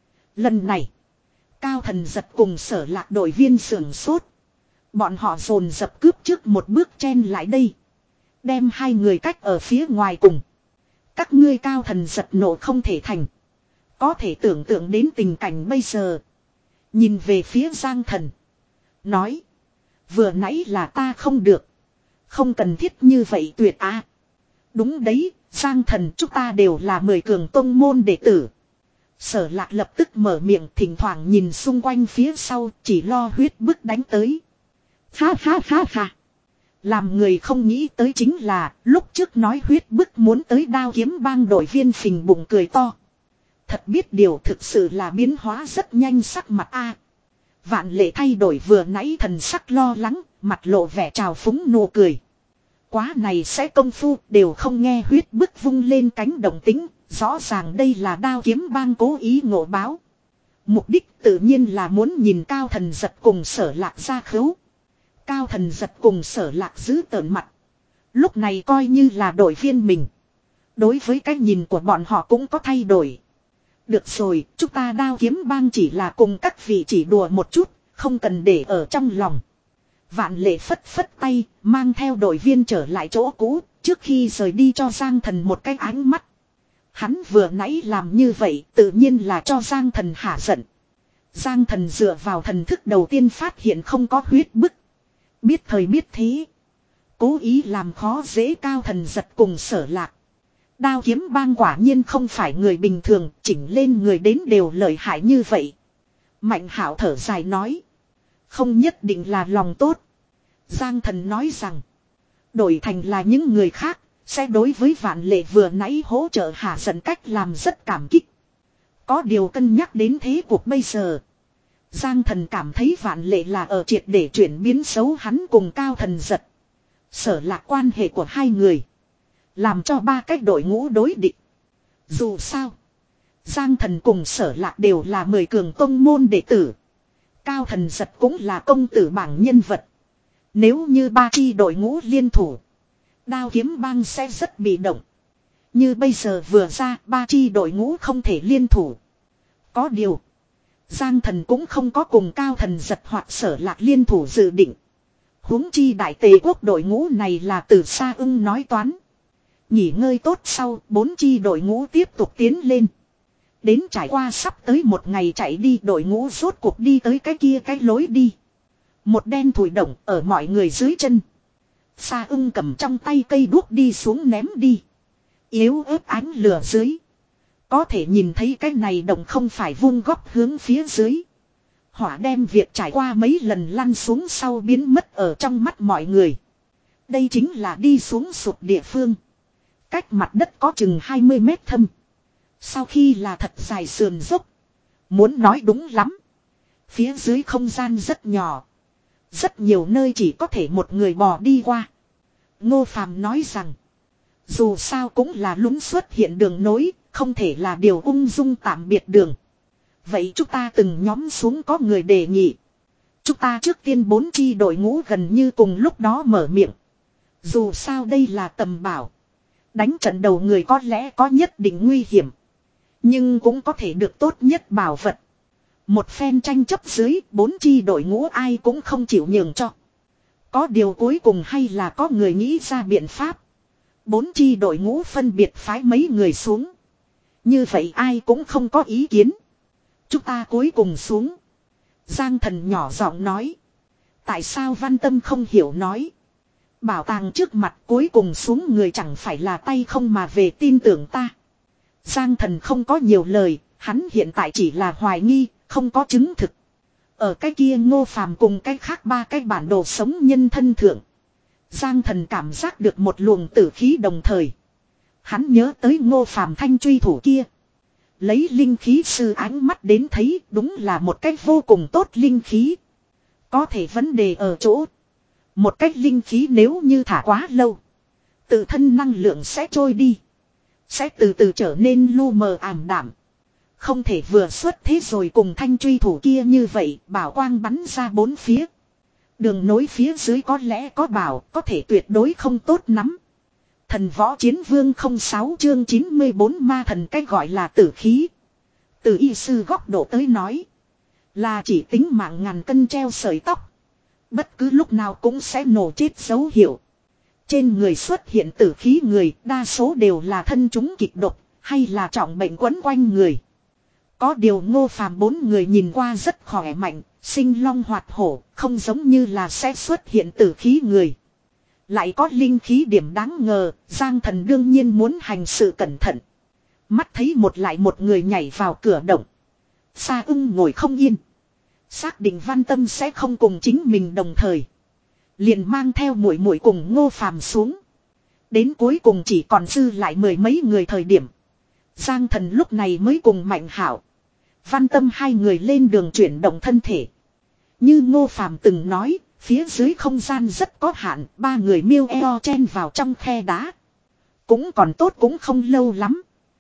Lần này, Cao Thần Giật cùng Sở Lạc đội viên sưởng sốt. Bọn họ dồn dập cướp trước một bước chen lại đây. Đem hai người cách ở phía ngoài cùng. Các ngươi Cao Thần Giật nộ không thể thành. Có thể tưởng tượng đến tình cảnh bây giờ. Nhìn về phía Giang Thần. Nói. Vừa nãy là ta không được. Không cần thiết như vậy tuyệt á. Đúng đấy, Giang Thần chúng ta đều là mười cường tông môn đệ tử. Sở Lạc lập tức mở miệng thỉnh thoảng nhìn xung quanh phía sau chỉ lo huyết bức đánh tới. Ha ha ha ha. Làm người không nghĩ tới chính là lúc trước nói huyết bức muốn tới đao kiếm bang đội viên phình bụng cười to. Thật biết điều thực sự là biến hóa rất nhanh sắc mặt a. Vạn Lệ thay đổi vừa nãy thần sắc lo lắng, mặt lộ vẻ trào phúng nụ cười. Quá này sẽ công phu đều không nghe huyết bức vung lên cánh đồng tính, rõ ràng đây là đao kiếm bang cố ý ngộ báo. Mục đích tự nhiên là muốn nhìn Cao Thần Giật cùng Sở Lạc ra khứu. Cao Thần Giật cùng Sở Lạc giữ tợn mặt. Lúc này coi như là đội viên mình. Đối với cái nhìn của bọn họ cũng có thay đổi. Được rồi, chúng ta đao kiếm bang chỉ là cùng các vị chỉ đùa một chút, không cần để ở trong lòng. Vạn Lệ phất phất tay, mang theo đội viên trở lại chỗ cũ, trước khi rời đi cho Giang Thần một cái ánh mắt. Hắn vừa nãy làm như vậy, tự nhiên là cho Giang Thần hả giận. Giang Thần dựa vào thần thức đầu tiên phát hiện không có huyết bức. Biết thời biết thế. Cố ý làm khó dễ Cao Thần Giật cùng Sở Lạc. Đao kiếm bang quả nhiên không phải người bình thường, chỉnh lên người đến đều lợi hại như vậy. Mạnh Hạo thở dài nói. Không nhất định là lòng tốt. Giang Thần nói rằng. Đổi thành là những người khác, sẽ đối với Vạn Lệ vừa nãy hỗ trợ hạ giận cách làm rất cảm kích. Có điều cân nhắc đến thế cuộc bây giờ. Giang Thần cảm thấy Vạn Lệ là ở triệt để chuyển biến xấu hắn cùng Cao Thần Giật. Sở Lạc quan hệ của hai người. Làm cho ba cái đội ngũ đối địch. Dù sao. Giang Thần cùng Sở Lạc đều là mười cường tông môn đệ tử. Cao Thần Giật cũng là công tử bảng nhân vật. Nếu như ba chi đội ngũ liên thủ. Đao kiếm bang sẽ rất bị động. Như bây giờ vừa ra ba chi đội ngũ không thể liên thủ. Có điều. Giang Thần cũng không có cùng Cao Thần Giật hoặc Sở Lạc liên thủ dự định. Huống chi đại tề quốc đội ngũ này là từ xa ưng nói toán. Nghỉ ngơi tốt sau, bốn chi đội ngũ tiếp tục tiến lên. Đến trải qua sắp tới một ngày chạy đi đội ngũ rốt cuộc đi tới cái kia cái lối đi. Một đen thủi động ở mọi người dưới chân. Sa ưng cầm trong tay cây đuốc đi xuống ném đi. Yếu ớt ánh lửa dưới. Có thể nhìn thấy cái này động không phải vung góc hướng phía dưới. Hỏa đem việc trải qua mấy lần lăn xuống sau biến mất ở trong mắt mọi người. Đây chính là đi xuống sụt địa phương. Cách mặt đất có chừng hai mươi mét thâm. Sau khi là thật dài sườn dốc. Muốn nói đúng lắm. Phía dưới không gian rất nhỏ. Rất nhiều nơi chỉ có thể một người bò đi qua. Ngô Phàm nói rằng. Dù sao cũng là lún xuất hiện đường nối. Không thể là điều ung dung tạm biệt đường. Vậy chúng ta từng nhóm xuống có người đề nghị. Chúng ta trước tiên bốn chi đội ngũ gần như cùng lúc đó mở miệng. Dù sao đây là tầm bảo. Đánh trận đầu người có lẽ có nhất định nguy hiểm. Nhưng cũng có thể được tốt nhất bảo vật. Một phen tranh chấp dưới bốn chi đội ngũ ai cũng không chịu nhường cho. Có điều cuối cùng hay là có người nghĩ ra biện pháp. Bốn chi đội ngũ phân biệt phái mấy người xuống. Như vậy ai cũng không có ý kiến. Chúng ta cuối cùng xuống. Giang Thần nhỏ giọng nói. Tại sao Văn Tâm không hiểu nói. Bảo tàng trước mặt cuối cùng xuống người chẳng phải là tay không mà về tin tưởng ta. Giang Thần không có nhiều lời. Hắn hiện tại chỉ là hoài nghi. Không có chứng thực. Ở cái kia Ngô Phàm cùng cái khác ba cái bản đồ sống nhân thân thượng. Giang Thần cảm giác được một luồng tử khí đồng thời. Hắn nhớ tới Ngô Phàm thanh truy thủ kia. Lấy linh khí sư ánh mắt đến thấy đúng là một cách vô cùng tốt linh khí. Có thể vấn đề ở chỗ. Một cách linh khí nếu như thả quá lâu. Tự thân năng lượng sẽ trôi đi. Sẽ từ từ trở nên lu mờ ảm đạm. Không thể vừa xuất thế rồi cùng thanh truy thủ kia như vậy bảo quang bắn ra bốn phía. Đường nối phía dưới có lẽ có bảo có thể tuyệt đối không tốt lắm. Thần võ chiến vương không sáu chương chín mươi bốn ma thần cách gọi là tử khí. Từ y sư góc độ tới nói. Là chỉ tính mạng ngàn cân treo sợi tóc. Bất cứ lúc nào cũng sẽ nổ chết dấu hiệu. Trên người xuất hiện tử khí người đa số đều là thân chúng kịch độc hay là trọng bệnh quấn quanh người. Có điều Ngô Phàm bốn người nhìn qua rất khỏe mạnh, sinh long hoạt hổ, không giống như là sẽ xuất hiện tử khí người. Lại có linh khí điểm đáng ngờ, Giang Thần đương nhiên muốn hành sự cẩn thận. Mắt thấy một lại một người nhảy vào cửa động. Sa ưng ngồi không yên. Xác định Văn Tâm sẽ không cùng chính mình đồng thời. Liền mang theo muội muội cùng Ngô Phàm xuống. Đến cuối cùng chỉ còn dư lại mười mấy người thời điểm. Giang Thần lúc này mới cùng Mạnh Hảo, Văn Tâm hai người lên đường chuyển động thân thể. Như Ngô Phàm từng nói, phía dưới không gian rất có hạn, ba người miêu eo chen vào trong khe đá. Cũng còn tốt cũng không lâu lắm.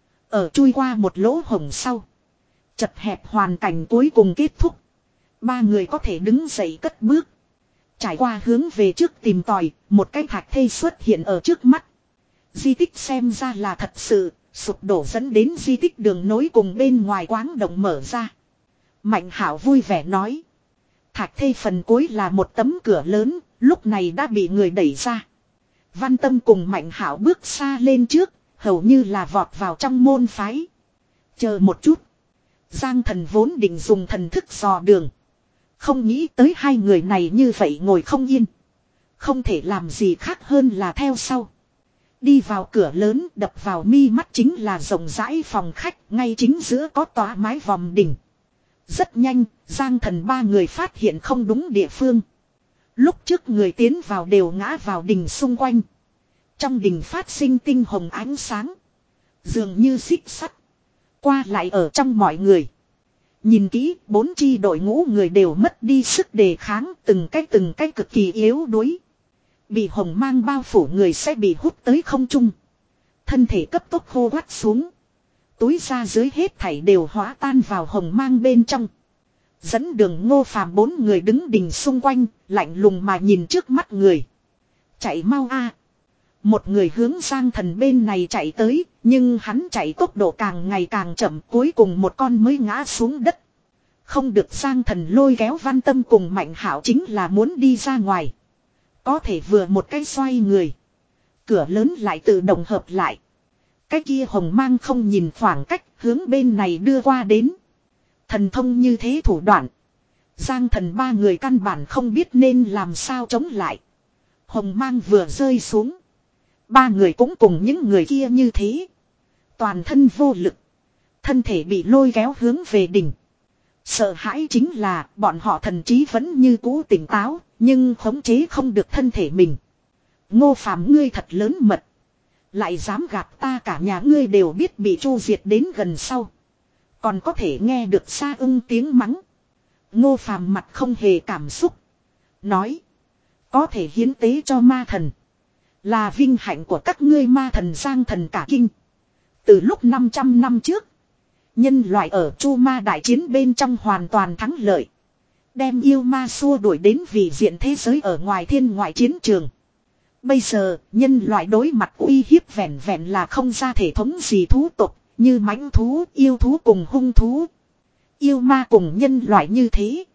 Ở chui qua một lỗ hổng sau. Chật hẹp hoàn cảnh cuối cùng kết thúc. Ba người có thể đứng dậy cất bước. Trải qua hướng về trước tìm tòi, một cái thạch thây xuất hiện ở trước mắt. Di tích xem ra là thật sự. Sụp đổ dẫn đến di tích đường nối cùng bên ngoài quáng động mở ra. Mạnh Hảo vui vẻ nói. Thạch thây phần cuối là một tấm cửa lớn, lúc này đã bị người đẩy ra. Văn Tâm cùng Mạnh Hảo bước xa lên trước, hầu như là vọt vào trong môn phái. Chờ một chút. Giang Thần vốn định dùng thần thức dò đường. Không nghĩ tới hai người này như vậy ngồi không yên. Không thể làm gì khác hơn là theo sau. Đi vào cửa lớn đập vào mi mắt chính là rộng rãi phòng khách, ngay chính giữa có tòa mái vòm đỉnh. Rất nhanh, Giang Thần ba người phát hiện không đúng địa phương. Lúc trước người tiến vào đều ngã vào đỉnh xung quanh. Trong đỉnh phát sinh tinh hồng ánh sáng. Dường như xích sắt. Qua lại ở trong mọi người. Nhìn kỹ, bốn chi đội ngũ người đều mất đi sức đề kháng, từng cái từng cái cực kỳ yếu đuối. Bị hồng mang bao phủ người sẽ bị hút tới không trung. Thân thể cấp tốc khô quắt xuống. Túi ra dưới hết thảy đều hóa tan vào hồng mang bên trong. Dẫn đường Ngô Phàm bốn người đứng đình xung quanh, lạnh lùng mà nhìn trước mắt người. Chạy mau a! Một người hướng Giang Thần bên này chạy tới, nhưng hắn chạy tốc độ càng ngày càng chậm, cuối cùng một con mới ngã xuống đất. Không được, Giang Thần lôi kéo Văn Tâm cùng Mạnh Hảo chính là muốn đi ra ngoài. Có thể vừa một cái xoay người. Cửa lớn lại tự động hợp lại. Cái kia hồng mang không nhìn khoảng cách hướng bên này đưa qua đến. Thần thông như thế thủ đoạn. Giang Thần ba người căn bản không biết nên làm sao chống lại. Hồng mang vừa rơi xuống. Ba người cũng cùng những người kia như thế. Toàn thân vô lực. Thân thể bị lôi kéo hướng về đỉnh. Sợ hãi chính là bọn họ thần trí vẫn như cũ tỉnh táo, nhưng khống chế không được thân thể mình. Ngô Phàm ngươi thật lớn mật. Lại dám gạt ta, cả nhà ngươi đều biết bị chu diệt đến gần sau. Còn có thể nghe được xa ưng tiếng mắng. Ngô Phàm mặt không hề cảm xúc. Nói. Có thể hiến tế cho ma thần. Là vinh hạnh của các ngươi, ma thần Giang Thần cả kinh. Từ lúc năm trăm năm trước. Nhân loại ở Chu Ma đại chiến bên trong hoàn toàn thắng lợi. Đem yêu ma xua đuổi đến vị diện thế giới ở ngoài thiên ngoại chiến trường. Bây giờ, nhân loại đối mặt uy hiếp vẹn vẹn là không ra thể thống gì thú tộc, như mãnh thú, yêu thú cùng hung thú. Yêu ma cùng nhân loại như thế.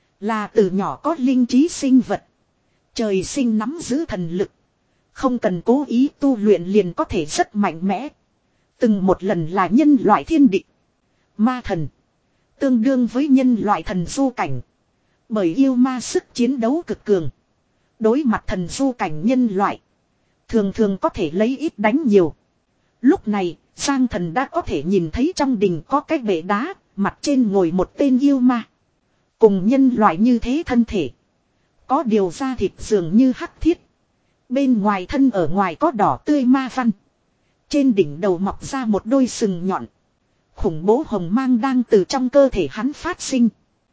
Là từ nhỏ có linh trí sinh vật. Trời sinh nắm giữ thần lực. Không cần cố ý tu luyện liền có thể rất mạnh mẽ. Từng một lần là nhân loại thiên địch. Ma thần. Tương đương với nhân loại thần du cảnh. Bởi yêu ma sức chiến đấu cực cường. Đối mặt thần du cảnh nhân loại. Thường thường có thể lấy ít đánh nhiều. Lúc này, Giang Thần đã có thể nhìn thấy trong đình có cái bệ đá, mặt trên ngồi một tên yêu ma. Cùng nhân loại như thế thân thể. Có điều da thịt dường như hắc thiết. Bên ngoài thân ở ngoài có đỏ tươi ma văn. Trên đỉnh đầu mọc ra một đôi sừng nhọn. Khủng bố hồng mang đang từ trong cơ thể hắn phát sinh.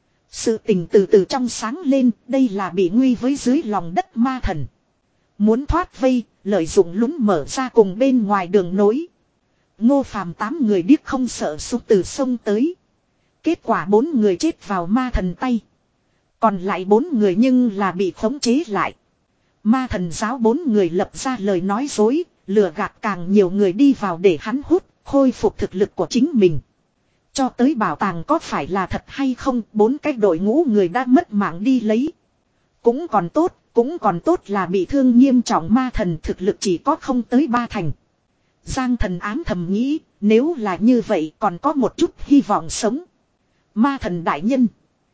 Sự tình từ từ trong sáng lên, đây là bị nguy với dưới lòng đất ma thần. Muốn thoát vây, lợi dụng lún mở ra cùng bên ngoài đường nối. Ngô Phàm tám người điếc không sợ súng từ sông tới. Kết quả bốn người chết vào ma thần tay. Còn lại bốn người nhưng là bị khống chế lại. Ma thần giáo bốn người lập ra lời nói dối, lừa gạt càng nhiều người đi vào để hắn hút, khôi phục thực lực của chính mình. Cho tới bảo tàng có phải là thật hay không, bốn cái đội ngũ người đã mất mạng đi lấy. Cũng còn tốt, cũng còn tốt là bị thương nghiêm trọng, ma thần thực lực chỉ có không tới ba thành. Giang Thần ám thầm nghĩ, nếu là như vậy còn có một chút hy vọng sống. Ma thần đại nhân.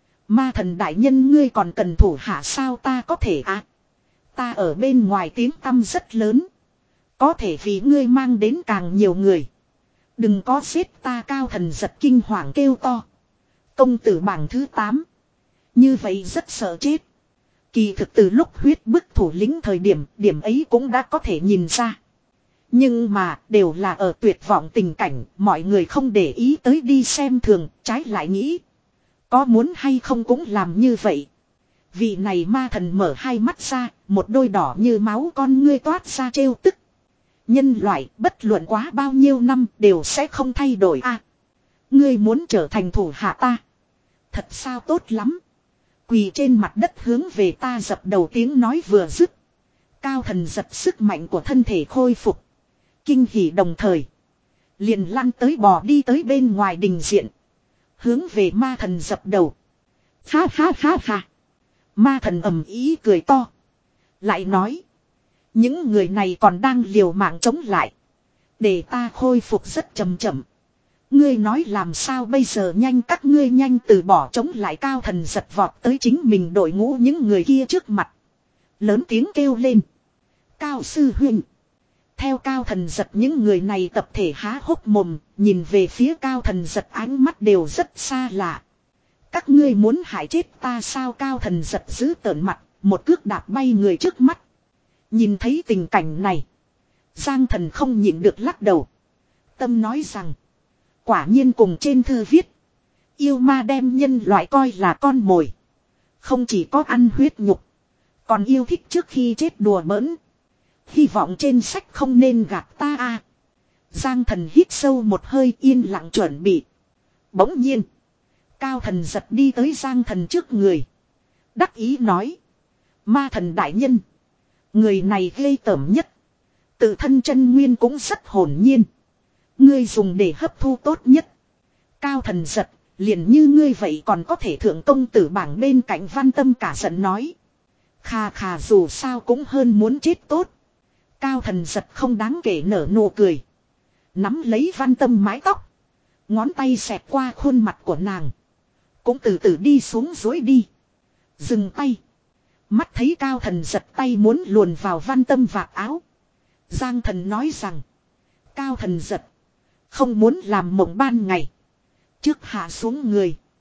Ma thần đại nhân ngươi còn cần thủ hạ sao, ta có thể à. Ta ở bên ngoài tiếng tăm rất lớn. Có thể vì ngươi mang đến càng nhiều người. Đừng có giết ta, Cao Thần giật kinh hoàng kêu to. Công tử bảng thứ tám. Như vậy rất sợ chết. Kỳ thực từ lúc huyết bức thủ lĩnh thời điểm, điểm ấy cũng đã có thể nhìn ra. Nhưng mà đều là ở tuyệt vọng tình cảnh, mọi người không để ý tới đi xem thường, trái lại nghĩ. Có muốn hay không cũng làm như vậy. Vị này ma thần mở hai mắt ra, một đôi đỏ như máu con ngươi toát ra trêu tức. Nhân loại bất luận quá bao nhiêu năm đều sẽ không thay đổi a. À, ngươi muốn trở thành thủ hạ ta. Thật sao, tốt lắm. Quỳ trên mặt đất hướng về ta dập đầu, tiếng nói vừa dứt. Cao Thần giật sức mạnh của thân thể khôi phục. Kinh hỉ đồng thời. Liền lăn tới bò đi tới bên ngoài đình diện. Hướng về ma thần dập đầu. Ha ha ha ha. Ma thần ầm ý cười to. Lại nói. Những người này còn đang liều mạng chống lại. Để ta khôi phục rất chậm chậm. Ngươi nói làm sao bây giờ, nhanh các ngươi nhanh từ bỏ chống lại. Cao Thần giật vọt tới chính mình đội ngũ những người kia trước mặt. Lớn tiếng kêu lên. Cao sư huynh. Theo Cao Thần giật những người này tập thể há hốc mồm, nhìn về phía Cao Thần giật ánh mắt đều rất xa lạ. Các ngươi muốn hại chết ta sao? Cao Thần giật giữ tợn mặt, một cước đạp bay người trước mắt. Nhìn thấy tình cảnh này, Giang Thần không nhịn được lắc đầu. Tâm nói rằng, quả nhiên cùng trên thư viết, yêu ma đem nhân loại coi là con mồi. Không chỉ có ăn huyết nhục, còn yêu thích trước khi chết đùa bỡn. Hy vọng trên sách không nên gạt ta a. À, Giang Thần hít sâu một hơi, yên lặng chuẩn bị. Bỗng nhiên, Cao Thần giật đi tới Giang Thần trước người. Đắc ý nói. Ma thần đại nhân. Người này ghê tởm nhất. Tự thân chân nguyên cũng rất hồn nhiên. Ngươi dùng để hấp thu tốt nhất. Cao Thần giật, liền như ngươi vậy còn có thể thượng công tử bảng bên cạnh Văn Tâm cả giận nói. Khà khà, dù sao cũng hơn muốn chết tốt. Cao Thần giật không đáng kể nở nụ cười. Nắm lấy Văn Tâm mái tóc. Ngón tay xẹt qua khuôn mặt của nàng. Cũng từ từ đi xuống dối đi. Dừng tay. Mắt thấy Cao Thần giật tay muốn luồn vào Văn Tâm vạt áo. Giang Thần nói rằng. Cao Thần giật. Không muốn làm mộng ban ngày. Trước hạ xuống người.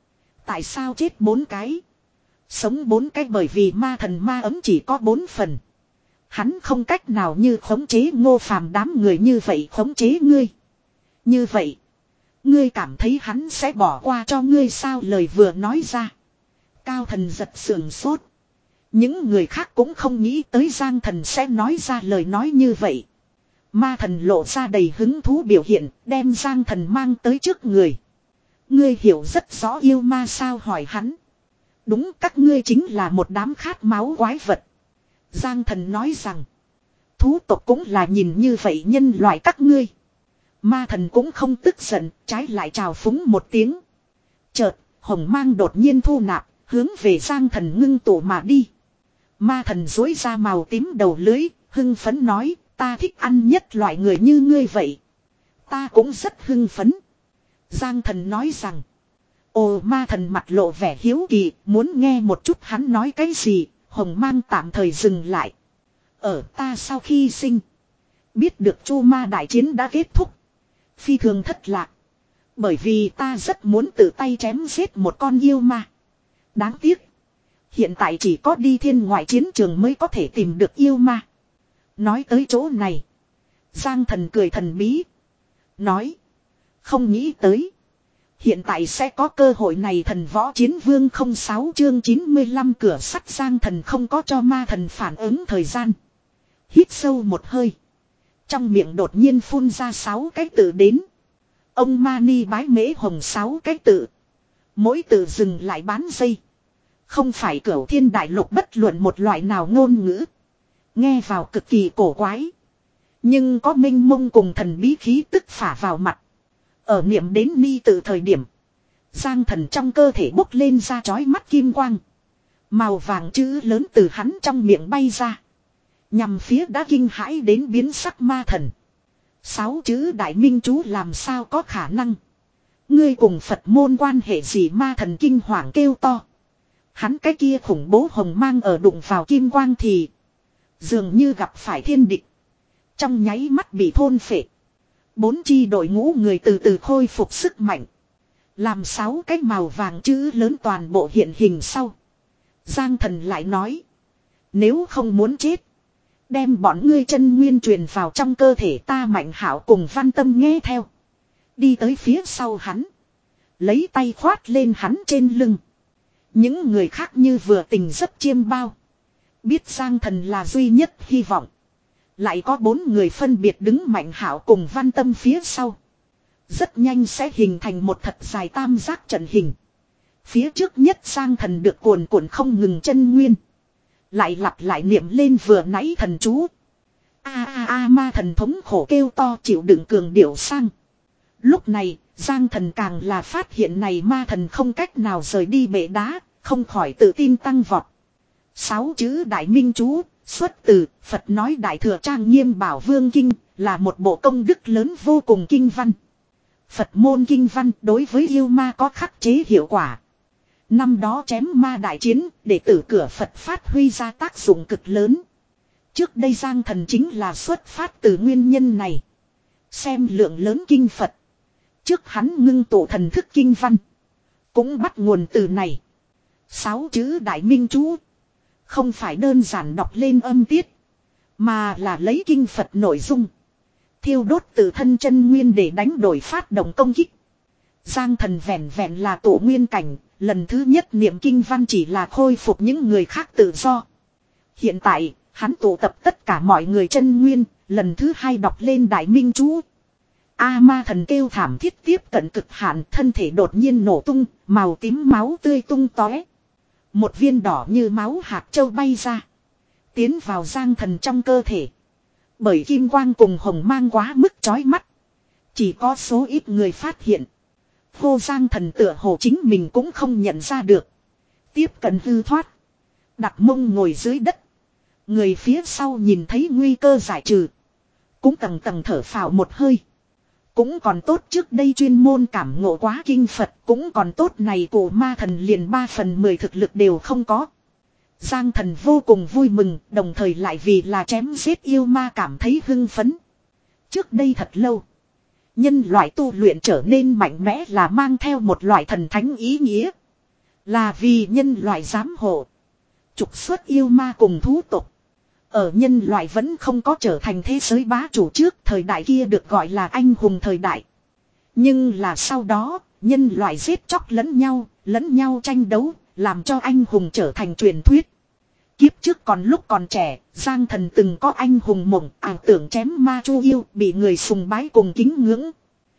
Tại sao chết bốn cái? Sống bốn cái bởi vì ma thần ma ấm chỉ có bốn phần. Hắn không cách nào như khống chế Ngô Phàm đám người như vậy khống chế ngươi. Như vậy, ngươi cảm thấy hắn sẽ bỏ qua cho ngươi sao? Lời vừa nói ra, Cao Thần giật sườn sốt. Những người khác cũng không nghĩ tới Giang Thần sẽ nói ra lời nói như vậy. Ma thần lộ ra đầy hứng thú biểu hiện, đem Giang Thần mang tới trước người. Ngươi hiểu rất rõ yêu ma sao? Hỏi hắn. Đúng, các ngươi chính là một đám khát máu quái vật. Giang Thần nói rằng, thú tộc cũng là nhìn như vậy nhân loại các ngươi. Ma thần cũng không tức giận, trái lại chào phúng một tiếng. Chợt, hồng mang đột nhiên thu nạp, hướng về Giang Thần ngưng tụ mà đi. Ma thần dối ra màu tím đầu lưới, hưng phấn nói, ta thích ăn nhất loại người như ngươi vậy. Ta cũng rất hưng phấn. Giang Thần nói rằng, ồ. Ma thần mặt lộ vẻ hiếu kỳ, muốn nghe một chút hắn nói cái gì. Hồng mang tạm thời dừng lại. Ở ta sau khi sinh, biết được Chu Ma đại chiến đã kết thúc, phi thường thất lạc. Bởi vì ta rất muốn tự tay chém giết một con yêu ma. Đáng tiếc, hiện tại chỉ có đi thiên ngoại chiến trường mới có thể tìm được yêu ma. Nói tới chỗ này, Giang Thần cười thần bí, nói, không nghĩ tới hiện tại sẽ có cơ hội này. Thần võ chiến vương không sáu chương chín mươi lăm cửa sắt. Giang Thần không có cho ma thần phản ứng thời gian. Hít sâu một hơi, trong miệng đột nhiên phun ra sáu cái tự đến. Ông Mani bái mễ hồng sáu cái tự. Mỗi tự dừng lại bán giây. Không phải cửu thiên đại lục bất luận một loại nào ngôn ngữ. Nghe vào cực kỳ cổ quái. Nhưng có minh mông cùng thần bí khí tức phả vào mặt. Ở niệm đến ni tự thời điểm, Giang Thần trong cơ thể bốc lên ra chói mắt kim quang. Màu vàng chữ lớn từ hắn trong miệng bay ra, nhằm phía đã kinh hãi đến biến sắc ma thần. Sáu chữ đại minh chú làm sao có khả năng? Ngươi cùng Phật môn quan hệ gì? Ma thần kinh hoàng kêu to. Hắn cái kia khủng bố hồng mang ở đụng vào kim quang thì dường như gặp phải thiên địch, trong nháy mắt bị thôn phệ. Bốn chi đội ngũ người từ từ khôi phục sức mạnh. Làm sáu cái màu vàng chữ lớn toàn bộ hiện hình sau, Giang Thần lại nói, nếu không muốn chết, đem bọn ngươi chân nguyên truyền vào trong cơ thể ta. Mạnh Hạo cùng Văn Tâm nghe theo, đi tới phía sau hắn, lấy tay khoát lên hắn trên lưng. Những người khác như vừa tình giấc chiêm bao, biết Giang Thần là duy nhất hy vọng. Lại có bốn người phân biệt đứng Mạnh Hạo cùng Văn Tâm phía sau. Rất nhanh sẽ hình thành một thật dài tam giác trận hình. Phía trước nhất Giang Thần được cuồn cuộn không ngừng chân nguyên, lại lặp lại niệm lên vừa nãy thần chú. A a a. Ma thần thống khổ kêu to chịu đựng cường điệu sang. Lúc này Giang Thần càng là phát hiện này ma thần không cách nào rời đi bệ đá, không khỏi tự tin tăng vọt. Sáu chữ đại minh chú xuất từ Phật nói Đại Thừa Trang Nghiêm Bảo Vương Kinh, là một bộ công đức lớn vô cùng kinh văn. Phật môn kinh văn đối với yêu ma có khắc chế hiệu quả. Năm đó chém ma đại chiến, để tử cửa Phật phát huy ra tác dụng cực lớn. Trước đây Giang Thần chính là xuất phát từ nguyên nhân này. Xem lượng lớn kinh Phật, trước hắn ngưng tụ thần thức kinh văn, cũng bắt nguồn từ này. Sáu chữ đại minh chú không phải đơn giản đọc lên âm tiết, mà là lấy kinh Phật nội dung, thiêu đốt từ thân chân nguyên để đánh đổi phát động công kích. Giang Thần vẹn vẹn là tổ nguyên cảnh, lần thứ nhất niệm kinh văn chỉ là khôi phục những người khác tự do. Hiện tại, hắn tụ tập tất cả mọi người chân nguyên, lần thứ hai đọc lên đại minh chú. A ma thần kêu thảm thiết tiếp cận cực hạn, thân thể đột nhiên nổ tung, màu tím máu tươi tung tóe. Một viên đỏ như máu hạt châu bay ra, tiến vào Giang Thần trong cơ thể. Bởi kim quang cùng hồng mang quá mức chói mắt, chỉ có số ít người phát hiện. Hô Giang Thần tựa hồ chính mình cũng không nhận ra được. Tiếp cận hư thoát, đặt mông ngồi dưới đất. Người phía sau nhìn thấy nguy cơ giải trừ, cũng tầng tầng thở phào một hơi. Cũng còn tốt trước đây chuyên môn cảm ngộ quá kinh Phật, cũng còn tốt này cổ ma thần liền ba phần mười thực lực đều không có. Giang Thần vô cùng vui mừng, đồng thời lại vì là chém giết yêu ma cảm thấy hưng phấn. Trước đây thật lâu, nhân loại tu luyện trở nên mạnh mẽ là mang theo một loại thần thánh ý nghĩa. Là vì nhân loại giám hộ. Trục xuất yêu ma cùng thú tộc. Ở nhân loại vẫn không có trở thành thế giới bá chủ trước, thời đại kia được gọi là anh hùng thời đại. Nhưng là sau đó, nhân loại giết chóc lẫn nhau, lẫn nhau tranh đấu, làm cho anh hùng trở thành truyền thuyết. Kiếp trước còn lúc còn trẻ, Giang Thần từng có anh hùng mộng, ảo tưởng chém ma chu yêu, bị người sùng bái cùng kính ngưỡng.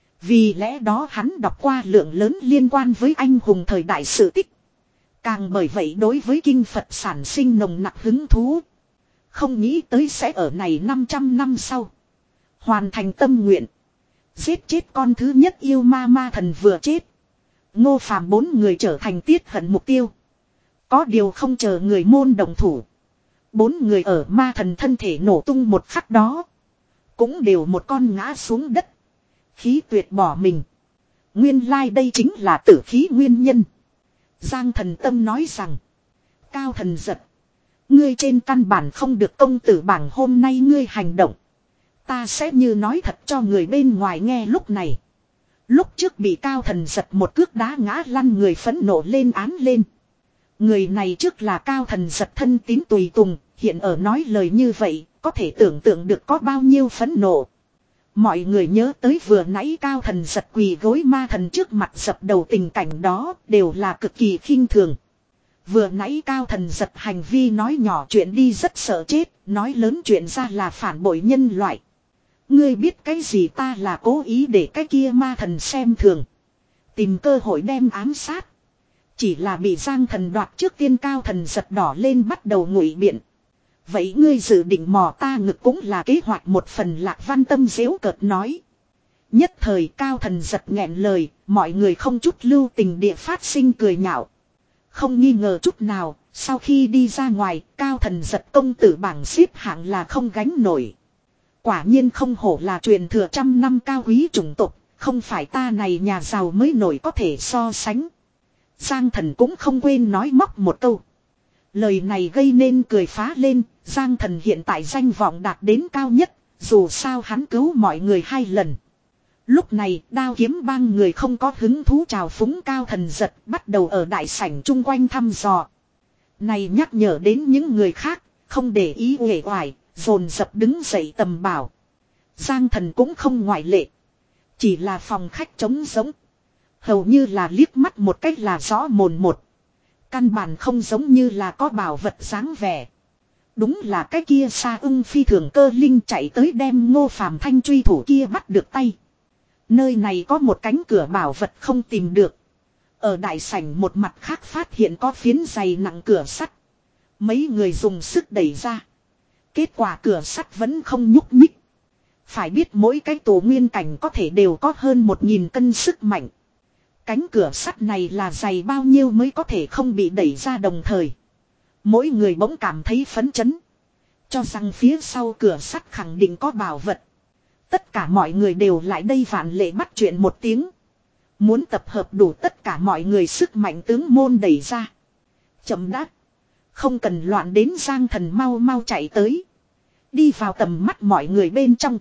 Vì lẽ đó hắn đọc qua lượng lớn liên quan với anh hùng thời đại sự tích. Càng bởi vậy đối với kinh Phật sản sinh nồng nặc hứng thú. Không nghĩ tới sẽ ở này năm trăm năm sau. Hoàn thành tâm nguyện. Giết chết con thứ nhất yêu ma ma thần vừa chết. Ngô Phàm bốn người trở thành tiết hận mục tiêu. Có điều không chờ người môn đồng thủ. Bốn người ở ma thần thân thể nổ tung một khắc đó. Cũng đều một con ngã xuống đất. Khí tuyệt bỏ mình. Nguyên lai like đây chính là tử khí nguyên nhân. Giang Thần Tâm nói rằng. Cao Thần Giật. Ngươi trên căn bản không được công tử bảng, hôm nay ngươi hành động. Ta sẽ như nói thật cho người bên ngoài nghe. Lúc này. Lúc trước bị Cao Thần Giật một cước đá ngã lăn người phẫn nộ lên án lên. Người này trước là Cao Thần Giật thân tín tùy tùng. Hiện ở nói lời như vậy. Có thể tưởng tượng được có bao nhiêu phẫn nộ. Mọi người nhớ tới vừa nãy Cao Thần Giật quỳ gối ma thần trước mặt dập đầu tình cảnh đó. Đều là cực kỳ khinh thường. Vừa nãy Cao Thần Giật hành vi nói nhỏ chuyện đi rất sợ chết. Nói lớn chuyện ra là phản bội nhân loại. Ngươi biết cái gì, ta là cố ý để cái kia ma thần xem thường. Tìm cơ hội đem ám sát. Chỉ là bị Giang Thần đoạt trước tiên. Cao Thần Giật đỏ lên bắt đầu ngụy biện. Vậy ngươi dự định mò ta ngực cũng là kế hoạch một phần. Lạc Văn Tâm giễu cợt nói. Nhất thời Cao Thần Giật nghẹn lời. Mọi người không chút lưu tình địa phát sinh cười nhạo. Không nghi ngờ chút nào. Sau khi đi ra ngoài, Cao Thần Giật công tử bảng xếp hạng là không gánh nổi. Quả nhiên không hổ là truyền thừa trăm năm cao quý chủng tộc. Không phải ta này nhà giàu mới nổi có thể so sánh. Giang Thần cũng không quên nói móc một câu. Lời này gây nên cười phá lên. Giang Thần hiện tại danh vọng đạt đến cao nhất. Dù sao hắn cứu mọi người hai lần. Lúc này Đao Kiếm Bang người không có hứng thú chào phúng Cao Thần Giật. Bắt đầu ở đại sảnh chung quanh thăm dò. Này nhắc nhở đến những người khác. Không để ý uể oải. Dồn dập đứng dậy tầm bảo. Giang Thần cũng không ngoại lệ. Chỉ là phòng khách trống rỗng. Hầu như là liếc mắt một cách là rõ mồn một. Căn bản không giống như là có bảo vật dáng vẻ. Đúng là cái kia Sa Ưng phi thường cơ linh chạy tới đem Ngô Phàm thanh truy thủ kia bắt được tay. Nơi này có một cánh cửa bảo vật không tìm được. Ở đại sảnh một mặt khác phát hiện có phiến dày nặng cửa sắt. Mấy người dùng sức đẩy ra. Kết quả cửa sắt vẫn không nhúc nhích. Phải biết mỗi cái tổ nguyên cảnh có thể đều có hơn một nghìn cân sức mạnh. Cánh cửa sắt này là dày bao nhiêu mới có thể không bị đẩy ra đồng thời. Mỗi người bỗng cảm thấy phấn chấn. Cho rằng phía sau cửa sắt khẳng định có bảo vật. Tất cả mọi người đều lại đây vạn lệ bắt chuyện một tiếng. Muốn tập hợp đủ tất cả mọi người sức mạnh tướng môn đẩy ra. Chậm đã. Không cần loạn đến. Giang Thần mau mau chạy tới. Đi vào tầm mắt mọi người bên trong.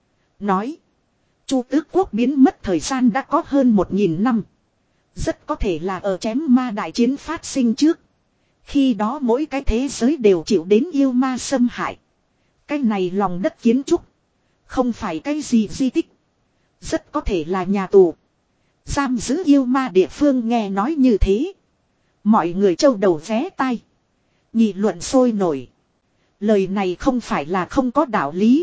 Nói. Chu Tước Quốc biến mất thời gian đã có hơn một nghìn năm. Rất có thể là ở chém ma đại chiến phát sinh trước. Khi đó mỗi cái thế giới đều chịu đến yêu ma xâm hại. Cái này lòng đất kiến trúc. Không phải cái gì di tích. Rất có thể là nhà tù. Giam giữ yêu ma địa phương. Nghe nói như thế. Mọi người trâu đầu vé tai. Nghị luận sôi nổi. Lời này không phải là không có đạo lý.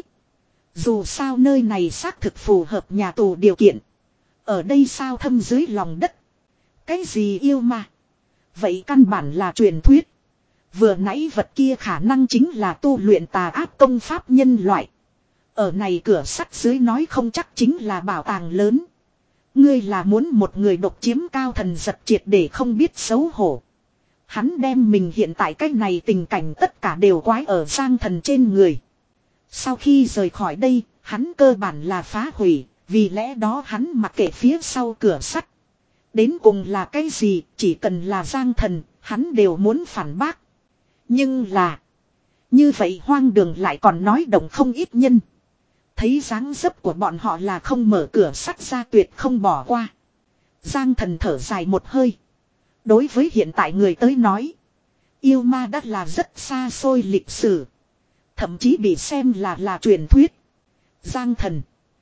Dù sao nơi này xác thực phù hợp nhà tù điều kiện. Ở đây sao thâm dưới lòng đất. Cái gì yêu ma? Vậy căn bản là truyền thuyết. Vừa nãy vật kia khả năng chính là tu luyện tà ác công pháp nhân loại. Ở này cửa sắt dưới nói không chắc chính là bảo tàng lớn. Ngươi là muốn một người độc chiếm Cao Thần Giật triệt để không biết xấu hổ. Hắn đem mình hiện tại cái này tình cảnh tất cả đều quái ở Giang Thần trên người. Sau khi rời khỏi đây, hắn cơ bản là phá hủy, vì lẽ đó hắn mặc kệ phía sau cửa sắt. Đến cùng là cái gì, chỉ cần là Giang Thần, hắn đều muốn phản bác. Nhưng là, như vậy hoang đường lại còn nói động không ít nhân. Thấy dáng dấp của bọn họ là không mở cửa sắt ra tuyệt không bỏ qua. Giang Thần thở dài một hơi. Đối với hiện tại người tới nói. Yêu ma đã là rất xa xôi lịch sử. Thậm chí bị xem là là truyền thuyết. Giang thần.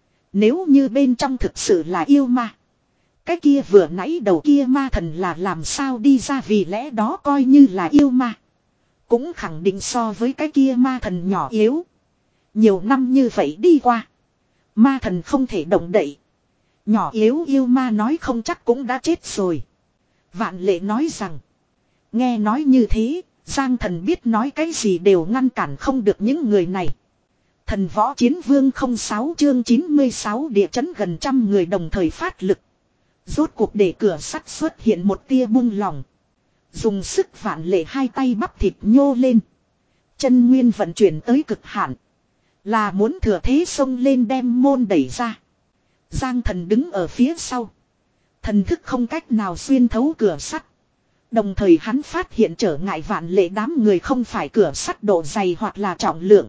Nếu như bên trong thực sự là yêu ma. Cái kia vừa nãy đầu kia ma thần là làm sao đi ra, vì lẽ đó coi như là yêu ma. Cũng khẳng định so với cái kia ma thần nhỏ yếu. Nhiều năm như vậy đi qua. Ma thần không thể động đậy. Nhỏ yếu yêu ma nói không chắc cũng đã chết rồi. Vạn Lệ nói rằng. Nghe nói như thế, Giang thần biết nói cái gì đều ngăn cản không được những người này. Thần võ chiến vương không sáu chương chín mươi sáu địa chấn gần trăm người đồng thời phát lực. Rốt cuộc để cửa sắt xuất hiện một tia buông lỏng. Dùng sức Vạn Lệ hai tay bắp thịt nhô lên. Chân nguyên vận chuyển tới cực hạn. Là muốn thừa thế xông lên đem môn đẩy ra. Giang thần đứng ở phía sau. Thần thức không cách nào xuyên thấu cửa sắt. Đồng thời hắn phát hiện trở ngại Vạn Lệ đám người không phải cửa sắt độ dày hoặc là trọng lượng.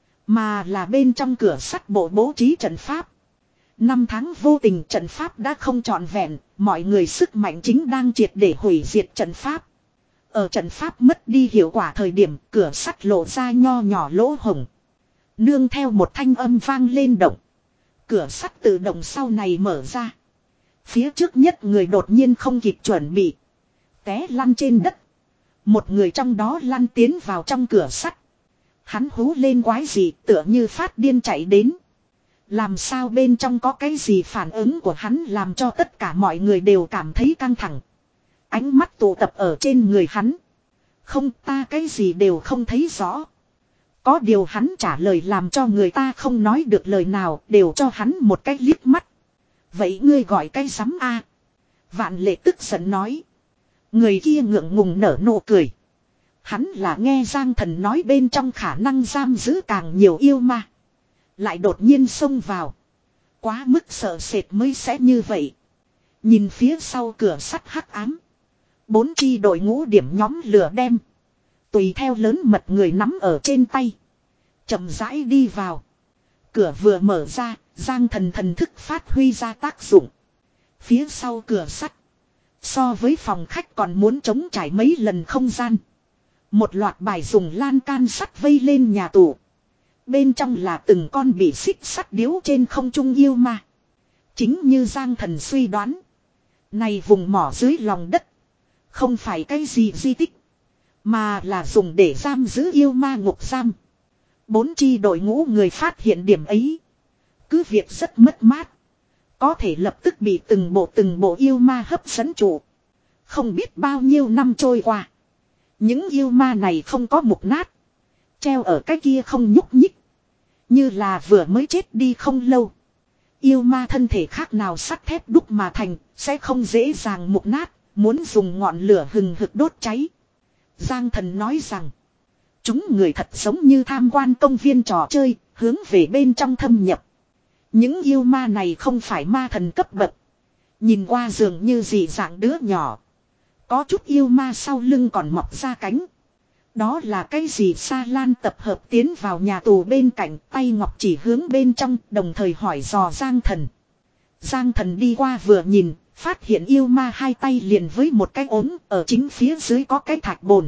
Mà là bên trong cửa sắt bộ bố trí trận pháp. Năm tháng vô tình trận pháp đã không trọn vẹn. Mọi người sức mạnh chính đang triệt để hủy diệt trận pháp. Ở trận pháp mất đi hiệu quả thời điểm cửa sắt lộ ra nho nhỏ lỗ hổng. Nương theo một thanh âm vang lên động. Cửa sắt tự động sau này mở ra. Phía trước nhất người đột nhiên không kịp chuẩn bị. Té lăn trên đất. Một người trong đó lăn tiến vào trong cửa sắt. Hắn hú lên quái gì tựa như phát điên chạy đến. Làm sao bên trong có cái gì phản ứng của hắn làm cho tất cả mọi người đều cảm thấy căng thẳng. Ánh mắt tụ tập ở trên người hắn. Không, ta cái gì đều không thấy rõ. Có điều hắn trả lời làm cho người ta không nói được lời nào, đều cho hắn một cái liếc mắt. Vậy ngươi gọi cái rắm a? Vạn Lệ tức giận nói. Người kia ngượng ngùng nở nụ cười. Hắn là nghe Giang thần nói bên trong khả năng giam giữ càng nhiều yêu ma. Lại đột nhiên xông vào. Quá mức sợ sệt mới sẽ như vậy. Nhìn phía sau cửa sắt hắc ám. Bốn chi đội ngũ điểm nhóm lửa đem. Tùy theo lớn mật người nắm ở trên tay. Chậm rãi đi vào. Cửa vừa mở ra, Giang thần thần thức phát huy ra tác dụng. Phía sau cửa sắt. So với phòng khách còn muốn chống trải mấy lần không gian. Một loạt bài dùng lan can sắt vây lên nhà tù. Bên trong là từng con bị xích sắt điếu trên không trung yêu ma. Chính như Giang thần suy đoán. Này vùng mỏ dưới lòng đất. Không phải cái gì di tích. Mà là dùng để giam giữ yêu ma ngục giam. Bốn chi đội ngũ người phát hiện điểm ấy. Cứ việc rất mất mát. Có thể lập tức bị từng bộ từng bộ yêu ma hấp dẫn trụ. Không biết bao nhiêu năm trôi qua. Những yêu ma này không có mục nát. Treo ở cái kia không nhúc nhích. Như là vừa mới chết đi không lâu. Yêu ma thân thể khác nào sắt thép đúc mà thành. Sẽ không dễ dàng mục nát. Muốn dùng ngọn lửa hừng hực đốt cháy. Giang thần nói rằng. Chúng người thật giống như tham quan công viên trò chơi. Hướng về bên trong thâm nhập. Những yêu ma này không phải ma thần cấp bậc. Nhìn qua dường như dị dạng đứa nhỏ. Có chút yêu ma sau lưng còn mọc ra cánh. Đó là cái gì? Sa Lan tập hợp tiến vào nhà tù bên cạnh, tay ngọc chỉ hướng bên trong, đồng thời hỏi dò Giang thần. Giang thần đi qua vừa nhìn, phát hiện yêu ma hai tay liền với một cái ốm, ở chính phía dưới có cái thạch bồn.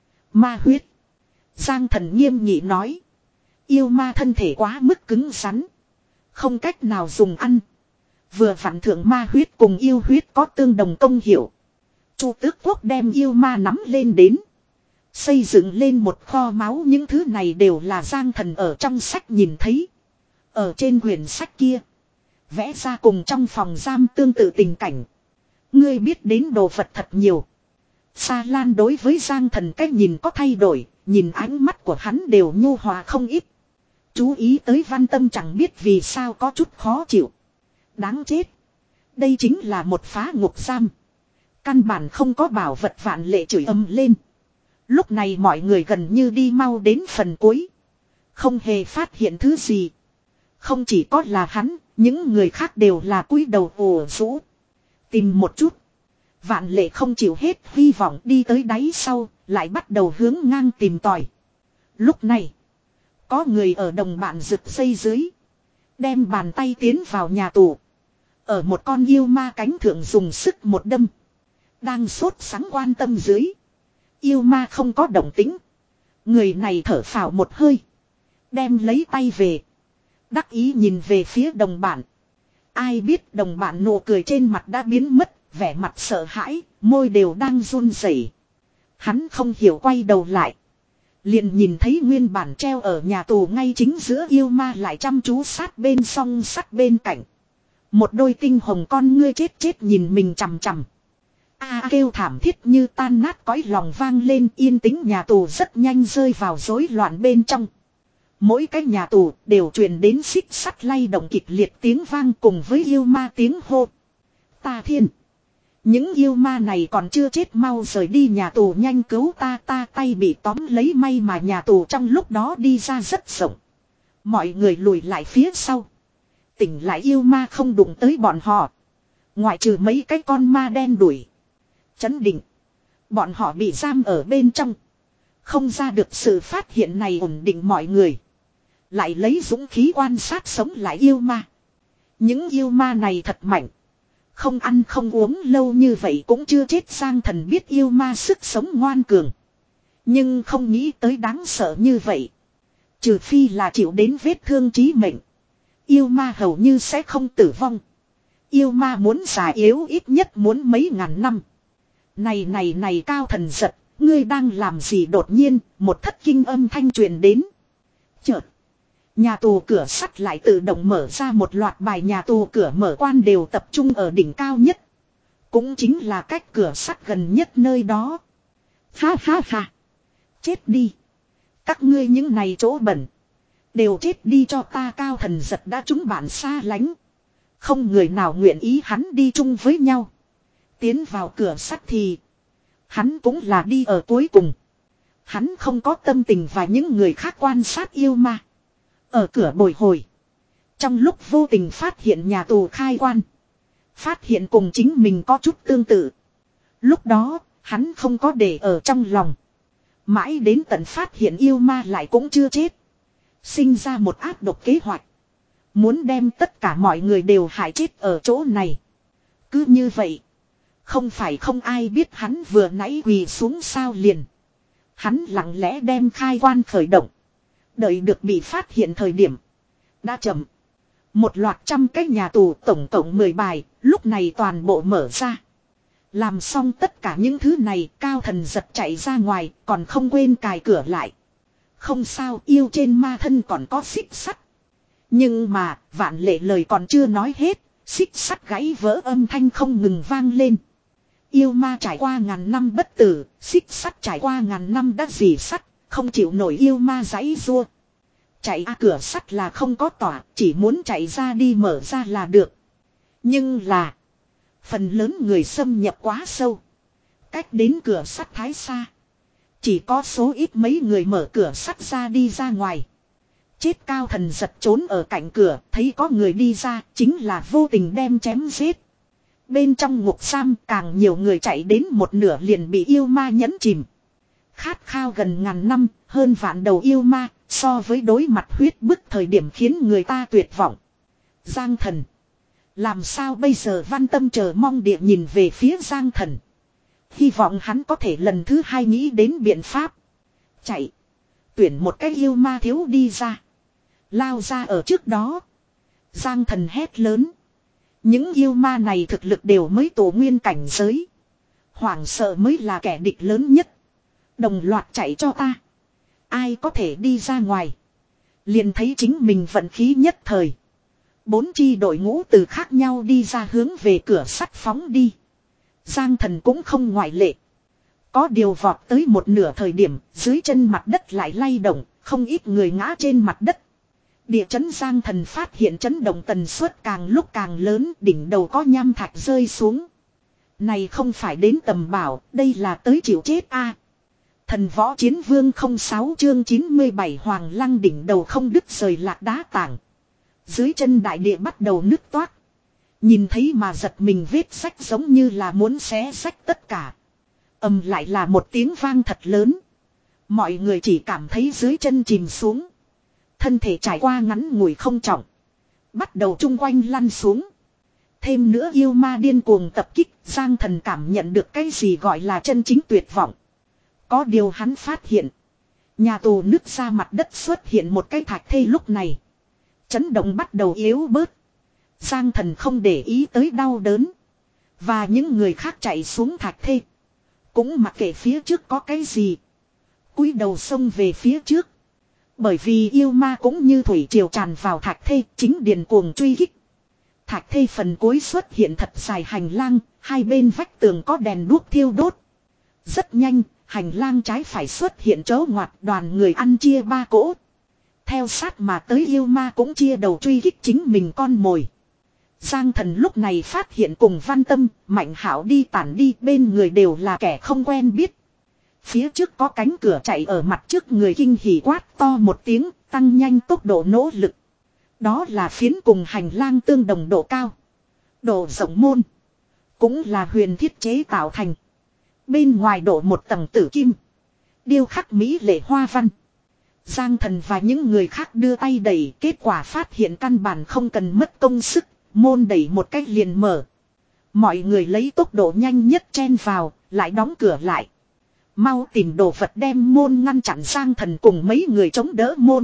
Ma huyết. Giang thần nghiêm nghị nói. Yêu ma thân thể quá mức cứng rắn. Không cách nào dùng ăn. Vừa vặn thượng ma huyết cùng yêu huyết có tương đồng công hiệu. Chu Tước Quốc đem yêu ma nắm lên đến. Xây dựng lên một kho máu, những thứ này đều là Giang thần ở trong sách nhìn thấy. Ở trên quyển sách kia. Vẽ ra cùng trong phòng giam tương tự tình cảnh. Ngươi biết đến đồ vật thật nhiều. Sa Lan đối với Giang thần cách nhìn có thay đổi. Nhìn ánh mắt của hắn đều nhu hòa không ít. Chú ý tới Văn Tâm chẳng biết vì sao có chút khó chịu. Đáng chết. Đây chính là một phá ngục giam. Căn bản không có bảo vật. Vạn Lệ chửi ầm lên. Lúc này mọi người gần như đi mau đến phần cuối. Không hề phát hiện thứ gì. Không chỉ có là hắn, những người khác đều là cúi đầu ồ rũ. Tìm một chút. Vạn Lệ không chịu hết hy vọng đi tới đáy sau, lại bắt đầu hướng ngang tìm tòi. Lúc này, có người ở đồng bạn rực dây dưới. Đem bàn tay tiến vào nhà tù. Ở một con yêu ma cánh thượng dùng sức một đâm. Đang sốt sắng quan tâm dưới. Yêu ma không có động tĩnh. Người này thở phào một hơi. Đem lấy tay về. Đắc ý nhìn về phía đồng bạn. Ai biết đồng bạn nụ cười trên mặt đã biến mất. Vẻ mặt sợ hãi. Môi đều đang run rẩy. Hắn không hiểu quay đầu lại. Liền nhìn thấy nguyên bản treo ở nhà tù ngay chính giữa yêu ma lại chăm chú sát bên song sắt bên cạnh. Một đôi tinh hồng con ngươi chết chết nhìn mình chằm chằm. A kêu thảm thiết như tan nát cõi lòng vang lên, yên tĩnh nhà tù rất nhanh rơi vào rối loạn bên trong. Mỗi cái nhà tù đều truyền đến xích sắt lay động kịch liệt tiếng vang cùng với yêu ma tiếng hô. Ta thiên! Những yêu ma này còn chưa chết, mau rời đi nhà tù, nhanh cứu ta, ta tay bị tóm lấy, may mà nhà tù trong lúc đó đi ra rất rộng. Mọi người lùi lại phía sau. Tỉnh lại yêu ma không đụng tới bọn họ. Ngoại trừ mấy cái con ma đen đuổi. Chấn định. Bọn họ bị giam ở bên trong. Không ra được sự phát hiện này ổn định mọi người. Lại lấy dũng khí quan sát sống lại yêu ma. Những yêu ma này thật mạnh. Không ăn không uống lâu như vậy cũng chưa chết. Giang Thần biết yêu ma sức sống ngoan cường. Nhưng không nghĩ tới đáng sợ như vậy. Trừ phi là chịu đến vết thương chí mệnh. Yêu ma hầu như sẽ không tử vong. Yêu ma muốn già yếu ít nhất muốn mấy ngàn năm. Này này này Cao Thần giật, ngươi đang làm gì? Đột nhiên, một thất kinh âm thanh truyền đến. Chợt, nhà tù cửa sắt lại tự động mở ra, một loạt bài nhà tù cửa mở quan đều tập trung ở đỉnh cao nhất. Cũng chính là cách cửa sắt gần nhất nơi đó. Ha ha ha. Chết đi. Các ngươi những này chỗ bẩn. Đều chết đi cho ta. Cao Thần giật đã trúng bạn xa lánh. Không người nào nguyện ý hắn đi chung với nhau. Tiến vào cửa sắt thì hắn cũng là đi ở cuối cùng. Hắn không có tâm tình và những người khác quan sát yêu ma. Ở cửa bồi hồi. Trong lúc vô tình phát hiện nhà tù khai quan. Phát hiện cùng chính mình có chút tương tự. Lúc đó hắn không có để ở trong lòng. Mãi đến tận phát hiện yêu ma lại cũng chưa chết. Sinh ra một ác độc kế hoạch. Muốn đem tất cả mọi người đều hại chết ở chỗ này. Cứ như vậy. Không phải không ai biết hắn vừa nãy quỳ xuống sao liền. Hắn lặng lẽ đem khai quan khởi động. Đợi được bị phát hiện thời điểm. Đã chậm. Một loạt trăm cái nhà tù tổng cộng mười bài. Lúc này toàn bộ mở ra. Làm xong tất cả những thứ này. Cao Thần giật chạy ra ngoài. Còn không quên cài cửa lại. Không sao, yêu trên ma thân còn có xích sắt. Nhưng mà vạn lệ lời còn chưa nói hết. Xích sắt gãy vỡ âm thanh không ngừng vang lên. Yêu ma trải qua ngàn năm bất tử. Xích sắt trải qua ngàn năm đã dì sắt. Không chịu nổi yêu ma giãy giụa. Chạy à, cửa sắt là không có tỏa. Chỉ muốn chạy ra đi mở ra là được. Nhưng là phần lớn người xâm nhập quá sâu. Cách đến cửa sắt thái xa. Chỉ có số ít mấy người mở cửa sắt ra đi ra ngoài. Chết. Cao Thần giật trốn ở cạnh cửa. Thấy có người đi ra. Chính là vô tình đem chém giết. Bên trong ngục giam càng nhiều người chạy đến một nửa liền bị yêu ma nhấn chìm. Khát khao gần ngàn năm. Hơn vạn đầu yêu ma. So với đối mặt huyết bức thời điểm khiến người ta tuyệt vọng. Giang Thần. Làm sao bây giờ? Văn Tâm chờ mong địa nhìn về phía Giang Thần. Hy vọng hắn có thể lần thứ hai nghĩ đến biện pháp. Chạy. Tuyển một cái yêu ma thiếu đi ra. Lao ra ở trước đó. Giang Thần hét lớn. Những yêu ma này thực lực đều mới tổ nguyên cảnh giới. Hoảng sợ mới là kẻ địch lớn nhất. Đồng loạt chạy cho ta. Ai có thể đi ra ngoài. Liền thấy chính mình vận khí nhất thời. Bốn chi đội ngũ từ khác nhau đi ra hướng về cửa sắt phóng đi. Giang Thần cũng không ngoại lệ. Có điều vọt tới một nửa thời điểm, dưới chân mặt đất lại lay động, không ít người ngã trên mặt đất. Địa chấn Giang Thần phát hiện chấn động tần suất càng lúc càng lớn, đỉnh đầu có nham thạch rơi xuống. Này không phải đến tầm bảo, đây là tới chịu chết a. Thần võ chiến vương không sáu chương chín mươi bảy Hoàng Lăng đỉnh đầu không đứt rời lạc đá tảng. Dưới chân đại địa bắt đầu nứt toác. Nhìn thấy mà giật mình, vết sách giống như là muốn xé sách tất cả. Ầm lại là một tiếng vang thật lớn. Mọi người chỉ cảm thấy dưới chân chìm xuống. Thân thể trải qua ngắn ngủi không trọng. Bắt đầu chung quanh lăn xuống. Thêm nữa yêu ma điên cuồng tập kích, Giang Thần cảm nhận được cái gì gọi là chân chính tuyệt vọng. Có điều hắn phát hiện. Nhà tù nứt ra mặt đất xuất hiện một cái thạch thây lúc này. Chấn động bắt đầu yếu bớt. Giang Thần không để ý tới đau đớn. Và những người khác chạy xuống thạch thây. Cũng mặc kệ phía trước có cái gì. Cúi đầu xông về phía trước. Bởi vì yêu ma cũng như thủy triều tràn vào thạch thây, chính điền cuồng truy kích. Thạch thây phần cuối xuất hiện thật dài hành lang, hai bên vách tường có đèn đuốc thiêu đốt. Rất nhanh, hành lang trái phải xuất hiện chỗ ngoặt, đoàn người ăn chia ba cỗ. Theo sát mà tới yêu ma cũng chia đầu truy kích chính mình con mồi. Giang Thần lúc này phát hiện cùng Văn Tâm, Mạnh Hảo đi tản đi, bên người đều là kẻ không quen biết. Phía trước có cánh cửa chạy ở mặt trước người, kinh hỉ quát to một tiếng, tăng nhanh tốc độ nỗ lực. Đó là phiến cùng hành lang tương đồng độ cao. Độ rộng môn. Cũng là huyền thiết chế tạo thành. Bên ngoài đổ một tầng tử kim. Điêu khắc mỹ lệ hoa văn. Giang Thần và những người khác đưa tay đẩy, kết quả phát hiện căn bản không cần mất công sức. Môn đẩy một cách liền mở. Mọi người lấy tốc độ nhanh nhất chen vào, lại đóng cửa lại. Mau tìm đồ vật đem môn ngăn chặn. Giang Thần cùng mấy người chống đỡ môn.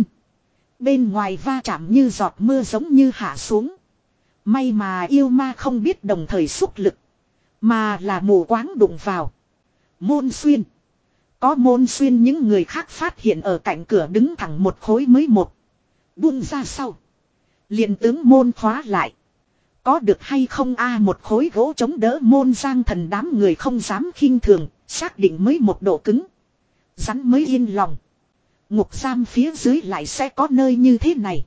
Bên ngoài va chạm như giọt mưa giống như hạ xuống. May mà yêu ma không biết đồng thời xúc lực. Mà là mù quáng đụng vào. Môn xuyên. Có môn xuyên, những người khác phát hiện ở cạnh cửa đứng thẳng một khối mới một. Buông ra sau. Liền tướng môn khóa lại. Có được hay không a một khối gỗ chống đỡ môn. Giang Thần đám người không dám khinh thường. Xác định mới một độ cứng. Rắn mới yên lòng. Ngục giam phía dưới lại sẽ có nơi như thế này.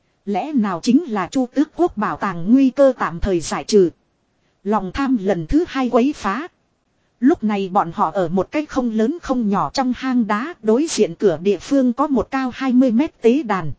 Lẽ nào chính là Chu Tước Quốc bảo tàng nguy cơ tạm thời giải trừ. Lòng tham lần thứ hai quấy phá. Lúc này bọn họ ở một cái không lớn không nhỏ trong hang đá, đối diện cửa địa phương có một cao hai mươi mét tế đàn.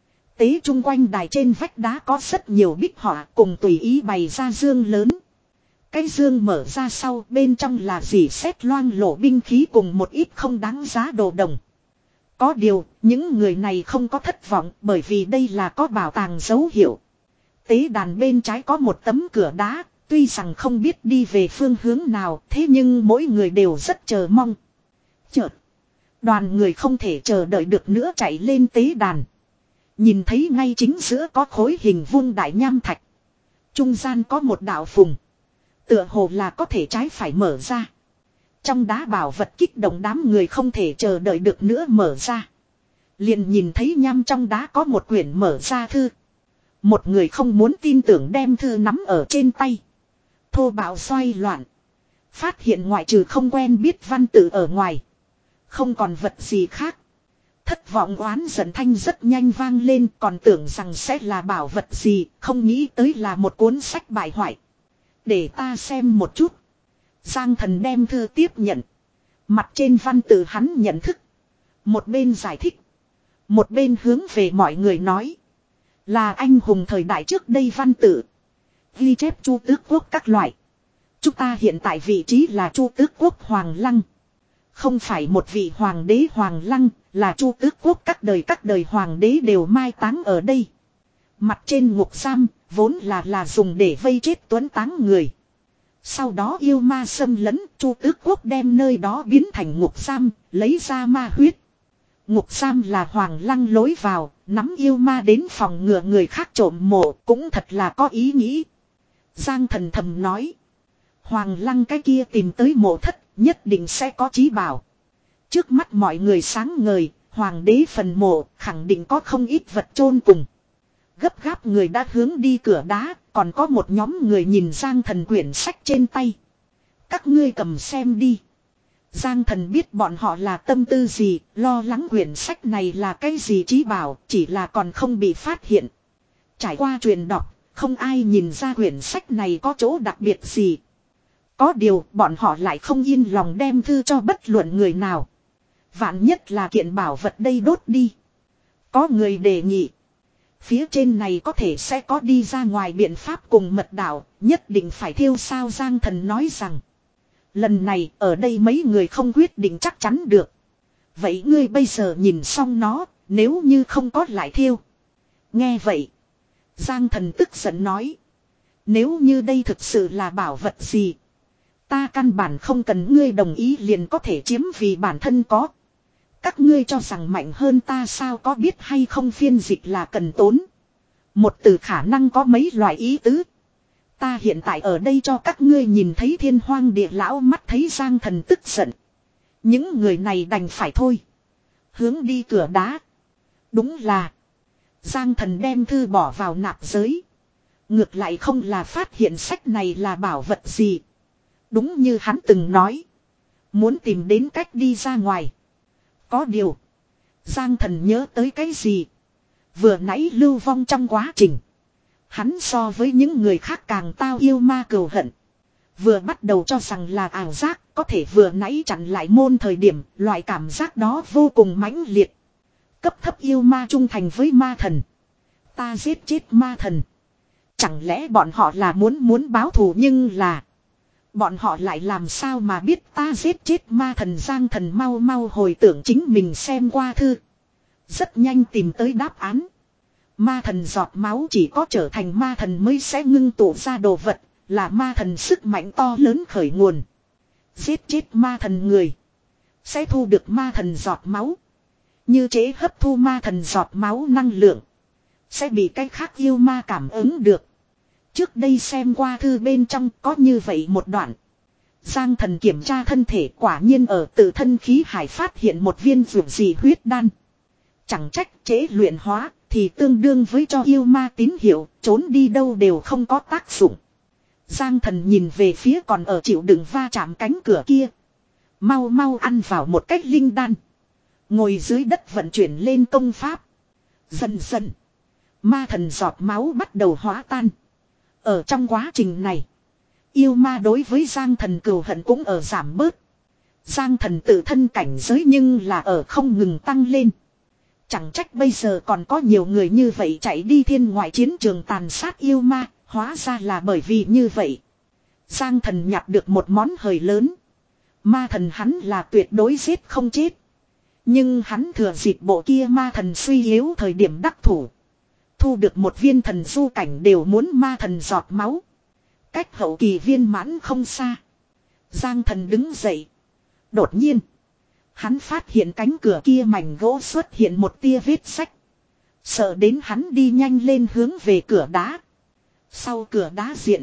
Tế chung quanh đài trên vách đá có rất nhiều bích họa cùng tùy ý bày ra dương lớn. Cái dương mở ra sau, bên trong là dỉ sét loang lổ binh khí cùng một ít không đáng giá đồ đồng. Có điều, những người này không có thất vọng bởi vì đây là có bảo tàng dấu hiệu. Tế đàn bên trái có một tấm cửa đá, tuy rằng không biết đi về phương hướng nào, thế nhưng mỗi người đều rất chờ mong. Chợt, đoàn người không thể chờ đợi được nữa chạy lên tế đàn. Nhìn thấy ngay chính giữa có khối hình vuông đại nham thạch. Trung gian có một đạo phùng. Tựa hồ là có thể trái phải mở ra. Trong đá bảo vật kích động đám người không thể chờ đợi được nữa mở ra. Liền nhìn thấy nham trong đá có một quyển mở ra thư. Một người không muốn tin tưởng đem thư nắm ở trên tay. Thô bạo xoay loạn. Phát hiện ngoại trừ không quen biết văn tự ở ngoài. Không còn vật gì khác. Thất vọng oán giận thanh rất nhanh vang lên, còn tưởng rằng sẽ là bảo vật gì, không nghĩ tới là một cuốn sách bại hoại. Để ta xem một chút. Giang Thần đem thư tiếp nhận. Mặt trên văn tự hắn nhận thức. Một bên giải thích. Một bên hướng về mọi người nói. Là anh hùng thời đại trước đây văn tự. Ghi chép Chu Tước Quốc các loại. Chúng ta hiện tại vị trí là Chu Tước Quốc Hoàng Lăng. Không phải một vị hoàng đế Hoàng Lăng, là Chu Tước Quốc các đời các đời hoàng đế đều mai táng ở đây. Mặt trên ngục giam, vốn là là dùng để vây chết tuấn táng người. Sau đó yêu ma xâm lấn, Chu Tước Quốc đem nơi đó biến thành ngục giam, lấy ra ma huyết. Ngục giam là Hoàng Lăng lối vào, nắm yêu ma đến phòng ngừa người khác trộm mộ, cũng thật là có ý nghĩ. Giang Thần thầm nói. Hoàng Lăng cái kia tìm tới mộ thất, nhất định sẽ có chí bảo. Trước mắt mọi người sáng ngời, hoàng đế phần mộ, khẳng định có không ít vật chôn cùng. Gấp gáp người đã hướng đi cửa đá, còn có một nhóm người nhìn Giang Thần quyển sách trên tay. Các ngươi cầm xem đi. Giang Thần biết bọn họ là tâm tư gì, lo lắng quyển sách này là cái gì chí bảo, chỉ là còn không bị phát hiện. Trải qua truyền đọc, không ai nhìn ra quyển sách này có chỗ đặc biệt gì. Có điều, bọn họ lại không yên lòng đem thư cho bất luận người nào. Vạn nhất là kiện bảo vật đây đốt đi. Có người đề nghị. Phía trên này có thể sẽ có đi ra ngoài biện pháp cùng mật đạo, nhất định phải thiêu sao. Giang Thần nói rằng. Lần này ở đây mấy người không quyết định chắc chắn được. Vậy ngươi bây giờ nhìn xong nó, nếu như không có lại thiêu. Nghe vậy. Giang Thần tức giận nói. Nếu như đây thực sự là bảo vật gì. Ta căn bản không cần ngươi đồng ý liền có thể chiếm vì bản thân có. Các ngươi cho rằng mạnh hơn ta sao có biết hay không phiên dịch là cần tốn. Một từ khả năng có mấy loại ý tứ. Ta hiện tại ở đây cho các ngươi nhìn thấy thiên hoang địa lão mắt thấy Giang Thần tức giận. Những người này đành phải thôi. Hướng đi cửa đá. Đúng là. Giang Thần đem thư bỏ vào nạp giới. Ngược lại không là phát hiện sách này là bảo vật gì. Đúng như hắn từng nói. Muốn tìm đến cách đi ra ngoài. Có điều. Giang Thần nhớ tới cái gì. Vừa nãy lưu vong trong quá trình. Hắn so với những người khác càng tao yêu ma cừu hận. Vừa bắt đầu cho rằng là ảo giác. Có thể vừa nãy chặn lại môn thời điểm. Loại cảm giác đó vô cùng mãnh liệt. Cấp thấp yêu ma trung thành với ma thần. Ta giết chết ma thần. Chẳng lẽ bọn họ là muốn muốn báo thù nhưng là. Bọn họ lại làm sao mà biết ta giết chết ma thần. Giang Thần mau mau hồi tưởng chính mình xem qua thư. Rất nhanh tìm tới đáp án. Ma thần giọt máu chỉ có trở thành ma thần mới sẽ ngưng tụ ra đồ vật. Là ma thần sức mạnh to lớn khởi nguồn. Giết chết ma thần người. Sẽ thu được ma thần giọt máu. Như chế hấp thu ma thần giọt máu năng lượng. Sẽ bị cái khác yêu ma cảm ứng được. Trước đây xem qua thư bên trong có như vậy một đoạn. Giang Thần kiểm tra thân thể quả nhiên ở tự thân khí hải phát hiện một viên dược dị huyết đan. Chẳng trách chế luyện hóa thì tương đương với cho yêu ma tín hiệu trốn đi đâu đều không có tác dụng. Giang Thần nhìn về phía còn ở chịu đựng va chạm cánh cửa kia. Mau mau ăn vào một cách linh đan. Ngồi dưới đất vận chuyển lên công pháp. Dần dần. Ma thần giọt máu bắt đầu hóa tan. Ở trong quá trình này. Yêu ma đối với Giang Thần cừu hận cũng ở giảm bớt. Giang Thần tự thân cảnh giới nhưng là ở không ngừng tăng lên. Chẳng trách bây giờ còn có nhiều người như vậy chạy đi thiên ngoại chiến trường tàn sát yêu ma. Hóa ra là bởi vì như vậy. Giang Thần nhặt được một món hời lớn. Ma thần hắn là tuyệt đối giết không chết. Nhưng hắn thừa dịp bộ kia ma thần suy yếu thời điểm đắc thủ. Thu được một viên thần du cảnh đều muốn ma thần giọt máu. Cách hậu kỳ viên mãn không xa. Giang Thần đứng dậy. Đột nhiên. Hắn phát hiện cánh cửa kia mảnh gỗ xuất hiện một tia vết sách. Sợ đến hắn đi nhanh lên hướng về cửa đá. Sau cửa đá diện.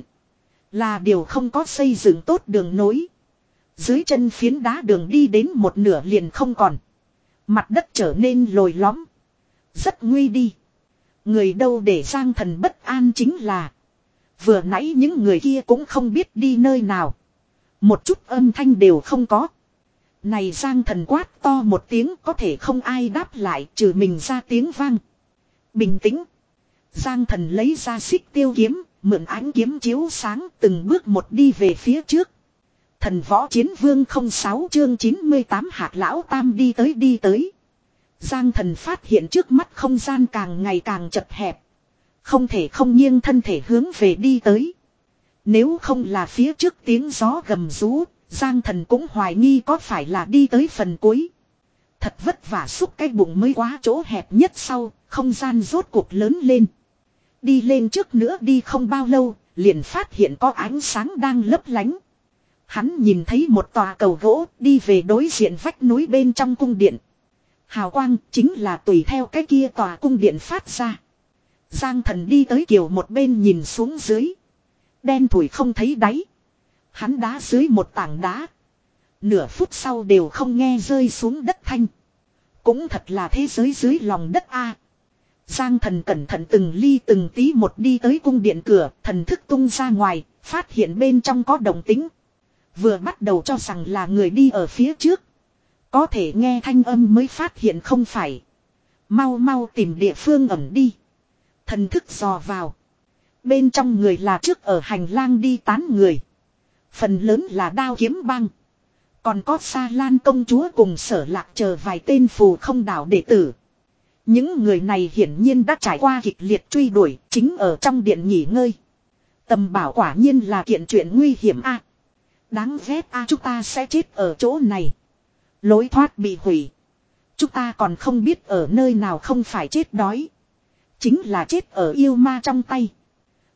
Là điều không có xây dựng tốt đường nối. Dưới chân phiến đá đường đi đến một nửa liền không còn. Mặt đất trở nên lồi lõm. Rất nguy đi. Người đâu để Giang Thần bất an chính là. Vừa nãy những người kia cũng không biết đi nơi nào. Một chút âm thanh đều không có. Này Giang Thần quát to một tiếng có thể không ai đáp lại trừ mình ra tiếng vang. Bình tĩnh. Giang Thần lấy ra xích tiêu kiếm, mượn ánh kiếm chiếu sáng từng bước một đi về phía trước. Thần võ chiến vương không sáu chương chín mươi tám hạt lão tam đi tới đi tới. Giang Thần phát hiện trước mắt không gian càng ngày càng chật hẹp. Không thể không nghiêng thân thể hướng về đi tới. Nếu không là phía trước tiếng gió gầm rú, Giang Thần cũng hoài nghi có phải là đi tới phần cuối. Thật vất vả xúc cái bụng mới quá chỗ hẹp nhất sau, không gian rốt cuộc lớn lên. Đi lên trước nữa đi không bao lâu, liền phát hiện có ánh sáng đang lấp lánh. Hắn nhìn thấy một tòa cầu gỗ đi về đối diện vách núi bên trong cung điện. Hào quang chính là tùy theo cái kia tòa cung điện phát ra. Giang Thần đi tới kiều một bên nhìn xuống dưới. Đen thủi không thấy đáy. Hắn đá dưới một tảng đá. Nửa phút sau đều không nghe rơi xuống đất thanh. Cũng thật là thế giới dưới lòng đất a. Giang Thần cẩn thận từng ly từng tí một đi tới cung điện cửa, thần thức tung ra ngoài, phát hiện bên trong có động tĩnh. Vừa bắt đầu cho rằng là người đi ở phía trước. Có thể nghe thanh âm mới phát hiện không phải. Mau mau tìm địa phương ẩn đi. Thần thức dò vào. Bên trong người là trước ở hành lang đi tán người. Phần lớn là đao kiếm băng. Còn có Sa Lan công chúa cùng Sở Lạc chờ vài tên phù không đảo đệ tử. Những người này hiển nhiên đã trải qua kịch liệt truy đuổi, chính ở trong điện nghỉ ngơi. Tầm bảo quả nhiên là kiện chuyện nguy hiểm a. Đáng ghét a, chúng ta sẽ chết ở chỗ này. Lối thoát bị hủy. Chúng ta còn không biết ở nơi nào không phải chết đói. Chính là chết ở yêu ma trong tay.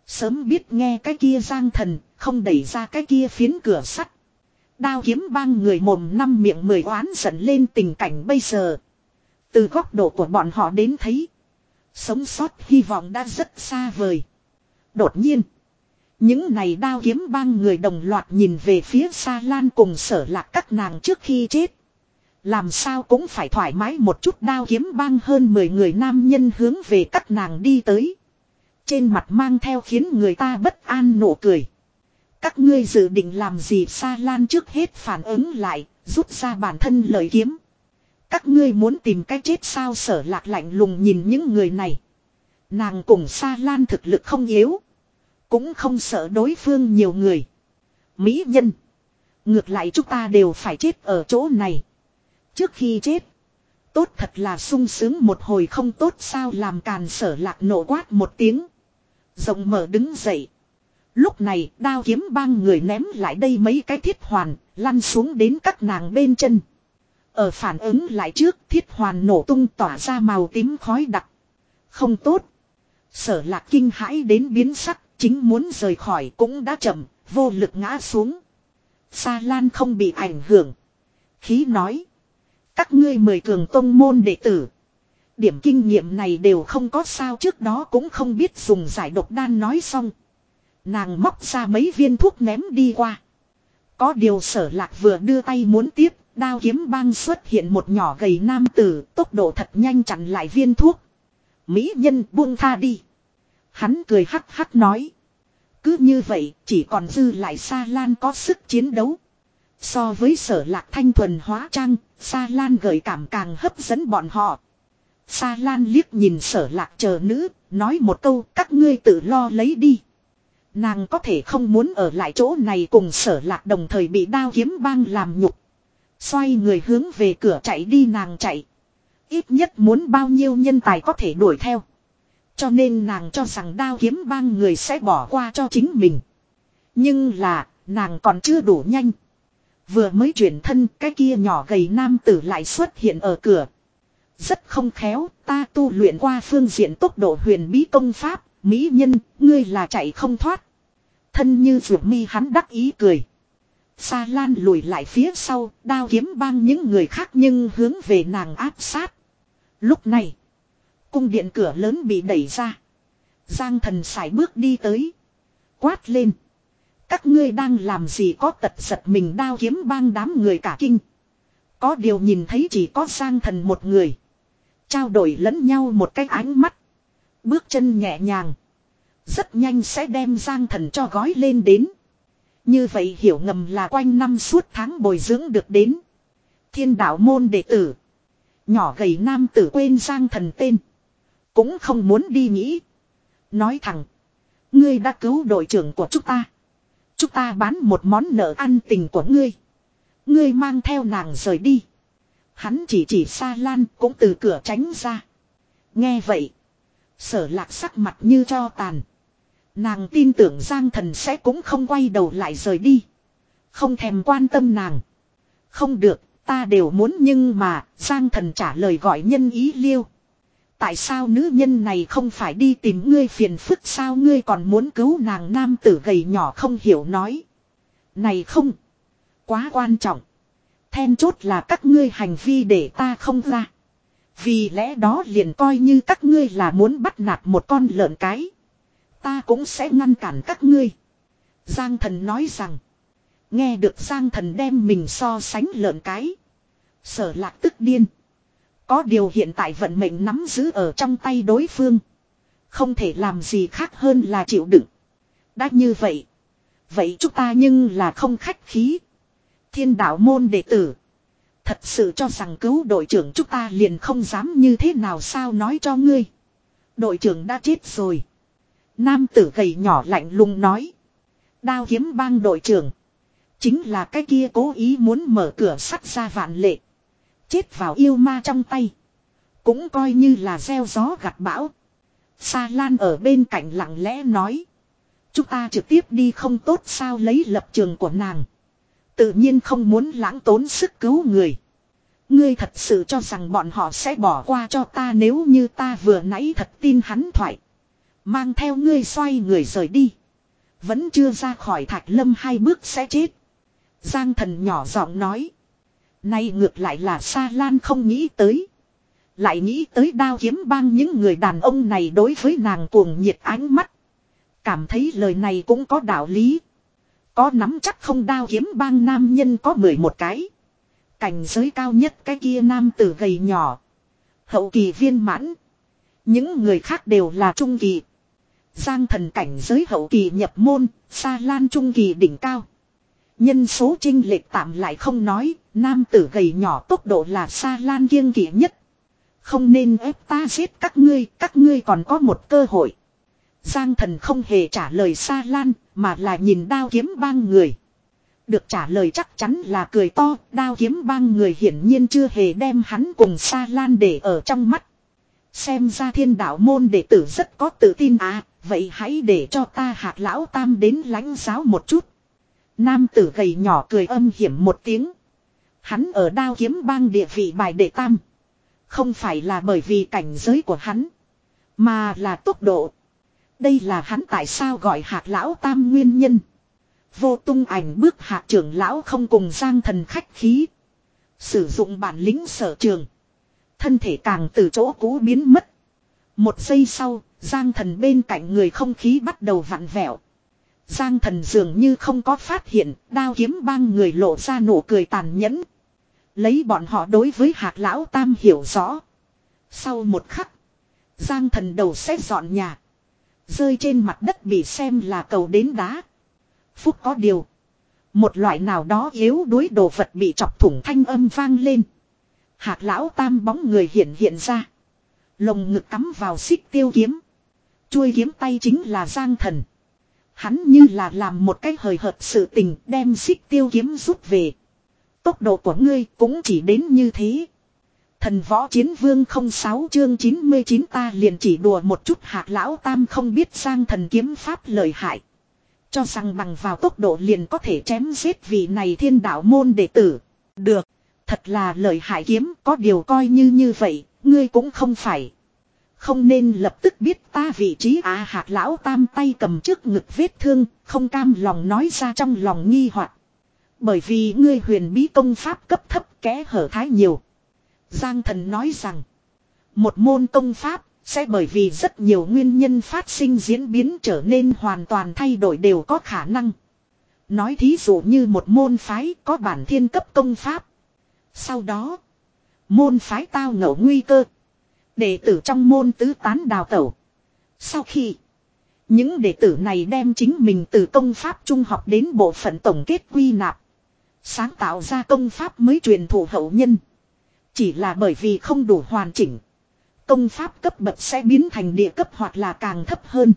Sớm biết nghe cái kia Giang Thần, không đẩy ra cái kia phiến cửa sắt. Đao kiếm bang người mồm năm miệng mười oán giận lên tình cảnh bây giờ. Từ góc độ của bọn họ đến thấy. Sống sót hy vọng đã rất xa vời. Đột nhiên. Những này đao kiếm bang người đồng loạt nhìn về phía Sa Lan cùng Sở Lạc các nàng trước khi chết. Làm sao cũng phải thoải mái một chút, đao kiếm bang hơn mười người nam nhân hướng về các nàng đi tới. Trên mặt mang theo khiến người ta bất an nụ cười. Các ngươi dự định làm gì? Sa Lan trước hết phản ứng lại, rút ra bản thân lợi kiếm. Các ngươi muốn tìm cái chết sao? Sở Lạc lạnh lùng nhìn những người này. Nàng cùng Sa Lan thực lực không yếu. Cũng không sợ đối phương nhiều người. Mỹ nhân. Ngược lại chúng ta đều phải chết ở chỗ này. Trước khi chết. Tốt thật là sung sướng một hồi không tốt sao? Làm càn. Sở Lạc nộ quát một tiếng. Rộng mở đứng dậy. Lúc này đao kiếm bang người ném lại đây mấy cái thiết hoàn. Lăn xuống đến các nàng bên chân. Ở phản ứng lại trước, thiết hoàn nổ tung tỏa ra màu tím khói đặc. Không tốt. Sở Lạc kinh hãi đến biến sắc. Chính muốn rời khỏi cũng đã chậm, vô lực ngã xuống. Sa Lan không bị ảnh hưởng. Khí nói. Các ngươi mười cường tông môn đệ tử. Điểm kinh nghiệm này đều không có sao, trước đó cũng không biết dùng giải độc đan. Nói xong. Nàng móc ra mấy viên thuốc ném đi qua. Có điều Sở Lạc vừa đưa tay muốn tiếp, đao kiếm bang xuất hiện một nhỏ gầy nam tử, tốc độ thật nhanh chặn lại viên thuốc. Mỹ nhân buông tha đi. Hắn cười hắc hắc nói. Cứ như vậy chỉ còn dư lại Sa Lan có sức chiến đấu. So với Sở Lạc thanh thuần hóa trang, Sa Lan gợi cảm càng hấp dẫn bọn họ. Sa Lan liếc nhìn Sở Lạc chờ nữ, nói một câu các ngươi tự lo lấy đi. Nàng có thể không muốn ở lại chỗ này cùng Sở Lạc đồng thời bị đao kiếm bang làm nhục. Xoay người hướng về cửa chạy đi. Nàng chạy. Ít nhất muốn bao nhiêu nhân tài có thể đuổi theo. Cho nên nàng cho rằng đao kiếm bang người sẽ bỏ qua cho chính mình. Nhưng là, nàng còn chưa đủ nhanh. Vừa mới chuyển thân, cái kia nhỏ gầy nam tử lại xuất hiện ở cửa. Rất không khéo, ta tu luyện qua phương diện tốc độ huyền bí công pháp, mỹ nhân, ngươi là chạy không thoát. Thân như vượt mi hắn đắc ý cười. Sa Lan lùi lại phía sau, đao kiếm bang những người khác nhưng hướng về nàng áp sát. Lúc này, cung điện cửa lớn bị đẩy ra. Giang Thần sải bước đi tới. Quát lên. Các ngươi đang làm gì? Có tật giật mình đao kiếm bang đám người cả kinh. Có điều nhìn thấy chỉ có Giang Thần một người. Trao đổi lẫn nhau một cái ánh mắt. Bước chân nhẹ nhàng. Rất nhanh sẽ đem Giang Thần cho gói lên đến. Như vậy hiểu ngầm là quanh năm suốt tháng bồi dưỡng được đến. Thiên đạo môn đệ tử. Nhỏ gầy nam tử quên Giang Thần tên. Cũng không muốn đi nghĩ. Nói thẳng. Ngươi đã cứu đội trưởng của chúng ta. Chúng ta bán một món nợ ăn tình của ngươi. Ngươi mang theo nàng rời đi. Hắn chỉ chỉ Sa Lan cũng từ cửa tránh ra. Nghe vậy. Sở Lạc sắc mặt như tro tàn. Nàng tin tưởng Giang Thần sẽ cũng không quay đầu lại rời đi. Không thèm quan tâm nàng. Không được, ta đều muốn nhưng mà, Giang Thần trả lời gọi nhân ý liêu. Tại sao nữ nhân này không phải đi tìm ngươi phiền phức sao ngươi còn muốn cứu nàng? Nam tử gầy nhỏ không hiểu nói. Này không. Quá quan trọng. Then chốt là các ngươi hành vi để ta không ra. Vì lẽ đó liền coi như các ngươi là muốn bắt nạt một con lợn cái. Ta cũng sẽ ngăn cản các ngươi. Giang Thần nói rằng. Nghe được Giang Thần đem mình so sánh lợn cái. Sở Lạc tức điên. Có điều hiện tại vận mệnh nắm giữ ở trong tay đối phương. Không thể làm gì khác hơn là chịu đựng. Đã như vậy. Vậy chúng ta nhưng là không khách khí. Thiên đạo môn đệ tử. Thật sự cho rằng cứu đội trưởng chúng ta liền không dám như thế nào sao? Nói cho ngươi. Đội trưởng đã chết rồi. Nam tử gầy nhỏ lạnh lùng nói. Đao kiếm bang đội trưởng. Chính là cái kia cố ý muốn mở cửa sắt ra vạn lệ. Chết vào yêu ma trong tay. Cũng coi như là gieo gió gặt bão. Sa Lan ở bên cạnh lặng lẽ nói. Chúng ta trực tiếp đi không tốt sao? Lấy lập trường của nàng. Tự nhiên không muốn lãng tốn sức cứu người. Ngươi thật sự cho rằng bọn họ sẽ bỏ qua cho ta? Nếu như ta vừa nãy thật tin hắn thoại. Mang theo ngươi xoay người rời đi. Vẫn chưa ra khỏi Thạch Lâm hai bước sẽ chết. Giang Thần nhỏ giọng nói. Nay ngược lại là Sa Lan không nghĩ tới. Lại nghĩ tới Đao Kiếm Bang những người đàn ông này đối với nàng cuồng nhiệt ánh mắt. Cảm thấy lời này cũng có đạo lý. Có nắm chắc không Đao Kiếm Bang nam nhân có mười một cái. Cảnh giới cao nhất cái kia nam tử gầy nhỏ. Hậu kỳ viên mãn. Những người khác đều là trung kỳ. Giang Thần cảnh giới hậu kỳ nhập môn, Sa Lan trung kỳ đỉnh cao. Nhân số chênh lệch tạm lại không nói, nam tử gầy nhỏ tốc độ là Sa Lan kiêng kỵ nhất. Không nên ép ta giết các ngươi, các ngươi còn có một cơ hội. Giang Thần không hề trả lời Sa Lan, mà là nhìn Đao Kiếm Bang người. Được trả lời chắc chắn là cười to, Đao Kiếm Bang người hiển nhiên chưa hề đem hắn cùng Sa Lan để ở trong mắt. Xem ra Thiên Đạo môn đệ tử rất có tự tin à, vậy hãy để cho ta Hạc Lão Tam đến lãnh giáo một chút. Nam tử gầy nhỏ cười âm hiểm một tiếng. Hắn ở Đao Kiếm Bang địa vị bài đệ tam. Không phải là bởi vì cảnh giới của hắn, mà là tốc độ. Đây là hắn tại sao gọi Hạc Lão Tam nguyên nhân. Vô Tung Ảnh bước Hạc trưởng lão không cùng Giang Thần khách khí. Sử dụng bản lĩnh sở trường. Thân thể càng từ chỗ cũ biến mất. Một giây sau, Giang Thần bên cạnh người không khí bắt đầu vặn vẹo. Giang Thần dường như không có phát hiện, Đao Kiếm Bang người lộ ra nụ cười tàn nhẫn. Lấy bọn họ đối với Hạc Lão Tam hiểu rõ. Sau một khắc, Giang Thần đầu sẽ dọn nhà. Rơi trên mặt đất bị xem là cầu đến đá. Phúc có điều. Một loại nào đó yếu đuối đồ vật bị chọc thủng thanh âm vang lên. Hạc Lão Tam bóng người hiện hiện ra. Lồng ngực cắm vào xích tiêu kiếm. Chuôi kiếm tay chính là Giang Thần. Hắn như là làm một cái hời hợt sự tình đem xích tiêu kiếm rút về. Tốc độ của ngươi cũng chỉ đến như thế. Thần Võ Chiến Vương không sáu chương chín mươi chín ta liền chỉ đùa một chút. Hạc Lão Tam không biết Giang Thần kiếm pháp lợi hại. Cho rằng bằng vào tốc độ liền có thể chém giết vị này Thiên Đạo môn đệ tử. Được. Thật là lợi hại kiếm, có điều coi như như vậy, ngươi cũng không phải. Không nên lập tức biết ta vị trí à. Hạc Lão Tam tay cầm trước ngực vết thương, không cam lòng nói ra trong lòng nghi hoặc. Bởi vì ngươi huyền bí công pháp cấp thấp kẽ hở thái nhiều. Giang Thần nói rằng, một môn công pháp sẽ bởi vì rất nhiều nguyên nhân phát sinh diễn biến trở nên hoàn toàn thay đổi đều có khả năng. Nói thí dụ như một môn phái có bản thiên cấp công pháp. Sau đó, môn phái tao ngộ nguy cơ. Đệ tử trong môn tứ tán đào tẩu. Sau khi những đệ tử này đem chính mình từ công pháp trung học đến bộ phận tổng kết quy nạp, sáng tạo ra công pháp mới truyền thụ hậu nhân. Chỉ là bởi vì không đủ hoàn chỉnh, công pháp cấp bậc sẽ biến thành địa cấp hoặc là càng thấp hơn.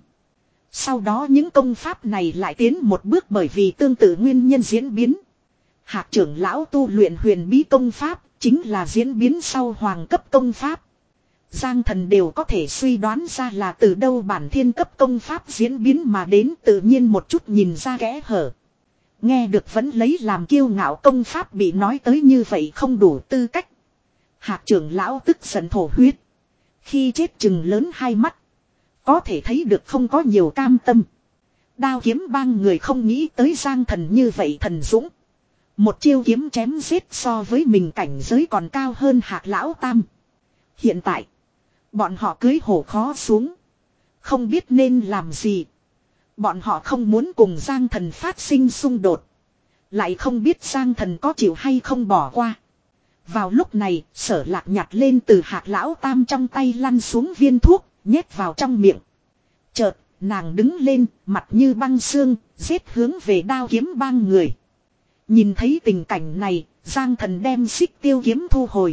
Sau đó những công pháp này lại tiến một bước bởi vì tương tự nguyên nhân diễn biến. Hạc trưởng lão tu luyện huyền bí công pháp chính là diễn biến sau hoàng cấp công pháp. Giang Thần đều có thể suy đoán ra là từ đâu bản thiên cấp công pháp diễn biến mà đến, tự nhiên một chút nhìn ra kẽ hở. Nghe được vẫn lấy làm kiêu ngạo công pháp bị nói tới như vậy không đủ tư cách. Hạc trưởng lão tức giận thổ huyết. Khi chết chừng lớn hai mắt. Có thể thấy được không có nhiều cam tâm. Đao Kiếm Bang người không nghĩ tới Giang Thần như vậy thần dũng. Một chiêu kiếm chém giết so với mình cảnh giới còn cao hơn Hạc Lão Tam. Hiện tại, bọn họ cưới hổ khó xuống. Không biết nên làm gì. Bọn họ không muốn cùng Giang Thần phát sinh xung đột. Lại không biết Giang Thần có chịu hay không bỏ qua. Vào lúc này, Sở Lạc nhặt lên từ Hạc Lão Tam trong tay lăn xuống viên thuốc, nhét vào trong miệng. Chợt, nàng đứng lên, mặt như băng xương, giết hướng về Đao Kiếm Bang người. Nhìn thấy tình cảnh này, Giang Thần đem xích tiêu kiếm thu hồi.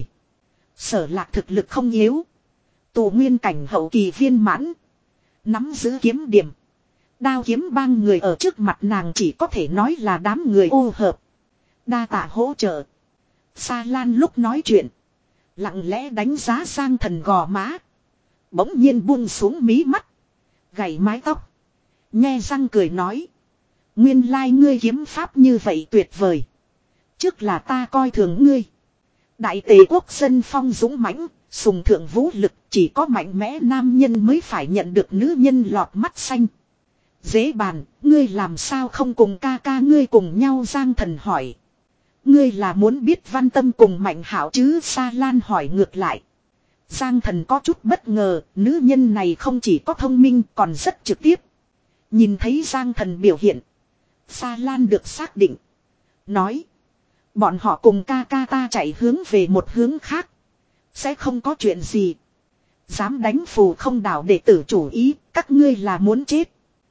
Sở Lạc thực lực không yếu. Tụ nguyên cảnh hậu kỳ viên mãn. Nắm giữ kiếm điểm. Đao Kiếm Bang người ở trước mặt nàng chỉ có thể nói là đám người ô hợp. Đa tạ hỗ trợ. Sa Lan lúc nói chuyện, lặng lẽ đánh giá Giang Thần gò má. Bỗng nhiên buông xuống mí mắt, gảy mái tóc, nhe răng cười nói. Nguyên lai ngươi kiếm pháp như vậy tuyệt vời. Trước là ta coi thường ngươi. Đại tề quốc dân phong dũng mãnh, Sùng thượng vũ lực chỉ có mạnh mẽ nam nhân mới phải nhận được nữ nhân lọt mắt xanh. Dễ bàn, ngươi làm sao không cùng ca ca ngươi cùng nhau, Giang Thần hỏi. Ngươi là muốn biết Văn Tâm cùng Mạnh Hảo chứ, Sa Lan hỏi ngược lại. Giang Thần có chút bất ngờ, nữ nhân này không chỉ có thông minh còn rất trực tiếp. Nhìn thấy Giang Thần biểu hiện, Sa Lan được xác định. Nói, bọn họ cùng ca ca ta chạy hướng về một hướng khác. Sẽ không có chuyện gì. Dám đánh phù không đảo đệ tử chủ ý, các ngươi là muốn chết.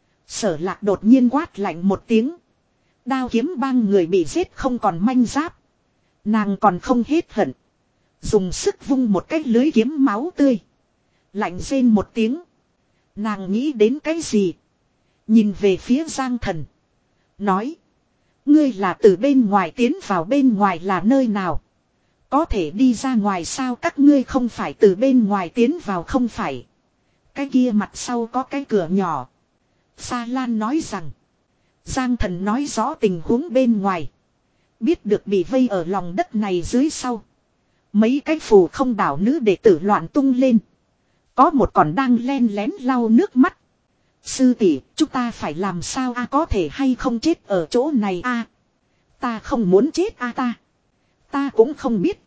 Sở Lạc đột nhiên quát lạnh một tiếng. Đao kiếm bang người bị giết không còn manh giáp. Nàng còn không hết hận. Dùng sức vung một cái lưới kiếm máu tươi. Lạnh rên một tiếng. Nàng nghĩ đến cái gì? Nhìn về phía Giang Thần. Nói. Ngươi là từ bên ngoài tiến vào, bên ngoài là nơi nào? Có thể đi ra ngoài sao? Các ngươi không phải từ bên ngoài tiến vào không phải? Cái kia mặt sau có cái cửa nhỏ. Sa Lan nói rằng. Giang Thần nói rõ tình huống bên ngoài. Biết được bị vây ở lòng đất này dưới sau. Mấy cái phù không đảo nữ đệ tử loạn tung lên. Có một còn đang len lén lau nước mắt. Sư tỷ, chúng ta phải làm sao a, có thể hay không chết ở chỗ này a? Ta không muốn chết a, ta. Ta cũng không biết.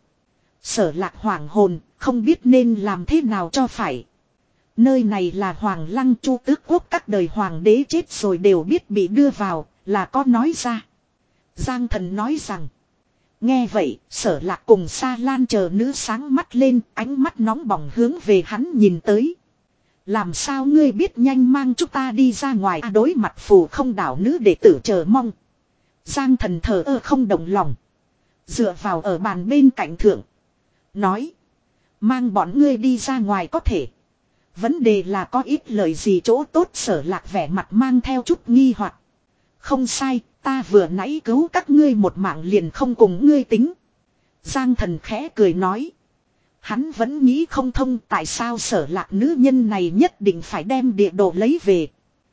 Sở Lạc hoảng hồn, không biết nên làm thế nào cho phải. Nơi này là Hoàng Lăng, Chu Tước Quốc, các đời hoàng đế chết rồi đều biết bị đưa vào, là có nói ra. Giang Thần nói rằng. Nghe vậy, Sở Lạc cùng Sa Lan chờ nữ sáng mắt lên, ánh mắt nóng bỏng hướng về hắn nhìn tới. Làm sao ngươi biết, nhanh mang chúng ta đi ra ngoài, à, đối mặt phù không đảo nữ đệ tử chờ mong. Giang Thần thờ ơ không động lòng. Dựa vào ở bàn bên cạnh thượng. Nói. Mang bọn ngươi đi ra ngoài có thể. Vấn đề là có ít lời gì chỗ tốt. Sở Lạc vẻ mặt mang theo chút nghi hoặc. Không sai, ta vừa nãy cứu các ngươi một mạng liền không cùng ngươi tính. Giang Thần khẽ cười nói. Hắn vẫn nghĩ không thông tại sao Sở Lạc nữ nhân này nhất định phải đem địa đồ lấy về.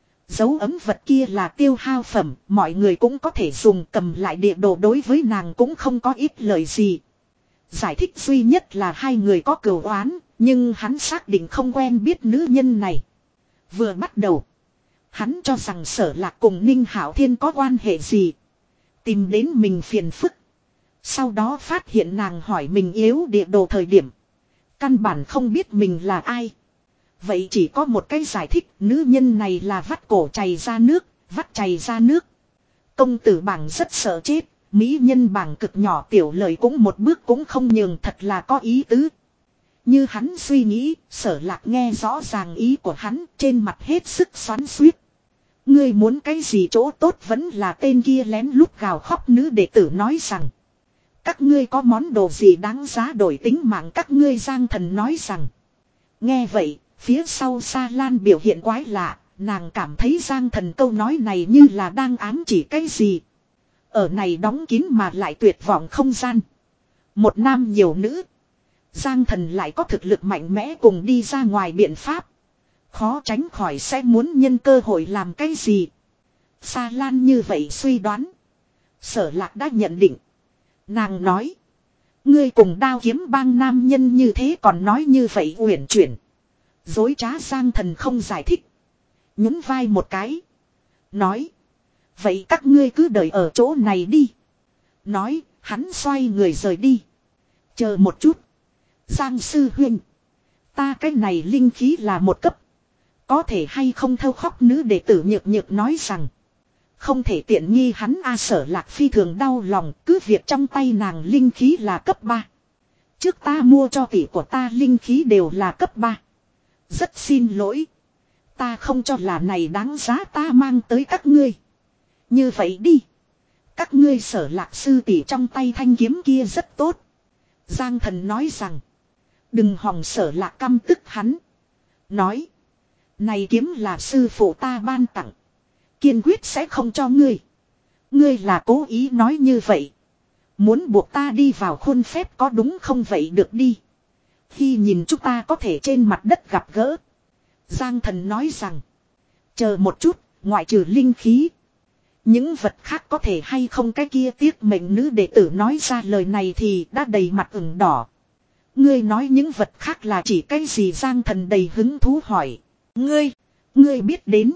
Dấu ấm vật kia là tiêu hao phẩm, mọi người cũng có thể dùng, cầm lại địa đồ đối với nàng cũng không có ít lời gì. Giải thích duy nhất là hai người có cừu oán, nhưng hắn xác định không quen biết nữ nhân này. Vừa bắt đầu, hắn cho rằng Sở Lạc cùng Ninh Hạo Thiên có quan hệ gì. Tìm đến mình phiền phức. Sau đó phát hiện nàng hỏi mình yếu địa đồ thời điểm. Căn bản không biết mình là ai. Vậy chỉ có một cái giải thích, nữ nhân này là vắt cổ chảy ra nước, vắt chảy ra nước. Công tử bảng rất sợ chết, mỹ nhân bảng cực nhỏ tiểu lời cũng một bước cũng không nhường, thật là có ý tứ. Như hắn suy nghĩ, Sở Lạc nghe rõ ràng ý của hắn, trên mặt hết sức xoắn xuýt. Ngươi muốn cái gì chỗ tốt, vẫn là tên kia lén lút gào khóc nữ đệ tử nói rằng. Các ngươi có món đồ gì đáng giá đổi tính mạng các ngươi, Giang Thần nói rằng. Nghe vậy, phía sau Sa Lan biểu hiện quái lạ, nàng cảm thấy Giang Thần câu nói này như là đang ám chỉ cái gì. Ở này đóng kín mà lại tuyệt vọng không gian. Một nam nhiều nữ. Giang Thần lại có thực lực mạnh mẽ cùng đi ra ngoài biện pháp. Khó tránh khỏi sẽ muốn nhân cơ hội làm cái gì. Sa Lan như vậy suy đoán. Sở Lạc đã nhận định. Nàng nói. Ngươi cùng đao kiếm bang nam nhân như thế còn nói như vậy uyển chuyển. Dối trá. Giang Thần không giải thích. Nhún vai một cái. Nói. Vậy các ngươi cứ đợi ở chỗ này đi. Nói, hắn xoay người rời đi. Chờ một chút. Giang sư huynh. Ta cái này linh khí là một cấp. Có thể hay không thâu khóc nữ đệ tử nhược nhược nói rằng. Không thể tiện nghi hắn a. Sở Lạc phi thường đau lòng, cứ việc trong tay nàng linh khí là cấp ba. Trước ta mua cho tỷ của ta linh khí đều là cấp ba. Rất xin lỗi. Ta không cho là này đáng giá ta mang tới các ngươi. Như vậy đi. Các ngươi Sở Lạc sư tỷ trong tay thanh kiếm kia rất tốt. Giang Thần nói rằng. Đừng hòng. Sở Lạc căm tức hắn. Nói. Này kiếm là sư phụ ta ban tặng. Kiên quyết sẽ không cho ngươi. Ngươi là cố ý nói như vậy. Muốn buộc ta đi vào khuôn phép có đúng không, vậy được đi. Khi nhìn chúng ta có thể trên mặt đất gặp gỡ. Giang Thần nói rằng. Chờ một chút, ngoại trừ linh khí. Những vật khác có thể hay không, cái kia tiếc mệnh nữ đệ tử nói ra lời này thì đã đầy mặt ửng đỏ. Ngươi nói những vật khác là chỉ cái gì? Giang Thần đầy hứng thú hỏi. Ngươi, ngươi biết đến.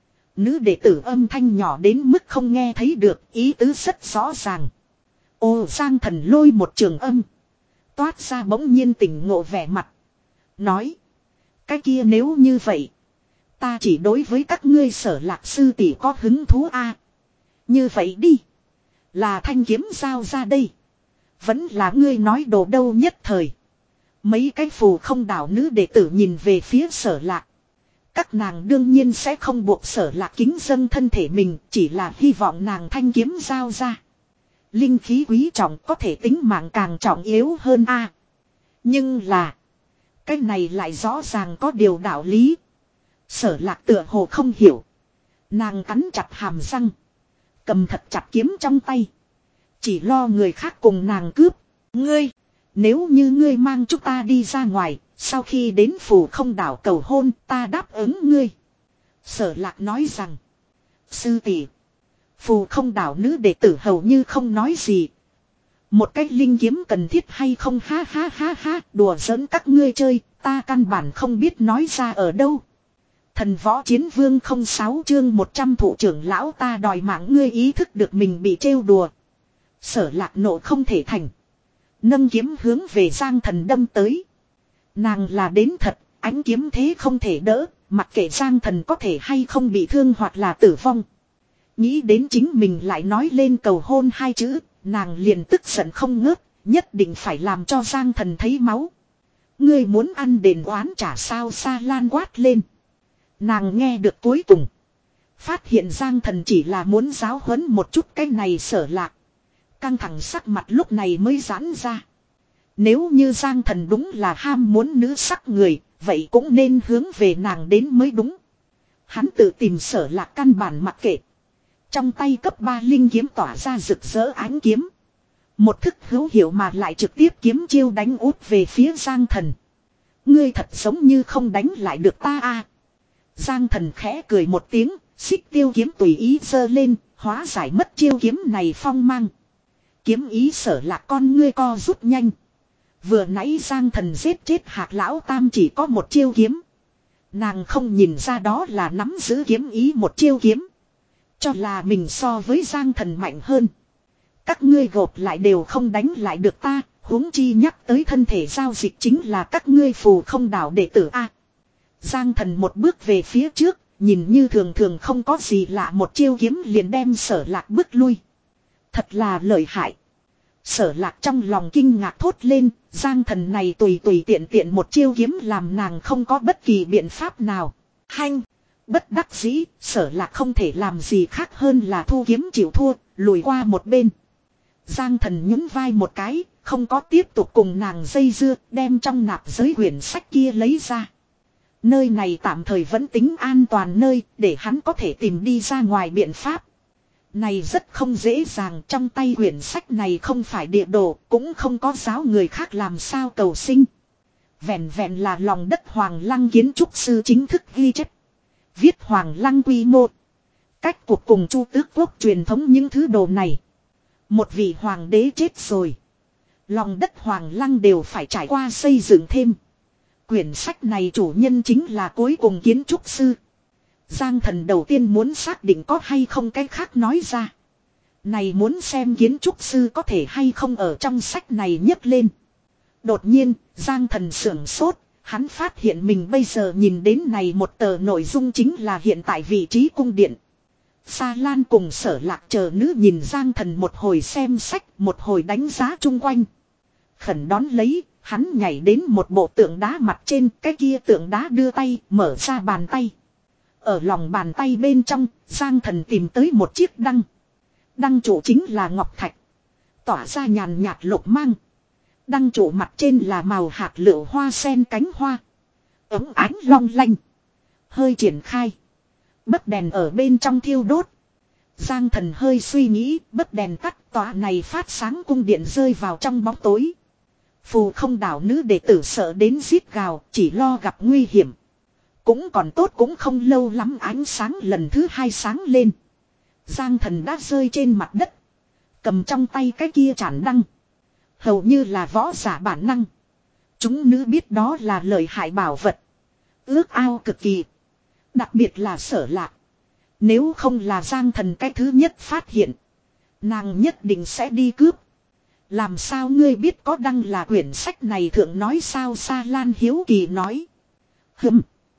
Nữ đệ tử âm thanh nhỏ đến mức không nghe thấy được, ý tứ rất rõ ràng. Ồ, Giang Thần lôi một trường âm. Toát ra bỗng nhiên tỉnh ngộ vẻ mặt. Nói. Cái kia nếu như vậy. Ta chỉ đối với các ngươi Sở Lạc sư tỷ có hứng thú a. À, như vậy đi. Là thanh kiếm giao ra đây. Vẫn là ngươi nói đồ đâu nhất thời. Mấy cái phù không đảo nữ đệ tử nhìn về phía Sở Lạc. Các nàng đương nhiên sẽ không buộc Sở Lạc kính dâng thân thể mình. Chỉ là hy vọng nàng thanh kiếm giao ra. Linh khí quý trọng có thể tính mạng càng trọng yếu hơn a. À, nhưng là. Cái này lại rõ ràng có điều đạo lý. Sở Lạc tựa hồ không hiểu. Nàng cắn chặt hàm răng. Cầm thật chặt kiếm trong tay. Chỉ lo người khác cùng nàng cướp. Ngươi. Nếu như ngươi mang chúng ta đi ra ngoài. Sau khi đến phù không đảo cầu hôn ta đáp ứng ngươi. Sở Lạc nói rằng. Sư tỷ. Phù không đảo nữ đệ tử hầu như không nói gì. Một cách linh kiếm cần thiết hay không, ha ha ha ha, đùa giỡn các ngươi chơi, ta căn bản không biết nói ra ở đâu. Thần võ chiến vương không sáu chương một trăm thủ trưởng lão ta đòi mạng, ngươi ý thức được mình bị trêu đùa. Sở Lạc nộ không thể thành. Nâng kiếm hướng về Giang Thần đâm tới. Nàng là đến thật, ánh kiếm thế không thể đỡ, mặc kệ Giang Thần có thể hay không bị thương hoặc là tử vong. Nghĩ đến chính mình lại nói lên cầu hôn hai chữ. Nàng liền tức giận không ngớt, nhất định phải làm cho Giang Thần thấy máu. Ngươi muốn ăn đền oán trả sao? Sa Lan quát lên. Nàng nghe được cuối cùng. Phát hiện Giang Thần chỉ là muốn giáo huấn một chút cái này Sở Lạc. Căng thẳng sắc mặt lúc này mới giãn ra. Nếu như Giang Thần đúng là ham muốn nữ sắc người, vậy cũng nên hướng về nàng đến mới đúng. Hắn tự tìm Sở Lạc căn bản mặc kệ. Trong tay cấp ba linh kiếm tỏa ra rực rỡ ánh kiếm. Một thức hữu hiệu mà lại trực tiếp kiếm chiêu đánh út về phía Giang Thần. Ngươi thật giống như không đánh lại được ta a. À. Giang Thần khẽ cười một tiếng, xích tiêu kiếm tùy ý giơ lên, hóa giải mất chiêu kiếm này phong mang. Kiếm ý Sở Lạc con ngươi co rút nhanh. Vừa nãy Giang Thần giết chết Hạc lão tam chỉ có một chiêu kiếm. Nàng không nhìn ra đó là nắm giữ kiếm ý một chiêu kiếm. Cho là mình so với Giang Thần mạnh hơn. Các ngươi gộp lại đều không đánh lại được ta, huống chi nhắc tới thân thể giao dịch chính là các ngươi phù không đảo đệ tử a. Giang Thần một bước về phía trước, nhìn như thường thường không có gì lạ, một chiêu kiếm liền đem Sở Lạc bước lui. Thật là lợi hại. Sở Lạc trong lòng kinh ngạc thốt lên, Giang Thần này tùy tùy tiện tiện một chiêu kiếm làm nàng không có bất kỳ biện pháp nào. Hanh! Bất đắc dĩ, Sở Lạc không thể làm gì khác hơn là thu kiếm chịu thua, lùi qua một bên. Giang Thần nhún vai một cái, không có tiếp tục cùng nàng dây dưa, đem trong nạp giới quyển sách kia lấy ra. Nơi này tạm thời vẫn tính an toàn nơi, để hắn có thể tìm đi ra ngoài biện pháp. Này rất không dễ dàng, trong tay quyển sách này không phải địa đồ, cũng không có giáo người khác làm sao cầu sinh. Vẹn vẹn là lòng đất Hoàng Lăng kiến trúc sư chính thức ghi chép. Viết Hoàng Lăng quy mô. Cách cuộc cùng Chu Tước Quốc truyền thống những thứ đồ này. Một vị hoàng đế chết rồi. Lòng đất Hoàng Lăng đều phải trải qua xây dựng thêm. Quyển sách này chủ nhân chính là cuối cùng kiến trúc sư. Giang Thần đầu tiên muốn xác định có hay không cái khác nói ra. Này muốn xem kiến trúc sư có thể hay không ở trong sách này nhấc lên. Đột nhiên, Giang Thần sưởng sốt. Hắn phát hiện mình bây giờ nhìn đến này một tờ nội dung chính là hiện tại vị trí cung điện. Sa Lan cùng Sở Lạc chờ nữ nhìn Giang Thần một hồi xem sách, một hồi đánh giá chung quanh. Khẩn đón lấy, hắn nhảy đến một bộ tượng đá mặt trên, cái kia tượng đá đưa tay, mở ra bàn tay. Ở lòng bàn tay bên trong, Giang Thần tìm tới một chiếc đăng. Đăng trụ chính là ngọc thạch. Tỏa ra nhàn nhạt lục mang. Đăng trụ mặt trên là màu hạt lựu hoa sen cánh hoa. Ấm ánh long lanh. Hơi triển khai. Bấc đèn ở bên trong thiêu đốt. Giang Thần hơi suy nghĩ, bấc đèn tắt, tòa này phát sáng cung điện rơi vào trong bóng tối. Phù không đảo nữ đệ tử sợ đến rít gào, chỉ lo gặp nguy hiểm. Cũng còn tốt, cũng không lâu lắm ánh sáng lần thứ hai sáng lên. Giang Thần đã rơi trên mặt đất. Cầm trong tay cái kia chản đăng. Hầu như là võ giả bản năng. Chúng nữ biết đó là lợi hại bảo vật. Ước ao cực kỳ. Đặc biệt là Sở Lạc. Nếu không là Giang Thần cái thứ nhất phát hiện. Nàng nhất định sẽ đi cướp. Làm sao ngươi biết có đăng là quyển sách này thượng nói sao? Sa Lan hiếu kỳ nói. Hừm.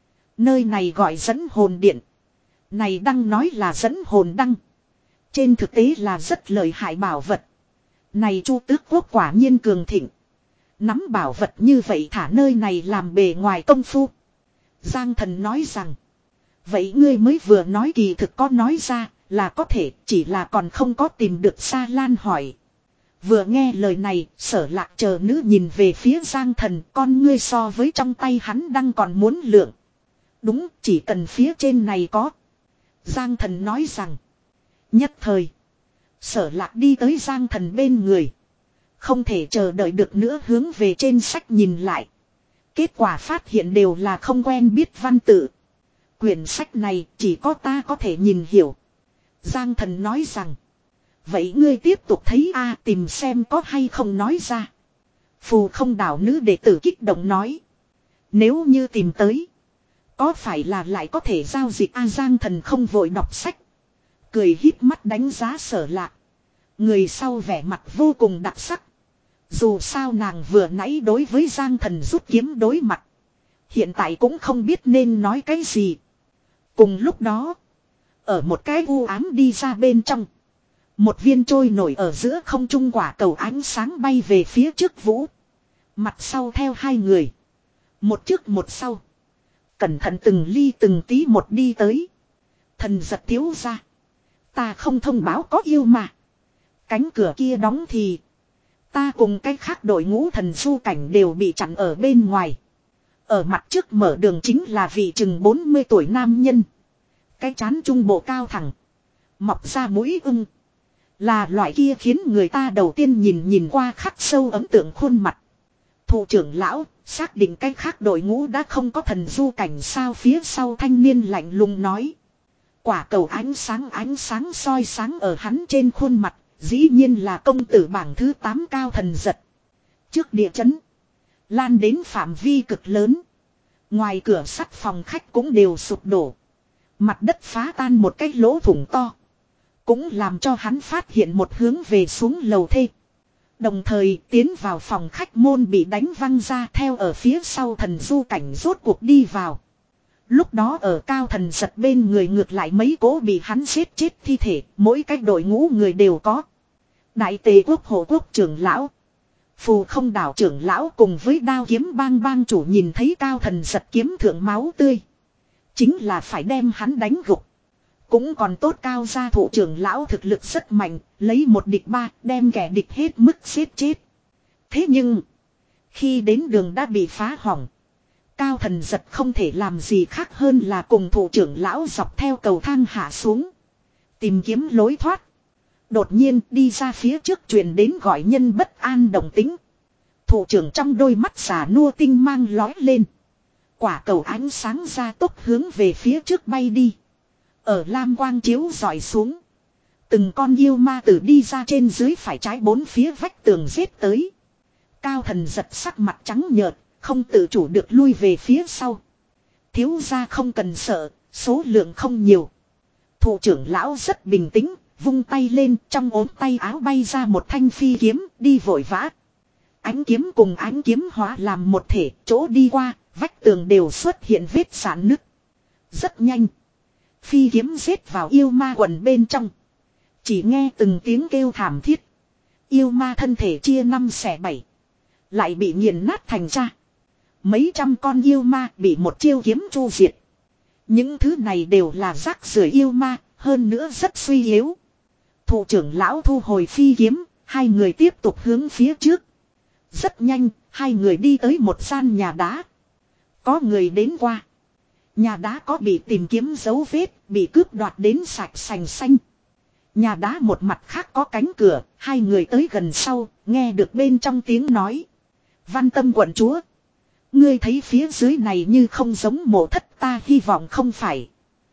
Nơi này gọi dẫn hồn điện. Này đăng nói là dẫn hồn đăng. Trên thực tế là rất lợi hại bảo vật. Này Chu Tước Quốc quả nhiên cường thịnh. Nắm bảo vật như vậy thả nơi này làm bề ngoài công phu. Giang Thần nói rằng. Vậy ngươi mới vừa nói kỳ thực có nói ra là có thể, chỉ là còn không có tìm được. Sa Lan hỏi. Vừa nghe lời này, Sở Lạc chờ nữ nhìn về phía Giang Thần, con ngươi so với trong tay hắn đang còn muốn lượng. Đúng, chỉ cần phía trên này có. Giang Thần nói rằng. Nhất thời. Sở Lạc đi tới Giang Thần bên người. Không thể chờ đợi được nữa hướng về trên sách nhìn lại. Kết quả phát hiện đều là không quen biết văn tự. Quyển sách này chỉ có ta có thể nhìn hiểu. Giang Thần nói rằng. Vậy ngươi tiếp tục thấy a tìm xem có hay không nói ra. Phù Không Đảo nữ đệ tử kích động nói. Nếu như tìm tới. Có phải là lại có thể giao dịch a? Giang Thần không vội đọc sách. Cười híp mắt đánh giá Sở Lạc. Người sau vẻ mặt vô cùng đặc sắc. Dù sao nàng vừa nãy đối với Giang Thần rút kiếm đối mặt. Hiện tại cũng không biết nên nói cái gì. Cùng lúc đó. Ở một cái u ám đi ra bên trong. Một viên trôi nổi ở giữa không trung quả cầu ánh sáng bay về phía trước vũ. Mặt sau theo hai người. Một trước một sau. Cẩn thận từng ly từng tí một đi tới. Thần giật thiếu ra. Ta không thông báo có yêu mà. Cánh cửa kia đóng thì. Ta cùng cách khác đội ngũ thần du cảnh đều bị chặn ở bên ngoài. Ở mặt trước mở đường chính là vị chừng bốn mươi tuổi nam nhân. Cái trán trung bộ cao thẳng. Mọc ra mũi ưng. Là loại kia khiến người ta đầu tiên nhìn nhìn qua khắc sâu ấn tượng khuôn mặt. Thủ trưởng lão, xác định cái khác đội ngũ đã không có thần du cảnh sao? Phía sau thanh niên lạnh lùng nói. Quả cầu ánh sáng ánh sáng soi sáng ở hắn trên khuôn mặt, dĩ nhiên là công tử bảng thứ tám Cao Thần Giật. Trước địa chấn, lan đến phạm vi cực lớn. Ngoài cửa sắt phòng khách cũng đều sụp đổ. Mặt đất phá tan một cái lỗ thủng to. Cũng làm cho hắn phát hiện một hướng về xuống lầu thê. Đồng thời tiến vào phòng khách môn bị đánh văng ra, theo ở phía sau thần du cảnh rốt cuộc đi vào. Lúc đó ở Cao Thần Giật bên người ngược lại mấy cố bị hắn giết chết thi thể, mỗi cách đội ngũ người đều có. Đại tề quốc hộ quốc trưởng lão, Phù Không Đảo trưởng lão cùng với Đao Kiếm Bang bang chủ nhìn thấy Cao Thần Giật kiếm thượng máu tươi. Chính là phải đem hắn đánh gục. Cũng còn tốt Cao gia thủ trưởng lão thực lực rất mạnh, lấy một địch ba đem kẻ địch hết mức giết chết. Thế nhưng, khi đến đường đã bị phá hỏng. Cao Thần Giật không thể làm gì khác hơn là cùng thủ trưởng lão dọc theo cầu thang hạ xuống. Tìm kiếm lối thoát. Đột nhiên đi ra phía trước truyền đến gọi nhân bất an đồng tính. Thủ trưởng trong đôi mắt xà nua tinh mang lói lên. Quả cầu ánh sáng ra tốc hướng về phía trước bay đi. Ở lam quang chiếu dọi xuống. Từng con yêu ma tử đi ra trên dưới phải trái bốn phía vách tường giết tới. Cao Thần Giật sắc mặt trắng nhợt. Không tự chủ được lui về phía sau. Thiếu gia không cần sợ, số lượng không nhiều. Thủ trưởng lão rất bình tĩnh, vung tay lên, trong ốm tay áo bay ra một thanh phi kiếm, đi vội vã. Ánh kiếm cùng ánh kiếm hóa làm một thể, chỗ đi qua, vách tường đều xuất hiện vết sạn nứt. Rất nhanh. Phi kiếm giết vào yêu ma quần bên trong. Chỉ nghe từng tiếng kêu thảm thiết. Yêu ma thân thể chia năm xẻ bảy. Lại bị nghiền nát thành ra. Mấy trăm con yêu ma bị một chiêu kiếm chu diệt. Những thứ này đều là rác rưởi yêu ma, hơn nữa rất suy yếu. Thủ trưởng lão thu hồi phi kiếm, hai người tiếp tục hướng phía trước. Rất nhanh, hai người đi tới một gian nhà đá. Có người đến qua. Nhà đá có bị tìm kiếm dấu vết, bị cướp đoạt đến sạch sành xanh. Nhà đá một mặt khác có cánh cửa, hai người tới gần sau, nghe được bên trong tiếng nói. Văn Tâm quận chúa. Ngươi thấy phía dưới này như không giống mộ thất, ta hy vọng không phải.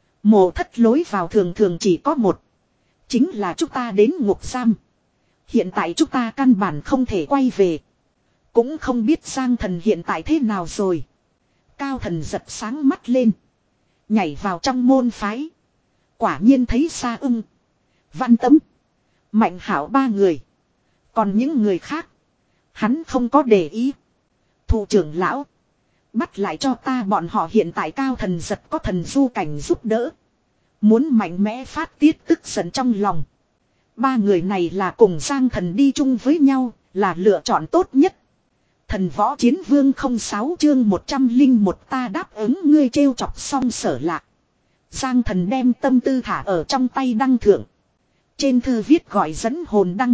Mộ thất lối vào thường thường chỉ có một. Chính là chúng ta đến ngục giam. Hiện tại chúng ta căn bản không thể quay về. Cũng không biết Giang Thần hiện tại thế nào rồi. Cao Thần giật sáng mắt lên. Nhảy vào trong môn phái. Quả nhiên thấy Sa Ưng, Văn Tấm, Mạnh Hảo ba người. Còn những người khác, hắn không có để ý. Thủ trưởng lão, bắt lại cho ta bọn họ. Hiện tại Cao Thần giật có thần du cảnh giúp đỡ. Muốn mạnh mẽ phát tiết tức giận trong lòng. Ba người này là cùng Giang Thần đi chung với nhau, là lựa chọn tốt nhất. Thần võ chiến vương không sáu chương một trăm linh một ta đáp ứng ngươi trêu chọc xong Sở Lạc. Giang Thần đem tâm tư thả ở trong tay đăng thượng. Trên thư viết gọi dẫn hồn đăng.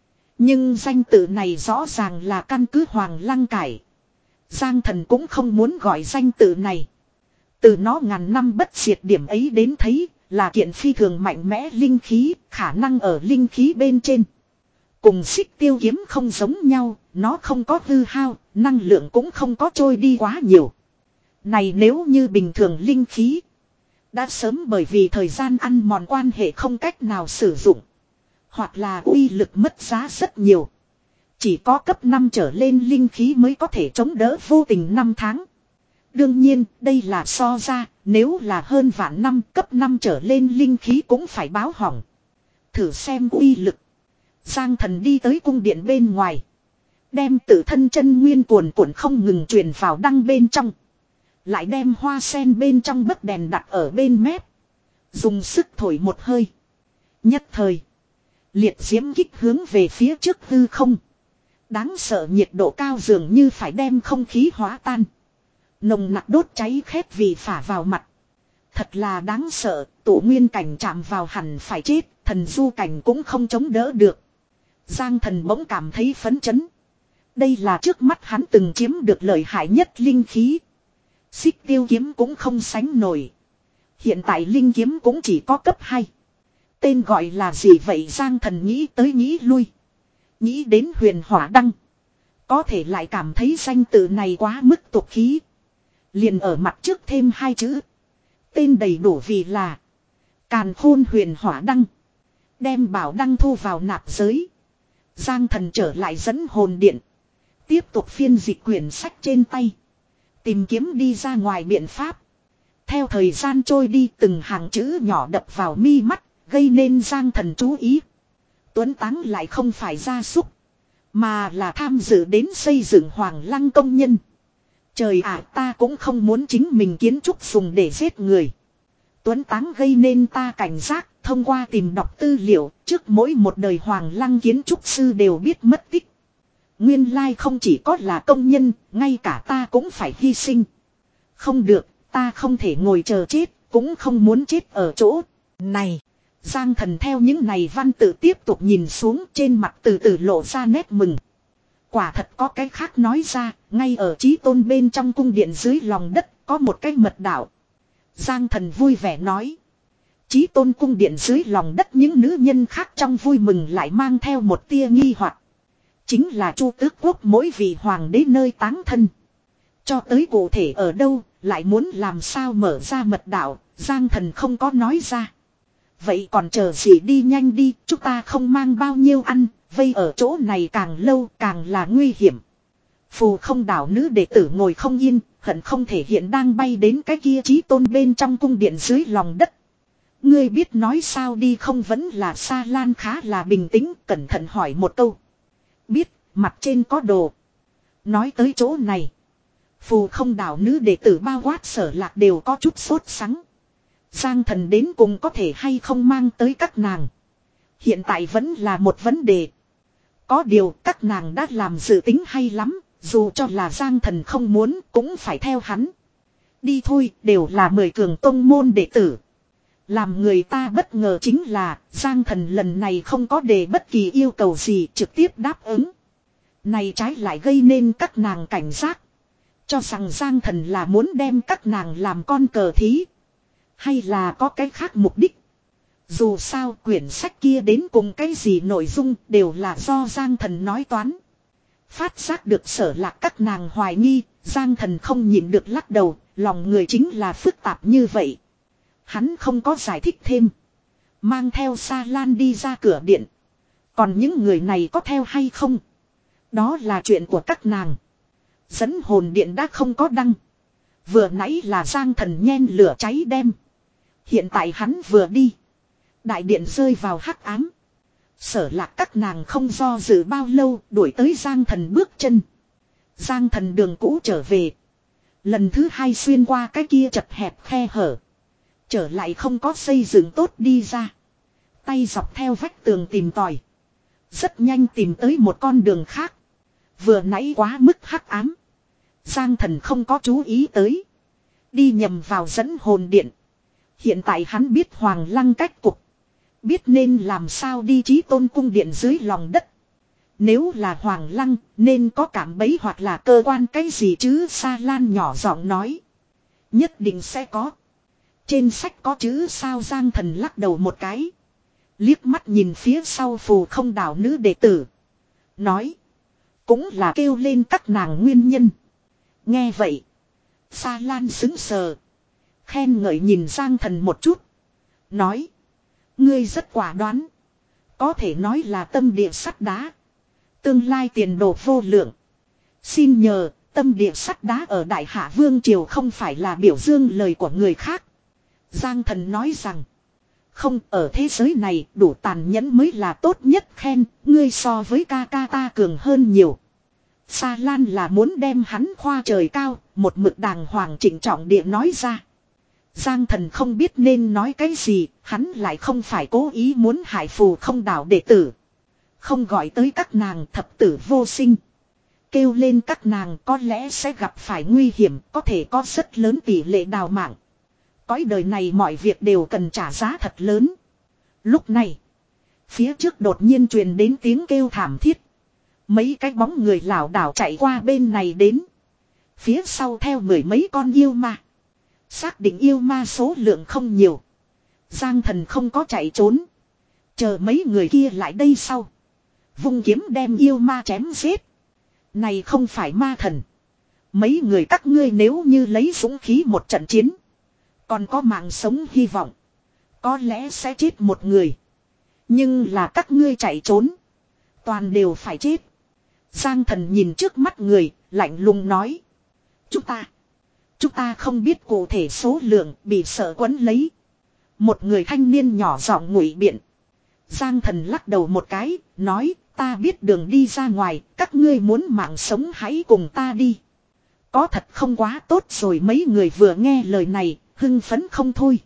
Nhưng danh tự này rõ ràng là căn cứ Hoàng Lăng cải. Giang Thần cũng không muốn gọi danh tự này. Từ nó ngàn năm bất diệt điểm ấy đến thấy là kiện phi thường mạnh mẽ linh khí, khả năng ở linh khí bên trên. Cùng Xích Tiêu kiếm không giống nhau, nó không có hư hao, năng lượng cũng không có trôi đi quá nhiều. Này nếu như bình thường linh khí, đã sớm bởi vì thời gian ăn mòn quan hệ không cách nào sử dụng. Hoặc là uy lực mất giá rất nhiều. Chỉ có cấp năm trở lên linh khí mới có thể chống đỡ vô tình năm tháng. Đương nhiên, đây là so ra, nếu là hơn vạn năm cấp năm trở lên linh khí cũng phải báo hỏng. Thử xem uy lực. Giang Thần đi tới cung điện bên ngoài. Đem tự thân chân nguyên cuồn cuộn không ngừng truyền vào đăng bên trong. Lại đem hoa sen bên trong bấc đèn đặt ở bên mép. Dùng sức thổi một hơi. Nhất thời. Liệt diễm kích hướng về phía trước hư không. Đáng sợ nhiệt độ cao dường như phải đem không khí hóa tan. Nồng nặc đốt cháy khét vì phả vào mặt. Thật là đáng sợ, tổ nguyên cảnh chạm vào hẳn phải chết, thần du cảnh cũng không chống đỡ được. Giang Thần bỗng cảm thấy phấn chấn. Đây là trước mắt hắn từng chiếm được lợi hại nhất linh khí. Xích Tiêu kiếm cũng không sánh nổi. Hiện tại linh kiếm cũng chỉ có cấp hai. Tên gọi là gì vậy? Giang Thần nghĩ tới nghĩ lui. Nghĩ đến Huyền Hỏa Đăng. Có thể lại cảm thấy danh tự này quá mức tục khí. Liền ở mặt trước thêm hai chữ. Tên đầy đủ vì là Càn Khôn Huyền Hỏa Đăng. Đem bảo đăng thu vào nạp giới. Giang Thần trở lại dẫn hồn điện. Tiếp tục phiên dịch quyển sách trên tay. Tìm kiếm đi ra ngoài biện pháp. Theo thời gian trôi đi, từng hàng chữ nhỏ đập vào mi mắt, gây nên Giang Thần chú ý. Tuấn Táng lại không phải gia súc, mà là tham dự đến xây dựng Hoàng Lăng công nhân. Trời ạ, ta cũng không muốn chính mình kiến trúc dùng để giết người. Tuấn Táng gây nên ta cảnh giác. Thông qua tìm đọc tư liệu, trước mỗi một đời Hoàng Lăng kiến trúc sư đều biết mất tích. Nguyên lai không chỉ có là công nhân, ngay cả ta cũng phải hy sinh. Không được, ta không thể ngồi chờ chết, cũng không muốn chết ở chỗ này. Giang Thần theo những này văn tự tiếp tục nhìn xuống, trên mặt từ từ lộ ra nét mừng. Quả thật có cái khác nói ra, ngay ở Chí Tôn bên trong cung điện dưới lòng đất, có một cái mật đạo. Giang Thần vui vẻ nói. Chí Tôn cung điện dưới lòng đất, những nữ nhân khác trong vui mừng lại mang theo một tia nghi hoặc. Chính là Chu Tước Quốc mỗi vị hoàng đế nơi táng thân. Cho tới cụ thể ở đâu, lại muốn làm sao mở ra mật đạo, Giang Thần không có nói ra. Vậy còn chờ gì, đi nhanh đi, chúng ta không mang bao nhiêu ăn, vây ở chỗ này càng lâu càng là nguy hiểm. Phù Không đảo nữ đệ tử ngồi không yên, hận không thể hiện đang bay đến cái kia Chí Tôn bên trong cung điện dưới lòng đất. Ngươi biết nói sao đi không? Vẫn là Sa Lan khá là bình tĩnh, cẩn thận hỏi một câu. Biết, mặt trên có đồ. Nói tới chỗ này, Phù Không đảo nữ đệ tử bao quát Sở Lạc đều có chút sốt sắng. Giang Thần đến cùng có thể hay không mang tới các nàng, hiện tại vẫn là một vấn đề. Có điều các nàng đã làm dự tính hay lắm, dù cho là Giang Thần không muốn cũng phải theo hắn. Đi thôi, đều là mười cường tông môn đệ tử. Làm người ta bất ngờ chính là Giang Thần lần này không có đề bất kỳ yêu cầu gì, trực tiếp đáp ứng. Này trái lại gây nên các nàng cảnh giác, cho rằng Giang Thần là muốn đem các nàng làm con cờ thí, hay là có cái khác mục đích. Dù sao quyển sách kia đến cùng cái gì nội dung đều là do Giang Thần nói toán. Phát giác được Sở Lạc các nàng hoài nghi, Giang Thần không nhịn được lắc đầu, lòng người chính là phức tạp như vậy. Hắn không có giải thích thêm, mang theo Sa Lan đi ra cửa điện. Còn những người này có theo hay không, Đó là chuyện của các nàng. Dẫn hồn điện đã không có đăng. Vừa nãy là Giang Thần nhen lửa cháy đem. Hiện tại hắn vừa đi. Đại điện rơi vào hắc ám. Sở Lạc các nàng không do dự bao lâu đuổi tới Giang Thần bước chân. Giang Thần đường cũ trở về. Lần thứ hai xuyên qua cái kia chật hẹp khe hở. Trở lại không có xây dựng tốt đi ra. Tay dọc theo vách tường tìm tòi. Rất nhanh tìm tới một con đường khác. Vừa nãy quá mức hắc ám. Giang Thần không có chú ý tới. Đi nhầm vào dẫn hồn điện. Hiện tại hắn biết Hoàng Lăng cách cục. Biết nên làm sao đi Chí Tôn cung điện dưới lòng đất. Nếu là Hoàng Lăng nên có cảm bấy hoặc là cơ quan cái gì chứ. Sa Lan nhỏ giọng nói. Nhất định sẽ có. Trên sách có chữ sao. Giang Thần lắc đầu một cái. Liếc mắt nhìn phía sau phù không đảo nữ đệ tử. Nói. Cũng là kêu lên các nàng nguyên nhân. Nghe vậy. Sa Lan xứng sờ. Khen ngợi nhìn Giang Thần một chút. Nói. Ngươi rất quả đoán. Có thể nói là tâm địa sắt đá. Tương lai tiền đồ vô lượng. Xin nhờ, tâm địa sắt đá ở Đại Hạ Vương Triều không phải là biểu dương lời của người khác. Giang Thần nói rằng. Không, ở thế giới này đủ tàn nhẫn mới là tốt nhất khen. Ngươi so với ca ca ta cường hơn nhiều. Sa Lan là muốn đem hắn khoa trời cao. Một mực đàng hoàng chỉnh trọng địa nói ra. Giang Thần không biết nên nói cái gì. Hắn lại không phải cố ý muốn hại phù không đảo đệ tử. Không gọi tới các nàng thập tử vô sinh. Kêu lên các nàng có lẽ sẽ gặp phải nguy hiểm. Có thể có rất lớn tỷ lệ đào mạng. Cõi đời này mọi việc đều cần trả giá thật lớn. Lúc này. Phía trước đột nhiên truyền đến tiếng kêu thảm thiết. Mấy cái bóng người lảo đảo chạy qua bên này đến. Phía sau theo mười mấy con yêu ma. Xác định yêu ma số lượng không nhiều. Giang Thần không có chạy trốn. Chờ mấy người kia lại đây sau. Vung kiếm đem yêu ma chém giết. Này không phải ma thần. Mấy người các ngươi nếu như lấy dũng khí một trận chiến. Còn có mạng sống hy vọng. Có lẽ sẽ chết một người. Nhưng là các ngươi chạy trốn. Toàn đều phải chết. Giang Thần nhìn trước mắt người. Lạnh lùng nói. Chúng ta. Chúng ta không biết cụ thể số lượng. Bị sợ quấn lấy. Một người thanh niên nhỏ giọng ngụy biện. Giang Thần lắc đầu một cái. Nói. Ta biết đường đi ra ngoài. Các ngươi muốn mạng sống hãy cùng ta đi. Có thật không quá tốt rồi. Mấy người vừa nghe lời này. Hưng phấn không thôi.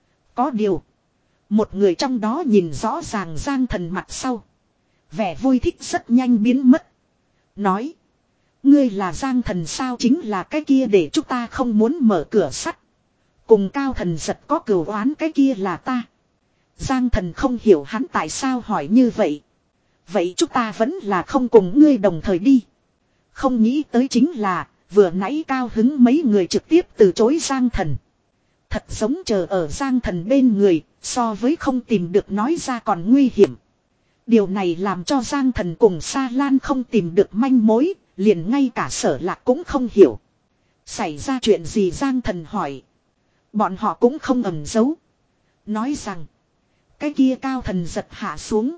Có điều. Một người trong đó nhìn rõ ràng Giang Thần mặt sau. Vẻ vui thích rất nhanh biến mất. Nói. Ngươi là Giang Thần sao chính là cái kia để chúng ta không muốn mở cửa sắt. Cùng Cao Thần giật có cửu oán cái kia là ta. Giang Thần không hiểu hắn tại sao hỏi như vậy. Vậy chúng ta vẫn là không cùng ngươi đồng thời đi. Không nghĩ tới chính là vừa nãy cao hứng mấy người trực tiếp từ chối Giang Thần. Thật giống chờ ở Giang Thần bên người, so với không tìm được nói ra còn nguy hiểm. Điều này làm cho Giang Thần cùng Sa Lan không tìm được manh mối, liền ngay cả Sở Lạc cũng không hiểu. Xảy ra chuyện gì Giang Thần hỏi. Bọn họ cũng không ẩn giấu. Nói rằng, cái kia Cao Thần giật hạ xuống.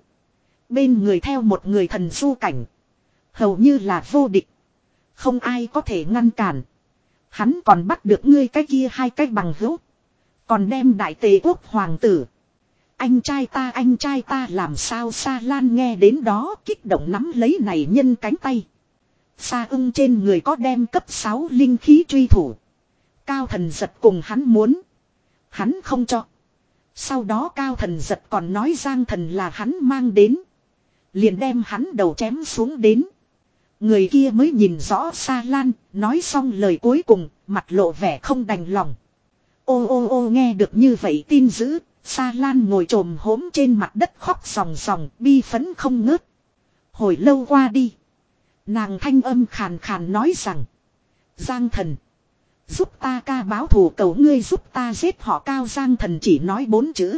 Bên người theo một người thần du cảnh. Hầu như là vô địch. Không ai có thể ngăn cản. Hắn còn bắt được ngươi cái kia hai cái bằng hữu. Còn đem đại tề quốc hoàng tử. Anh trai ta anh trai ta làm sao Sa Lan nghe đến đó kích động nắm lấy này nhân cánh tay. Sa ưng trên người có đem cấp sáu linh khí truy thủ. Cao Thần giật cùng hắn muốn. Hắn không cho. Sau đó Cao Thần giật còn nói Giang Thần là hắn mang đến. Liền đem hắn đầu chém xuống đến. Người kia mới nhìn rõ Sa Lan, nói xong lời cuối cùng, mặt lộ vẻ không đành lòng. Ô ô ô nghe được như vậy tin dữ, Sa Lan ngồi trồm hốm trên mặt đất khóc sòng sòng, bi phấn không ngớt. Hồi lâu qua đi. Nàng thanh âm khàn khàn nói rằng. Giang Thần. Giúp ta ca báo thù cầu ngươi giúp ta giết họ Cao. Giang Thần chỉ nói bốn chữ.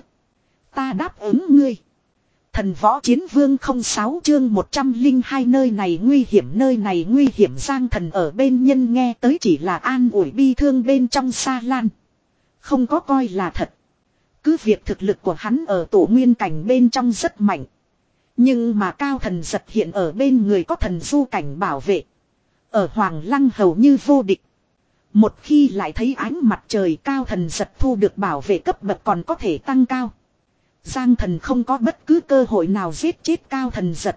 Ta đáp ứng ngươi. Thần võ chiến vương không sáu chương một trăm linh hai nơi này nguy hiểm nơi này nguy hiểm Giang Thần ở bên nhân nghe tới chỉ là an ủi bi thương bên trong Sa Lan. Không có coi là thật. Cứ việc thực lực của hắn ở tổ nguyên cảnh bên trong rất mạnh. Nhưng mà Cao Thần Giật hiện ở bên người có thần du cảnh bảo vệ. Ở Hoàng Lăng hầu như vô địch. Một khi lại thấy ánh mặt trời, Cao Thần Giật thu được bảo vệ cấp bậc còn có thể tăng cao. Giang Thần không có bất cứ cơ hội nào giết chết Cao Thần Giật.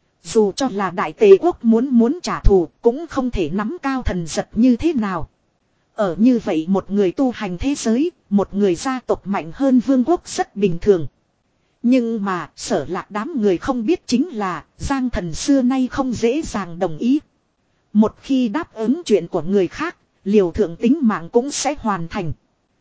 Dù cho là Đại Tề Quốc muốn muốn trả thù cũng không thể nắm Cao Thần Giật như thế nào. Ở như vậy một người tu hành thế giới, một người gia tộc mạnh hơn vương quốc rất bình thường. Nhưng mà Sở Lạc đám người không biết chính là Giang Thần xưa nay không dễ dàng đồng ý. Một khi đáp ứng chuyện của người khác, liều thượng tính mạng cũng sẽ hoàn thành.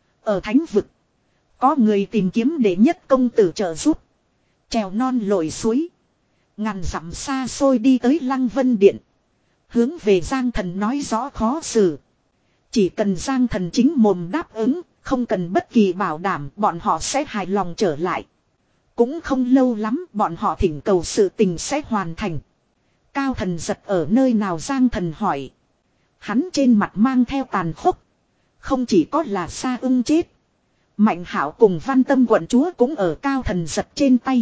Ở thánh vực, có người tìm kiếm đệ nhất công tử trợ giúp. Trèo non lội suối, ngàn dặm xa xôi đi tới Lăng Vân Điện. Hướng về Giang Thần nói rõ khó xử. Chỉ cần Giang Thần chính mồm đáp ứng, không cần bất kỳ bảo đảm, bọn họ sẽ hài lòng trở lại. Cũng không lâu lắm, bọn họ thỉnh cầu sự tình sẽ hoàn thành. Cao Thần Giật ở nơi nào? Giang Thần hỏi. Hắn trên mặt mang theo tàn khốc. Không chỉ có là Sa Ưng chết, Mạnh Hạo cùng Văn Tâm quận chúa cũng ở Cao Thần Giật trên tay.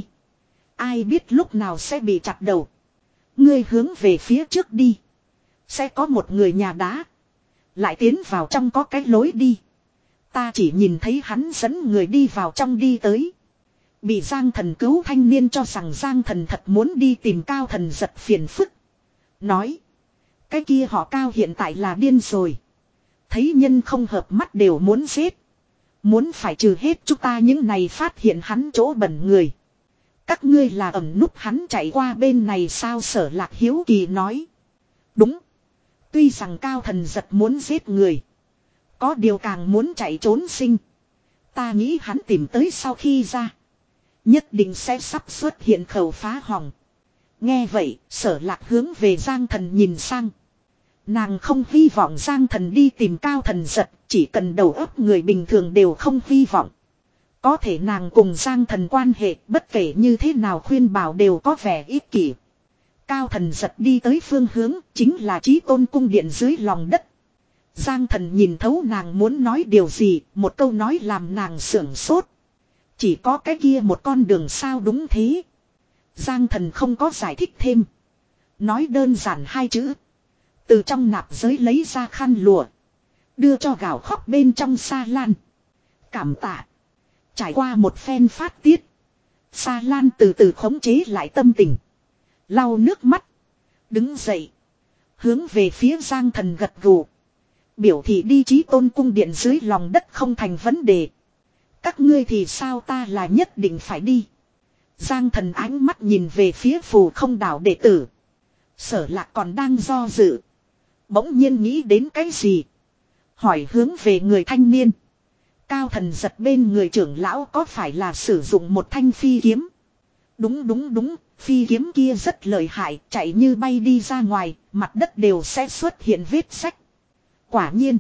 Ai biết lúc nào sẽ bị chặt đầu. Ngươi hướng về phía trước đi, sẽ có một người nhà đá. Lại tiến vào trong có cái lối đi. Ta chỉ nhìn thấy hắn dẫn người đi vào trong đi tới. Bị Giang Thần cứu thanh niên cho rằng Giang Thần thật muốn đi tìm Cao Thần Giật phiền phức. Nói. Cái kia họ Cao hiện tại là điên rồi. Thấy nhân không hợp mắt đều muốn giết. Muốn phải trừ hết chúng ta những này phát hiện hắn chỗ bẩn người. Các ngươi là ẩn núp hắn chạy qua bên này sao? Sở Lạc hiếu kỳ nói. Đúng. Tuy rằng Cao Thần Giật muốn giết người, có điều càng muốn chạy trốn sinh. Ta nghĩ hắn tìm tới sau khi ra, nhất định sẽ sắp xuất hiện khẩu phá hỏng. Nghe vậy, Sở Lạc hướng về Giang Thần nhìn sang. Nàng không hy vọng Giang Thần đi tìm Cao Thần Giật, chỉ cần đầu óc người bình thường đều không hy vọng. Có thể nàng cùng Giang Thần quan hệ bất kể như thế nào khuyên bảo đều có vẻ ích kỷ. Cao Thần Giật đi tới phương hướng chính là Chí Tôn cung điện dưới lòng đất. Giang Thần nhìn thấu nàng muốn nói điều gì, một câu nói làm nàng sưởng sốt. Chỉ có cái kia một con đường sao? Đúng thế. Giang Thần không có giải thích thêm. Nói đơn giản hai chữ. Từ trong nạp giới lấy ra khăn lụa, đưa cho gào khóc bên trong Sa Lan. Cảm tạ. Trải qua một phen phát tiết, Sa Lan từ từ khống chế lại tâm tình, lau nước mắt, đứng dậy, hướng về phía Giang Thần gật gù, biểu thị đi Chí Tôn cung điện dưới lòng đất không thành vấn đề. Các ngươi thì sao? Ta là nhất định phải đi. Giang Thần ánh mắt nhìn về phía Phù Không đảo đệ tử. Sở Lạc còn đang do dự, bỗng nhiên nghĩ đến cái gì, hỏi hướng về người thanh niên. Cao Thần Giật bên người trưởng lão có phải là sử dụng một thanh phi kiếm? Đúng đúng đúng, phi kiếm kia rất lợi hại, chạy như bay đi ra ngoài, mặt đất đều sẽ xuất hiện vết sách. Quả nhiên.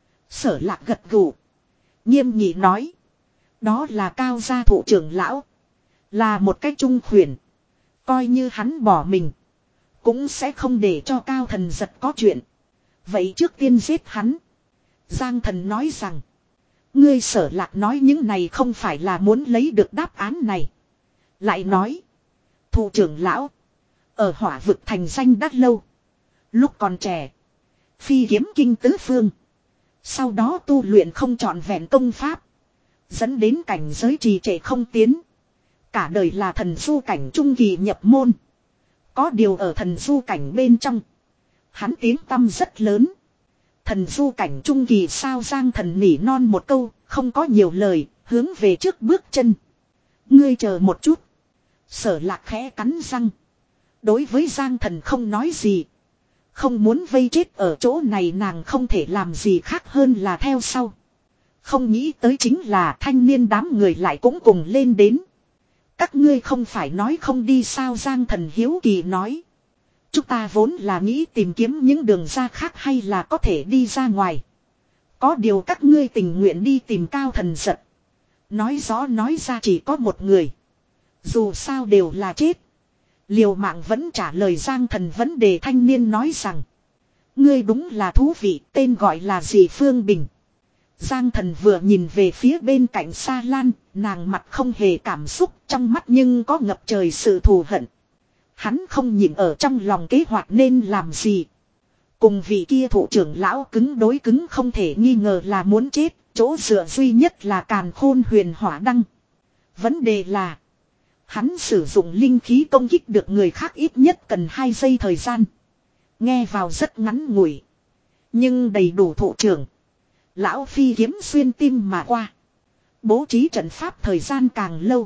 Sở Lạc gật gù, nghiêm nghị nói. Đó là Cao gia thụ trưởng lão, là một cái trung khuyển. Coi như hắn bỏ mình, cũng sẽ không để cho Cao Thần Giật có chuyện. Vậy trước tiên giết hắn. Giang Thần nói rằng. Ngươi Sở Lạc nói những này không phải là muốn lấy được đáp án này. Lại nói. Thụ trưởng lão, ở Hỏa vực thành danh đắt lâu. Lúc còn trẻ, phi kiếm kinh tứ phương. Sau đó tu luyện không trọn vẹn công pháp, dẫn đến cảnh giới trì trệ không tiến. Cả đời là thần du cảnh trung kỳ nhập môn. Có điều ở thần du cảnh bên trong, hắn tiếng tăm rất lớn. Thần du cảnh trung kỳ sao? Giang Thần nỉ non một câu, không có nhiều lời, hướng về trước bước chân. Ngươi chờ một chút. Sở Lạc khẽ cắn răng, đối với Giang Thần không nói gì. Không muốn vây chết ở chỗ này, nàng không thể làm gì khác hơn là theo sau. Không nghĩ tới chính là thanh niên đám người lại cũng cùng lên đến. Các ngươi không phải nói không đi sao? Giang Thần hiếu kỳ nói. Chúng ta vốn là nghĩ tìm kiếm những đường ra khác hay là có thể đi ra ngoài. Có điều các ngươi tình nguyện đi tìm Cao Thần Giật, nói rõ nói ra chỉ có một người. Dù sao đều là chết, liều mạng vẫn trả lời Giang Thần vấn đề. Thanh niên nói rằng. Ngươi đúng là thú vị, tên gọi là gì? Phương Bình. Giang Thần vừa nhìn về phía bên cạnh Sa Lan, nàng mặt không hề cảm xúc, trong mắt nhưng có ngập trời sự thù hận. Hắn không nhìn ở trong lòng kế hoạch nên làm gì. Cùng vị kia thủ trưởng lão cứng đối cứng không thể nghi ngờ là muốn chết, chỗ dựa duy nhất là càn khôn huyền hỏa đăng. Vấn đề là, hắn sử dụng linh khí công kích được người khác ít nhất cần hai giây thời gian. Nghe vào rất ngắn ngủi, nhưng đầy đủ thủ trưởng. Lão phi kiếm xuyên tim mà qua. Bố trí trận pháp thời gian càng lâu,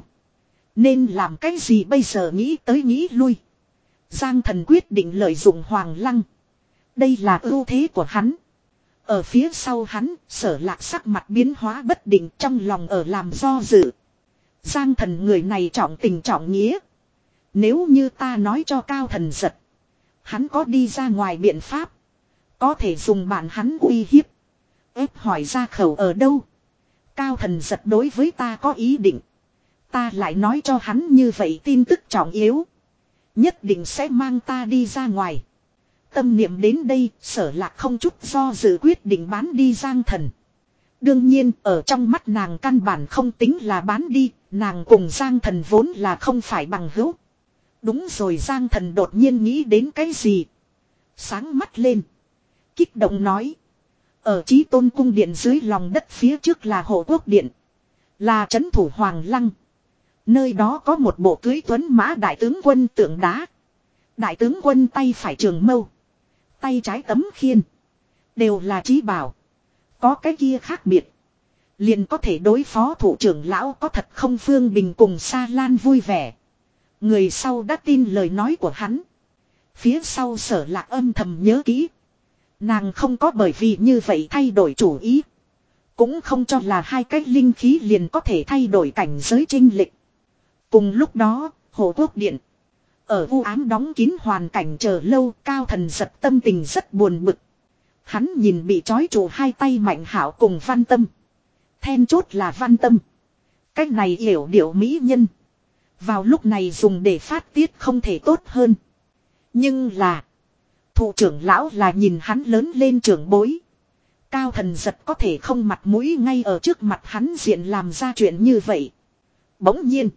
nên làm cái gì bây giờ nghĩ tới nghĩ lui. Giang Thần quyết định lợi dụng Hoàng Lăng. Đây là ưu thế của hắn. Ở phía sau hắn, Sở Lạc sắc mặt biến hóa bất định, trong lòng ở làm do dự. Giang Thần người này trọng tình trọng nghĩa. Nếu như ta nói cho Cao Thần Giật, hắn có đi ra ngoài biện pháp, có thể dùng bản hắn uy hiếp, ép hỏi ra khẩu ở đâu. Cao Thần Giật đối với ta có ý định, ta lại nói cho hắn như vậy tin tức trọng yếu, nhất định sẽ mang ta đi ra ngoài. Tâm niệm đến đây, Sở Lạc không chút do dự quyết định bán đi Giang Thần. Đương nhiên, ở trong mắt nàng căn bản không tính là bán đi, nàng cùng Giang Thần vốn là không phải bằng hữu. Đúng rồi, Giang Thần đột nhiên nghĩ đến cái gì. Sáng mắt lên, kích động nói. Ở Chí Tôn cung điện dưới lòng đất phía trước là Hộ Quốc điện, là trấn thủ Hoàng Lăng. Nơi đó có một bộ cưới tuấn mã đại tướng quân tượng đá. Đại tướng quân tay phải trường mâu, tay trái tấm khiên, đều là chí bảo. Có cái kia khác biệt, liền có thể đối phó thủ trưởng lão có thật không. Phương Bình cùng Sa Lan vui vẻ. Người sau đã tin lời nói của hắn. Phía sau Sở Lạc âm thầm nhớ kỹ. Nàng không có bởi vì như vậy thay đổi chủ ý. Cũng không cho là hai cái linh khí liền có thể thay đổi cảnh giới chênh lệch. Cùng lúc đó, Hộ Quốc điện. Ở u ám đóng kín hoàn cảnh chờ lâu, Cao Thần Giật tâm tình rất buồn bực. Hắn nhìn bị trói trụ hai tay Mạnh Hảo cùng Văn Tâm. Then chốt là Văn Tâm. Cách này hiểu điệu mỹ nhân, vào lúc này dùng để phát tiết không thể tốt hơn. Nhưng là, thủ trưởng lão là nhìn hắn lớn lên trưởng bối. Cao Thần Giật có thể không mặt mũi ngay ở trước mặt hắn diện làm ra chuyện như vậy. Bỗng nhiên,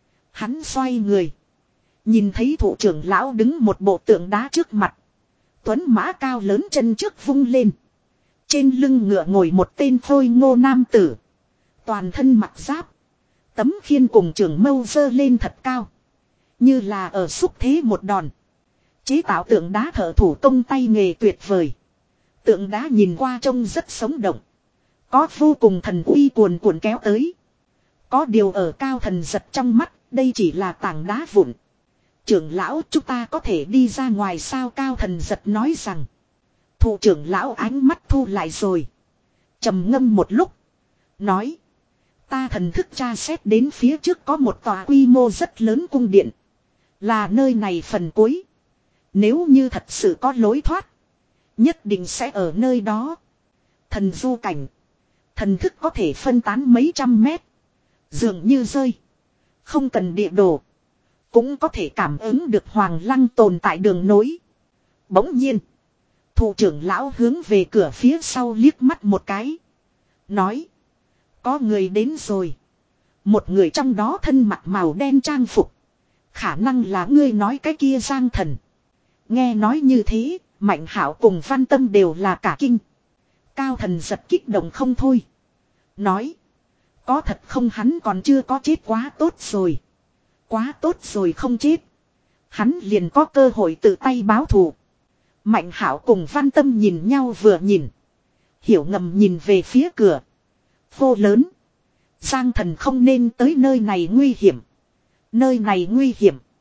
hắn xoay người, nhìn thấy thủ trưởng lão đứng một bộ tượng đá trước mặt. Tuấn mã cao lớn chân trước vung lên. Trên lưng ngựa ngồi một tên phôi ngô nam tử. Toàn thân mặc giáp, tấm khiên cùng trường mâu giơ lên thật cao, như là ở xúc thế một đòn. Chế tạo tượng đá thợ thủ công tay nghề tuyệt vời. Tượng đá nhìn qua trông rất sống động, có vô cùng thần uy cuồn cuộn kéo tới. Có điều ở Cao Thần Giật trong mắt, đây chỉ là tảng đá vụn. Trưởng lão, chúng ta có thể đi ra ngoài sao? Cao Thần Giật nói rằng. Thủ trưởng lão ánh mắt thu lại rồi, trầm ngâm một lúc, nói. Ta thần thức tra xét đến phía trước có một tòa quy mô rất lớn cung điện, là nơi này phần cuối. Nếu như thật sự có lối thoát, nhất định sẽ ở nơi đó. Thần du cảnh, thần thức có thể phân tán mấy trăm mét, dường như rơi, không cần địa đồ, cũng có thể cảm ứng được Hoàng Lăng tồn tại đường nối. Bỗng nhiên, thủ trưởng lão hướng về cửa phía sau liếc mắt một cái, nói. Có người đến rồi. Một người trong đó thân mặc màu đen trang phục, khả năng là ngươi nói cái kia Giang Thần. Nghe nói như thế, Mạnh Hảo cùng Văn Tâm đều là cả kinh. Cao Thần Giật kích động không thôi, nói. Có thật không? Hắn còn chưa có chết, quá tốt rồi. Quá tốt rồi, không chết, hắn liền có cơ hội tự tay báo thù. Mạnh Hảo cùng Văn Tâm nhìn nhau vừa nhìn, hiểu ngầm nhìn về phía cửa. Hô lớn. Giang Thần không nên tới nơi này, nguy hiểm. Nơi này nguy hiểm.